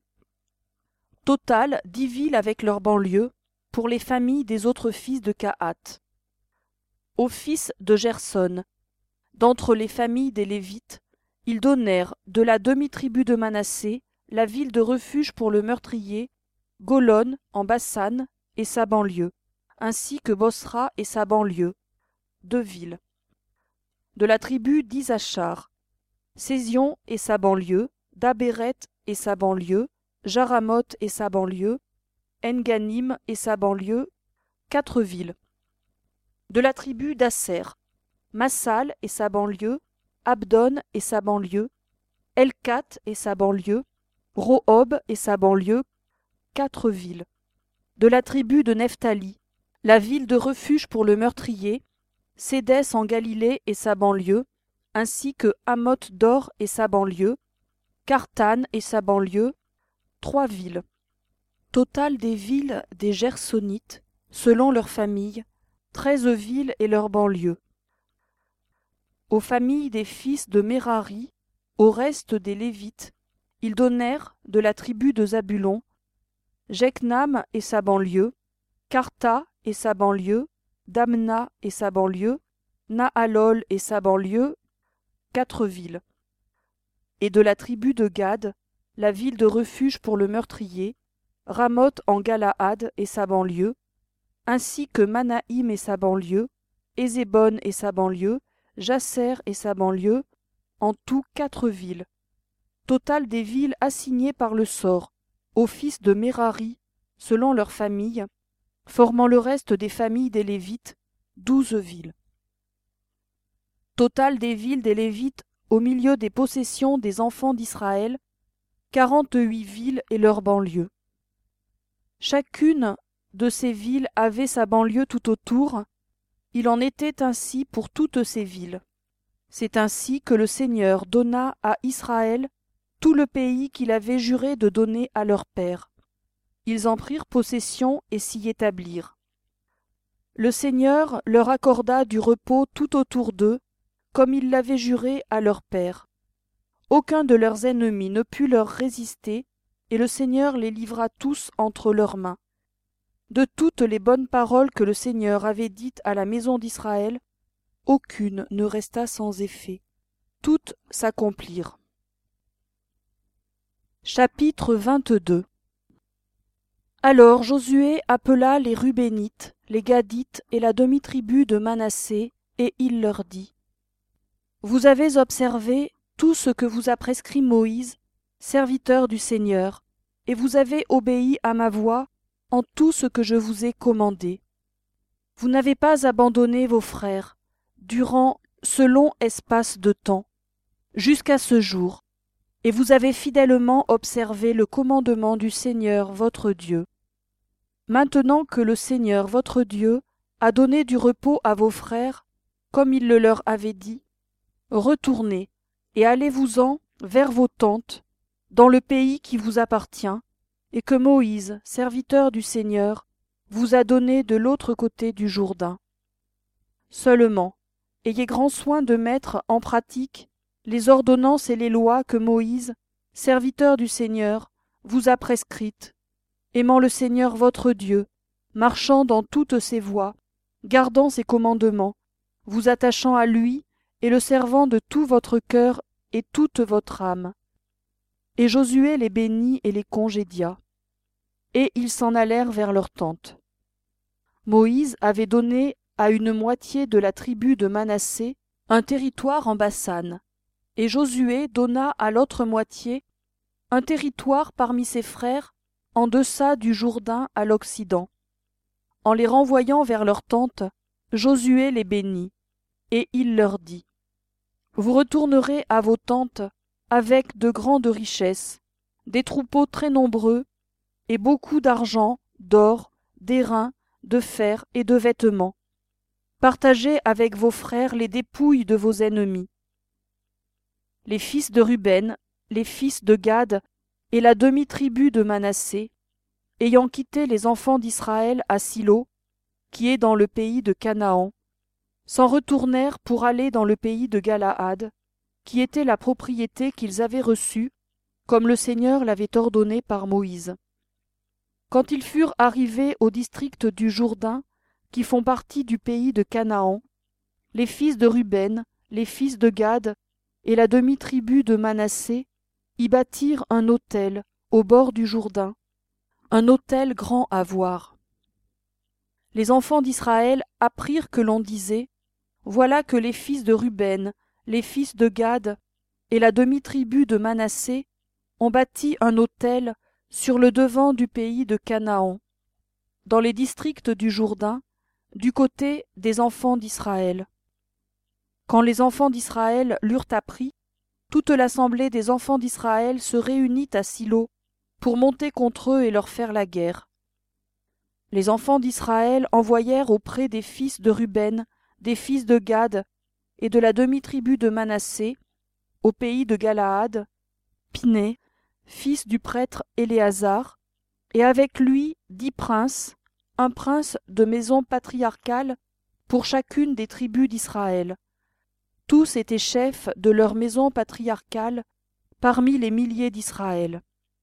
Speaker 1: Total, dix villes avec leurs banlieues, pour les familles des autres fils de Kehath. Aux fils de Gerson, d'entre les familles des Lévites, ils donnèrent de la demi-tribu de Manassé la ville de refuge pour le meurtrier, Golon en Bassan et sa banlieue, ainsi que Bosra et sa banlieue, deux villes. De la tribu d'Isachar, Sézion et sa banlieue, Dabéret et sa banlieue, Jaramoth et sa banlieue, Enganim et sa banlieue, quatre villes. De la tribu d'Asser, Massal et sa banlieue, Abdon et sa banlieue, Elkat et sa banlieue, Rohob et sa banlieue, quatre villes. De la tribu de Nephtali, la ville de refuge pour le meurtrier, Sédès en Galilée et sa banlieue, ainsi que Hamoth d'Or et sa banlieue, Cartan et sa banlieue, trois villes. Total des villes des Gersonites, selon leurs familles, treize villes et leurs banlieues. Aux familles des fils de Mérari, au reste des Lévites, ils donnèrent de la tribu de Zabulon, Jeknam et sa banlieue, Karta et sa banlieue, Damna et sa banlieue, Nahalol et sa banlieue, quatre villes. Et de la tribu de Gad, la ville de refuge pour le meurtrier, Ramoth en Galaad et sa banlieue, ainsi que Manaïm et sa banlieue, Ézébon et sa banlieue, Jasser et sa banlieue, en tout quatre villes. Total des villes assignées par le sort, aux fils de Mérari, selon leurs familles, formant le reste des familles des Lévites, douze villes. Total des villes des Lévites au milieu des possessions des enfants d'Israël, quarante-huit villes et leurs banlieues. Chacune de ces villes avait sa banlieue tout autour, il en était ainsi pour toutes ces villes. C'est ainsi que le Seigneur donna à Israël tout le pays qu'il avait juré de donner à leur père. Ils en prirent possession et s'y établirent. Le Seigneur leur accorda du repos tout autour d'eux, comme il l'avait juré à leur père. Aucun de leurs ennemis ne put leur résister, et le Seigneur les livra tous entre leurs mains. De toutes les bonnes paroles que le Seigneur avait dites à la maison d'Israël, aucune ne resta sans effet. Toutes s'accomplirent. Chapitre vingt-deux. Alors Josué appela les Rubénites, les Gadites et la demi-tribu de Manassé, et il leur dit : Vous avez observé tout ce que vous a prescrit Moïse, serviteur du Seigneur, et vous avez obéi à ma voix en tout ce que je vous ai commandé. Vous n'avez pas abandonné vos frères, durant ce long espace de temps, jusqu'à ce jour, et vous avez fidèlement observé le commandement du Seigneur votre Dieu. Maintenant que le Seigneur votre Dieu a donné du repos à vos frères, comme il le leur avait dit, retournez et allez-vous-en vers vos tentes, dans le pays qui vous appartient, et que Moïse, serviteur du Seigneur, vous a donné de l'autre côté du Jourdain. Seulement, ayez grand soin de mettre en pratique les ordonnances et les lois que Moïse, serviteur du Seigneur, vous a prescrites, aimant le Seigneur votre Dieu, marchant dans toutes ses voies, gardant ses commandements, vous attachant à lui et le servant de tout votre cœur et toute votre âme. Et Josué les bénit et les congédia. Et ils s'en allèrent vers leur tente. Moïse avait donné à une moitié de la tribu de Manassé un territoire en Bassan, et Josué donna à l'autre moitié un territoire parmi ses frères en deçà du Jourdain à l'Occident. En les renvoyant vers leur tente, Josué les bénit, et il leur dit : Vous retournerez à vos tentes avec de grandes richesses, des troupeaux très nombreux, et beaucoup d'argent, d'or, d'airain, de fer et de vêtements. Partagez avec vos frères les dépouilles de vos ennemis. les fils de Ruben, les fils de Gad et la demi-tribu de Manassé, ayant quitté les enfants d'Israël à Silo, qui est dans le pays de Canaan, s'en retournèrent pour aller dans le pays de Galaad, qui était la propriété qu'ils avaient reçue, comme le Seigneur l'avait ordonné par Moïse. Quand ils furent arrivés au district du Jourdain, qui font partie du pays de Canaan, les fils de Ruben, les fils de Gad et la demi-tribu de Manassé y bâtirent un autel au bord du Jourdain, un autel grand à voir. Les enfants d'Israël apprirent que l'on disait « Voilà que les fils de Ruben, les fils de Gad et la demi-tribu de Manassé ont bâti un autel sur le devant du pays de Canaan, dans les districts du Jourdain, du côté des enfants d'Israël. » Quand les enfants d'Israël l'eurent appris, toute l'assemblée des enfants d'Israël se réunit à Silo pour monter contre eux et leur faire la guerre. Les enfants d'Israël envoyèrent auprès des fils de Ruben, des fils de Gad et de la demi-tribu de Manassé, au pays de Galaad, Piné, fils du prêtre Éléazar, et avec lui dix princes, un prince de maison patriarcale pour chacune des tribus d'Israël. Tous étaient chefs de leur maison patriarcale parmi les milliers d'Israël.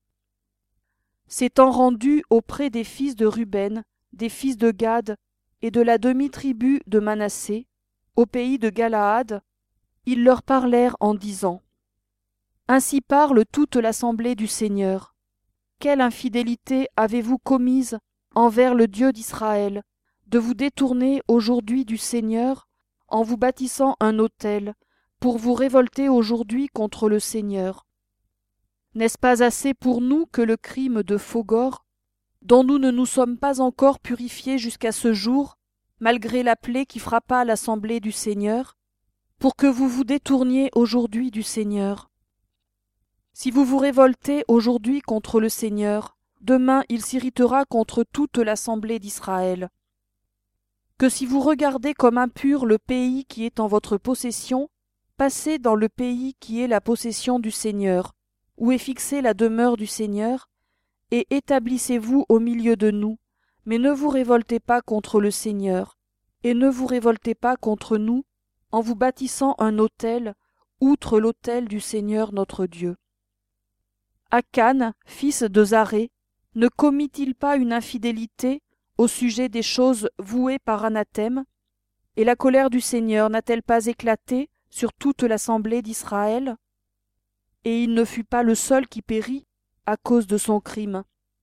Speaker 1: S'étant rendus auprès des fils de Ruben, des fils de Gad et de la demi-tribu de Manassé, au pays de Galaad, ils leur parlèrent en disant « Ainsi parle toute l'assemblée du Seigneur. Quelle infidélité avez-vous commise envers le Dieu d'Israël, de vous détourner aujourd'hui du Seigneur en vous bâtissant un autel, pour vous révolter aujourd'hui contre le Seigneur. N'est-ce pas assez pour nous que le crime de Phogor, dont nous ne nous sommes pas encore purifiés jusqu'à ce jour, malgré la plaie qui frappa l'assemblée du Seigneur, pour que vous vous détourniez aujourd'hui du Seigneur? Si vous vous révoltez aujourd'hui contre le Seigneur, demain il s'irritera contre toute l'assemblée d'Israël. Que si vous regardez comme impur le pays qui est en votre possession, passez dans le pays qui est la possession du Seigneur, où est fixée la demeure du Seigneur, et établissez-vous au milieu de nous, mais ne vous révoltez pas contre le Seigneur, et ne vous révoltez pas contre nous, en vous bâtissant un autel, outre l'autel du Seigneur notre Dieu. Akan, fils de Zaré, ne commit-il pas une infidélité au sujet des choses vouées par anathème, et la colère du Seigneur n'a-t-elle pas éclaté sur toute l'assemblée d'Israël? Et il ne fut pas le seul qui périt à cause de son crime.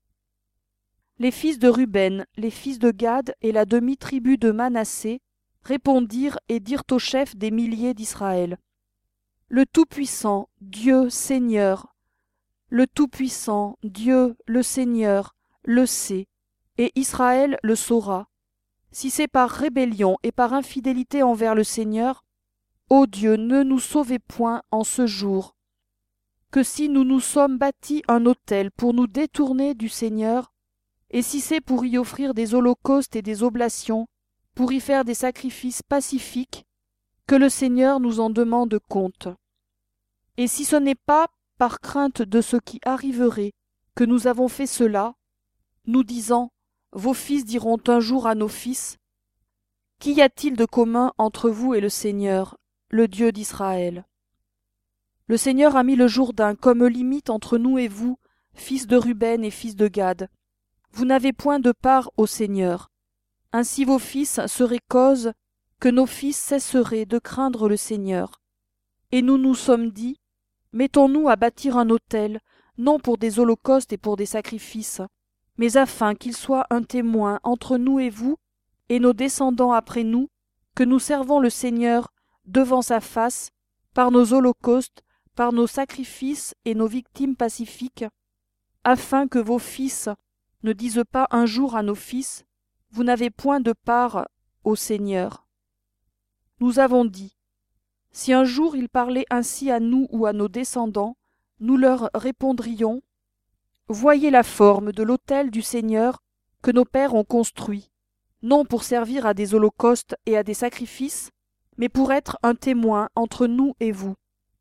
Speaker 1: Les fils de Ruben, les fils de Gad et la demi-tribu de Manassé répondirent et dirent au chef des milliers d'Israël: Le Tout-Puissant, Dieu, Seigneur, le Tout-Puissant, Dieu, le Seigneur, le sait, et Israël le saura. Si c'est par rébellion et par infidélité envers le Seigneur, ô Dieu, ne nous sauvez point en ce jour. Que si nous nous sommes bâtis un autel pour nous détourner du Seigneur, et si c'est pour y offrir des holocaustes et des oblations, pour y faire des sacrifices pacifiques, que le Seigneur nous en demande compte. Et si ce n'est pas par crainte de ce qui arriverait que nous avons fait cela, nous disant: Vos fils diront un jour à nos fils: Qu'y a-t-il de commun entre vous et le Seigneur, le Dieu d'Israël? Le Seigneur a mis le Jourdain comme limite entre nous et vous, fils de Ruben et fils de Gad. Vous n'avez point de part au Seigneur. Ainsi vos fils seraient cause que nos fils cesseraient de craindre le Seigneur. Et nous nous sommes dit: Mettons-nous à bâtir un autel, non pour des holocaustes et pour des sacrifices, mais afin qu'il soit un témoin entre nous et vous, et nos descendants après nous, que nous servons le Seigneur devant sa face, par nos holocaustes, par nos sacrifices et nos victimes pacifiques, afin que vos fils ne disent pas un jour à nos fils: Vous n'avez point de part au Seigneur. Nous avons dit: Si un jour ils parlaient ainsi à nous ou à nos descendants, nous leur répondrions: Voyez la forme de l'autel du Seigneur que nos pères ont construit, non pour servir à des holocaustes et à des sacrifices, mais pour être un témoin entre nous et vous.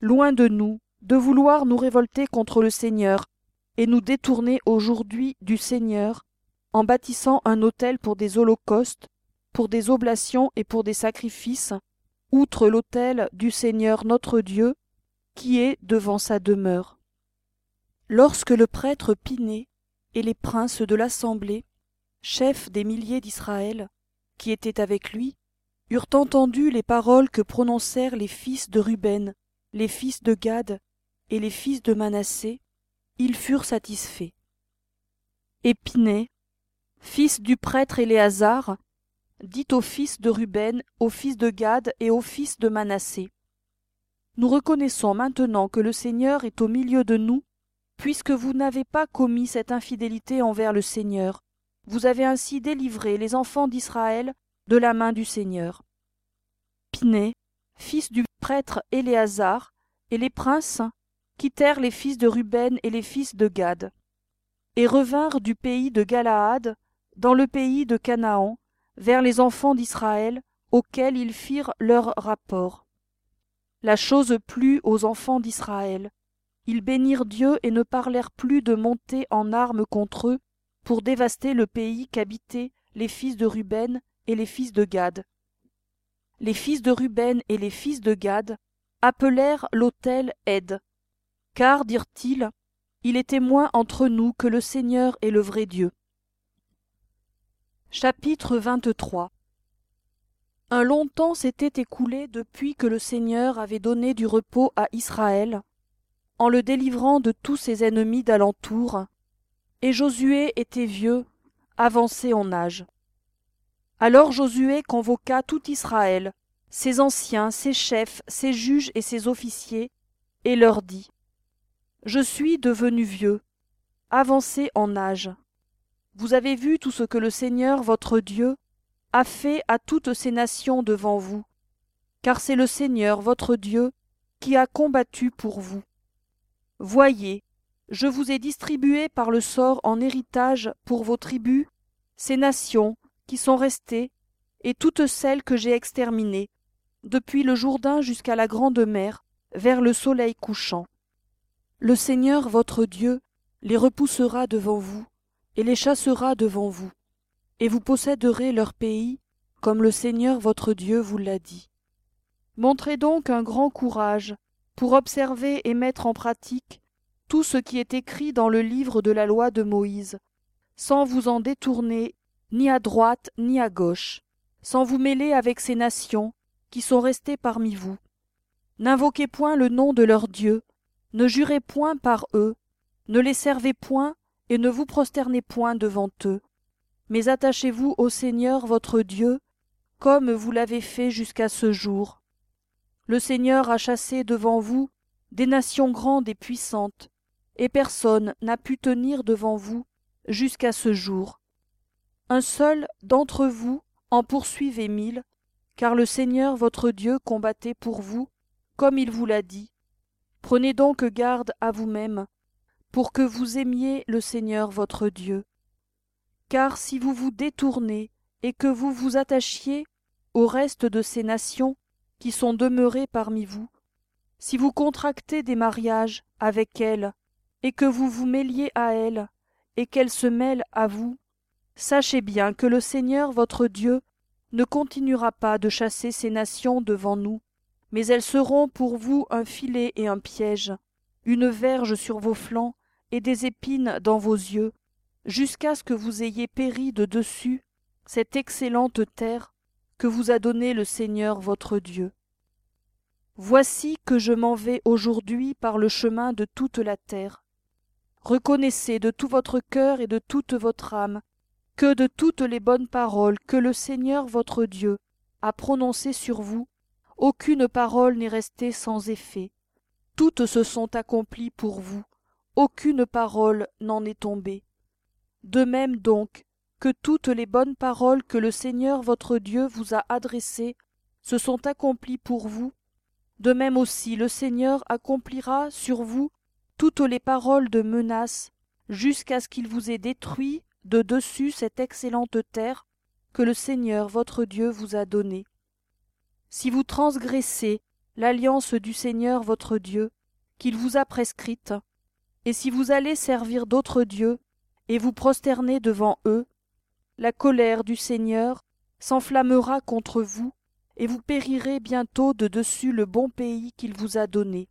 Speaker 1: loin de nous, de vouloir nous révolter contre le Seigneur et nous détourner aujourd'hui du Seigneur en bâtissant un autel pour des holocaustes, pour des oblations et pour des sacrifices, outre l'autel du Seigneur notre Dieu, qui est devant sa demeure. Lorsque le prêtre Pinet et les princes de l'assemblée, chefs des milliers d'Israël, qui étaient avec lui, eurent entendu les paroles que prononcèrent les fils de Ruben, les fils de Gad et les fils de Manassé, ils furent satisfaits. Et Pinet, fils du prêtre Éléazar, dit aux fils de Ruben, aux fils de Gad et aux fils de Manassé: Nous reconnaissons maintenant que le Seigneur est au milieu de nous, puisque vous n'avez pas commis cette infidélité envers le Seigneur. Vous avez ainsi délivré les enfants d'Israël de la main du Seigneur. Pinet, fils du prêtre Éléazar, et les princes quittèrent les fils de Ruben et les fils de Gad, et revinrent du pays de Galaad, dans le pays de Canaan, vers les enfants d'Israël, auxquels ils firent leur rapport. La chose plut aux enfants d'Israël. Ils bénirent Dieu et ne parlèrent plus de monter en armes contre eux, pour dévaster le pays qu'habitaient les fils de Ruben et les fils de Gad. Les fils de Ruben et les fils de Gad appelèrent l'autel Aide, car, dirent-ils, il est témoin entre nous que le Seigneur est le vrai Dieu. Chapitre vingt-trois. Un long temps s'était écoulé depuis que le Seigneur avait donné du repos à Israël, en le délivrant de tous ses ennemis d'alentour, et Josué était vieux, avancé en âge. Alors Josué convoqua tout Israël, ses anciens, ses chefs, ses juges et ses officiers, et leur dit: Je suis devenu vieux, avancé en âge. Vous avez vu tout ce que le Seigneur votre Dieu a fait à toutes ces nations devant vous, car c'est le Seigneur votre Dieu qui a combattu pour vous. Voyez, je vous ai distribué par le sort en héritage pour vos tribus ces nations qui sont restées et toutes celles que j'ai exterminées, depuis le Jourdain jusqu'à la grande mer, vers le soleil couchant. Le Seigneur votre Dieu les repoussera devant vous et les chassera devant vous, et vous posséderez leur pays, comme le Seigneur votre Dieu vous l'a dit. Montrez donc un grand courage pour observer et mettre en pratique tout ce qui est écrit dans le livre de la loi de Moïse, sans vous en détourner ni à droite ni à gauche, sans vous mêler avec ces nations qui sont restées parmi vous. N'invoquez point le nom de leur Dieu, ne jurez point par eux, ne les servez point et ne vous prosternez point devant eux, mais attachez-vous au Seigneur votre Dieu, comme vous l'avez fait jusqu'à ce jour. Le Seigneur a chassé devant vous des nations grandes et puissantes, et personne n'a pu tenir devant vous jusqu'à ce jour. Un seul d'entre vous en poursuivait mille, car le Seigneur votre Dieu combattait pour vous, comme il vous l'a dit. Prenez donc garde à vous-même, pour que vous aimiez le Seigneur votre Dieu. Car si vous vous détournez et que vous vous attachiez au reste de ces nations qui sont demeurées parmi vous, si vous contractez des mariages avec elles, et que vous vous mêliez à elles, et qu'elles se mêlent à vous, sachez bien que le Seigneur votre Dieu ne continuera pas de chasser ces nations devant nous, mais elles seront pour vous un filet et un piège, une verge sur vos flancs et des épines dans vos yeux, jusqu'à ce que vous ayez péri de dessus cette excellente terre que vous a donnée le Seigneur votre Dieu. Voici que je m'en vais aujourd'hui par le chemin de toute la terre. Reconnaissez de tout votre cœur et de toute votre âme que de toutes les bonnes paroles que le Seigneur votre Dieu a prononcées sur vous, aucune parole n'est restée sans effet. Toutes se sont accomplies pour vous, aucune parole n'en est tombée. De même donc que toutes les bonnes paroles que le Seigneur votre Dieu vous a adressées se sont accomplies pour vous, de même aussi le Seigneur accomplira sur vous toutes les paroles de menace, jusqu'à ce qu'il vous ait détruit de dessus cette excellente terre que le Seigneur votre Dieu vous a donnée. Si vous transgressez l'alliance du Seigneur votre Dieu, qu'il vous a prescrite, et si vous allez servir d'autres dieux, et vous prosterner devant eux, la colère du Seigneur s'enflammera contre vous, et vous périrez bientôt de dessus le bon pays qu'il vous a donné.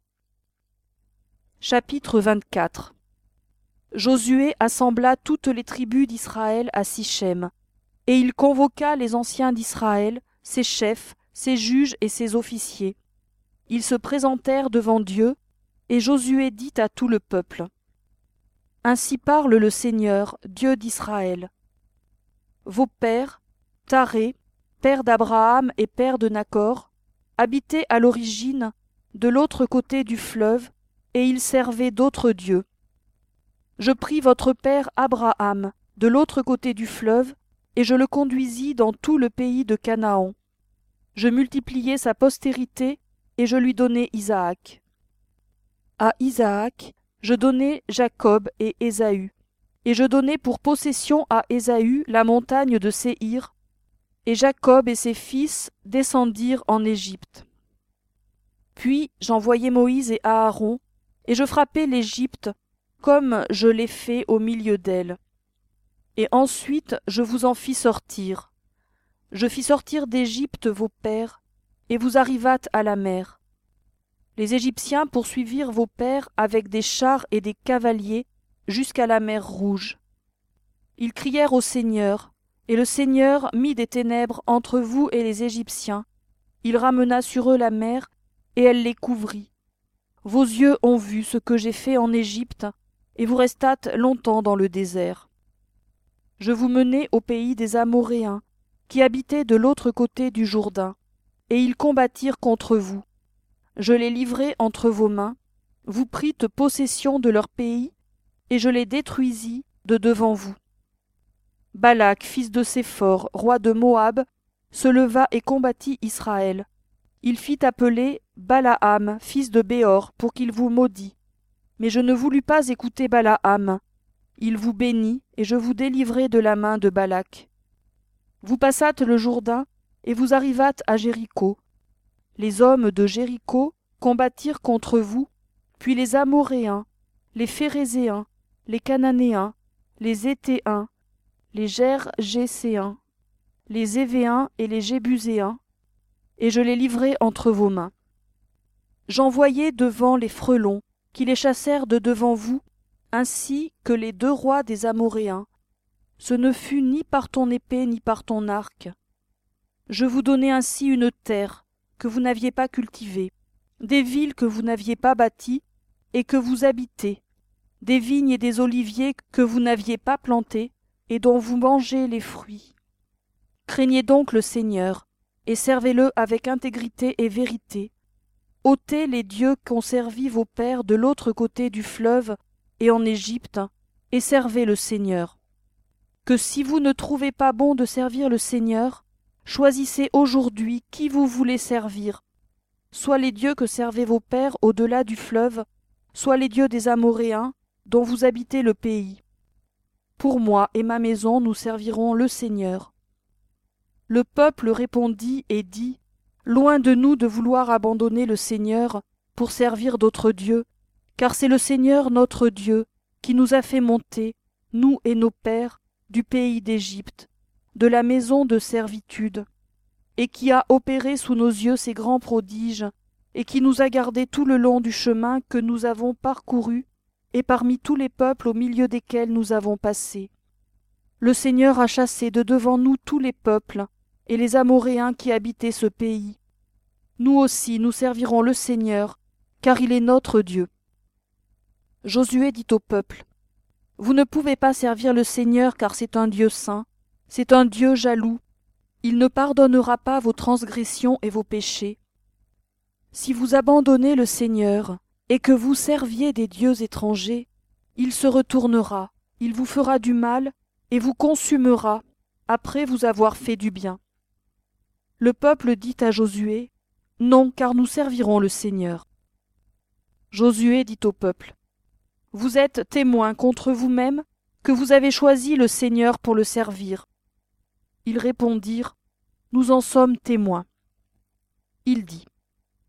Speaker 1: Chapitre vingt-quatre. Josué assembla toutes les tribus d'Israël à Sichem, et il convoqua les anciens d'Israël, ses chefs, ses juges et ses officiers. Ils se présentèrent devant Dieu, et Josué dit à tout le peuple: Ainsi parle le Seigneur, Dieu d'Israël. Vos pères, Taré, père d'Abraham et père de Nacor, habitaient à l'origine de l'autre côté du fleuve, et ils servaient d'autres dieux. Je pris votre père Abraham de l'autre côté du fleuve, et je le conduisis dans tout le pays de Canaan. Je multipliai sa postérité, et je lui donnai Isaac. À Isaac, je donnai Jacob et Ésaü, et je donnai pour possession à Ésaü la montagne de Séhir, et Jacob et ses fils descendirent en Égypte. Puis j'envoyai Moïse et Aaron, et je frappai l'Égypte, comme je l'ai fait au milieu d'elle. Et ensuite je vous en fis sortir. Je fis sortir d'Égypte vos pères, et vous arrivâtes à la mer. Les Égyptiens poursuivirent vos pères avec des chars et des cavaliers jusqu'à la mer Rouge. Ils crièrent au Seigneur, et le Seigneur mit des ténèbres entre vous et les Égyptiens. Il ramena sur eux la mer, et elle les couvrit. Vos yeux ont vu ce que j'ai fait en Égypte, et vous restâtes longtemps dans le désert. Je vous menai au pays des Amoréens, qui habitaient de l'autre côté du Jourdain, et ils combattirent contre vous. Je les livrai entre vos mains, vous prîtes possession de leur pays, et je les détruisis de devant vous. Balak, fils de Séphor, roi de Moab, se leva et combattit Israël. Il fit appeler Balaam, fils de Béor, pour qu'il vous maudît. Mais je ne voulus pas écouter Balaam. Il vous bénit, et je vous délivrai de la main de Balak. Vous passâtes le Jourdain, et vous arrivâtes à Jéricho. Les hommes de Jéricho combattirent contre vous, puis les Amoréens, les Phérézéens, les Cananéens, les Héthéens, les Gergéséens, les Évéens et les Jébuséens, et je les livrai entre vos mains. J'envoyai devant les frelons, qui les chassèrent de devant vous, ainsi que les deux rois des Amoréens. Ce ne fut ni par ton épée ni par ton arc. Je vous donnai ainsi une terre que vous n'aviez pas cultivée, des villes que vous n'aviez pas bâties et que vous habitez, des vignes et des oliviers que vous n'aviez pas plantés et dont vous mangez les fruits. Craignez donc le Seigneur, et servez-le avec intégrité et vérité. Ôtez les dieux qu'ont servi vos pères de l'autre côté du fleuve et en Égypte, et servez le Seigneur. Que si vous ne trouvez pas bon de servir le Seigneur, choisissez aujourd'hui qui vous voulez servir, soit les dieux que servaient vos pères au-delà du fleuve, soit les dieux des Amoréens, dont vous habitez le pays. Pour moi et ma maison, nous servirons le Seigneur. Le peuple répondit et dit: Loin de nous de vouloir abandonner le Seigneur pour servir d'autres dieux, car c'est le Seigneur notre Dieu qui nous a fait monter, nous et nos pères, du pays d'Égypte, de la maison de servitude, et qui a opéré sous nos yeux ces grands prodiges, et qui nous a gardés tout le long du chemin que nous avons parcouru, et parmi tous les peuples au milieu desquels nous avons passé. Le Seigneur a chassé de devant nous tous les peuples, et les Amoréens qui habitaient ce pays. Nous aussi nous servirons le Seigneur, car il est notre Dieu. Josué dit au peuple: Vous ne pouvez pas servir le Seigneur, car c'est un Dieu saint, c'est un Dieu jaloux. Il ne pardonnera pas vos transgressions et vos péchés. Si vous abandonnez le Seigneur, et que vous serviez des dieux étrangers, il se retournera, il vous fera du mal, et vous consumera, après vous avoir fait du bien. Le peuple dit à Josué: Non, car nous servirons le Seigneur. Josué dit au peuple: Vous êtes témoins contre vous-même que vous avez choisi le Seigneur pour le servir. Ils répondirent: Nous en sommes témoins. Il dit: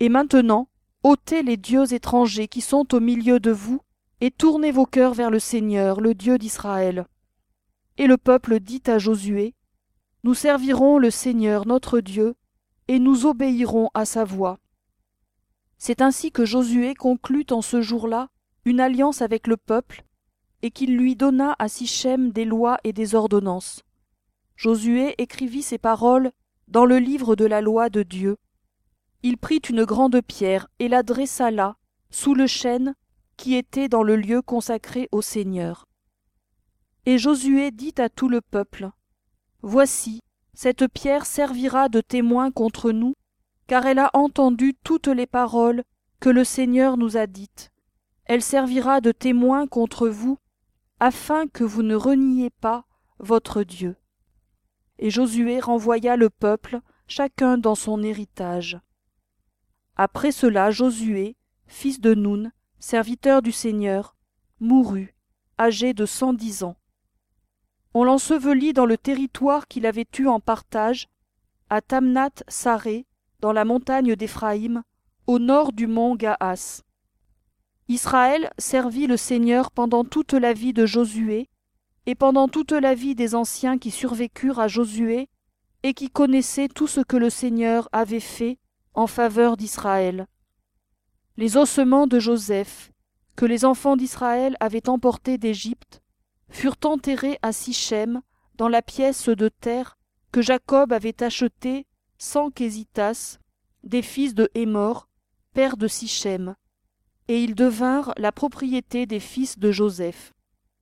Speaker 1: Et maintenant, ôtez les dieux étrangers qui sont au milieu de vous, et tournez vos cœurs vers le Seigneur, le Dieu d'Israël. » Et le peuple dit à Josué, « Nous servirons le Seigneur notre Dieu, et nous obéirons à sa voix. » C'est ainsi que Josué conclut en ce jour-là une alliance avec le peuple, et qu'il lui donna à Sichem des lois et des ordonnances. Josué écrivit ces paroles dans le livre de la loi de Dieu. Il prit une grande pierre et la dressa là, sous le chêne qui était dans le lieu consacré au Seigneur. Et Josué dit à tout le peuple, « Voici, cette pierre servira de témoin contre nous, car elle a entendu toutes les paroles que le Seigneur nous a dites. Elle servira de témoin contre vous, afin que vous ne reniez pas votre Dieu. » Et Josué renvoya le peuple, chacun dans son héritage. Après cela, Josué, fils de Nun, serviteur du Seigneur, mourut, âgé de cent dix ans. On l'ensevelit dans le territoire qu'il avait eu en partage, à Tamnath-Saré, dans la montagne d'Éphraïm, au nord du mont Gaas. Israël servit le Seigneur pendant toute la vie de Josué, et pendant toute la vie des anciens qui survécurent à Josué, et qui connaissaient tout ce que le Seigneur avait fait en faveur d'Israël. Les ossements de Joseph, que les enfants d'Israël avaient emportés d'Égypte, furent enterrés à Sichem, dans la pièce de terre que Jacob avait achetée sans qu'hésitasse, des fils de Hémor, père de Sichem, et ils devinrent la propriété des fils de Joseph.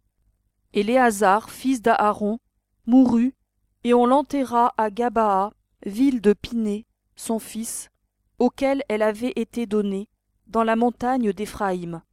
Speaker 1: Éléazar, fils d'Aaron, mourut, et on l'enterra à Gabaa, ville de Piné, son fils, auquel elle avait été donnée, dans la montagne d'Éphraïm.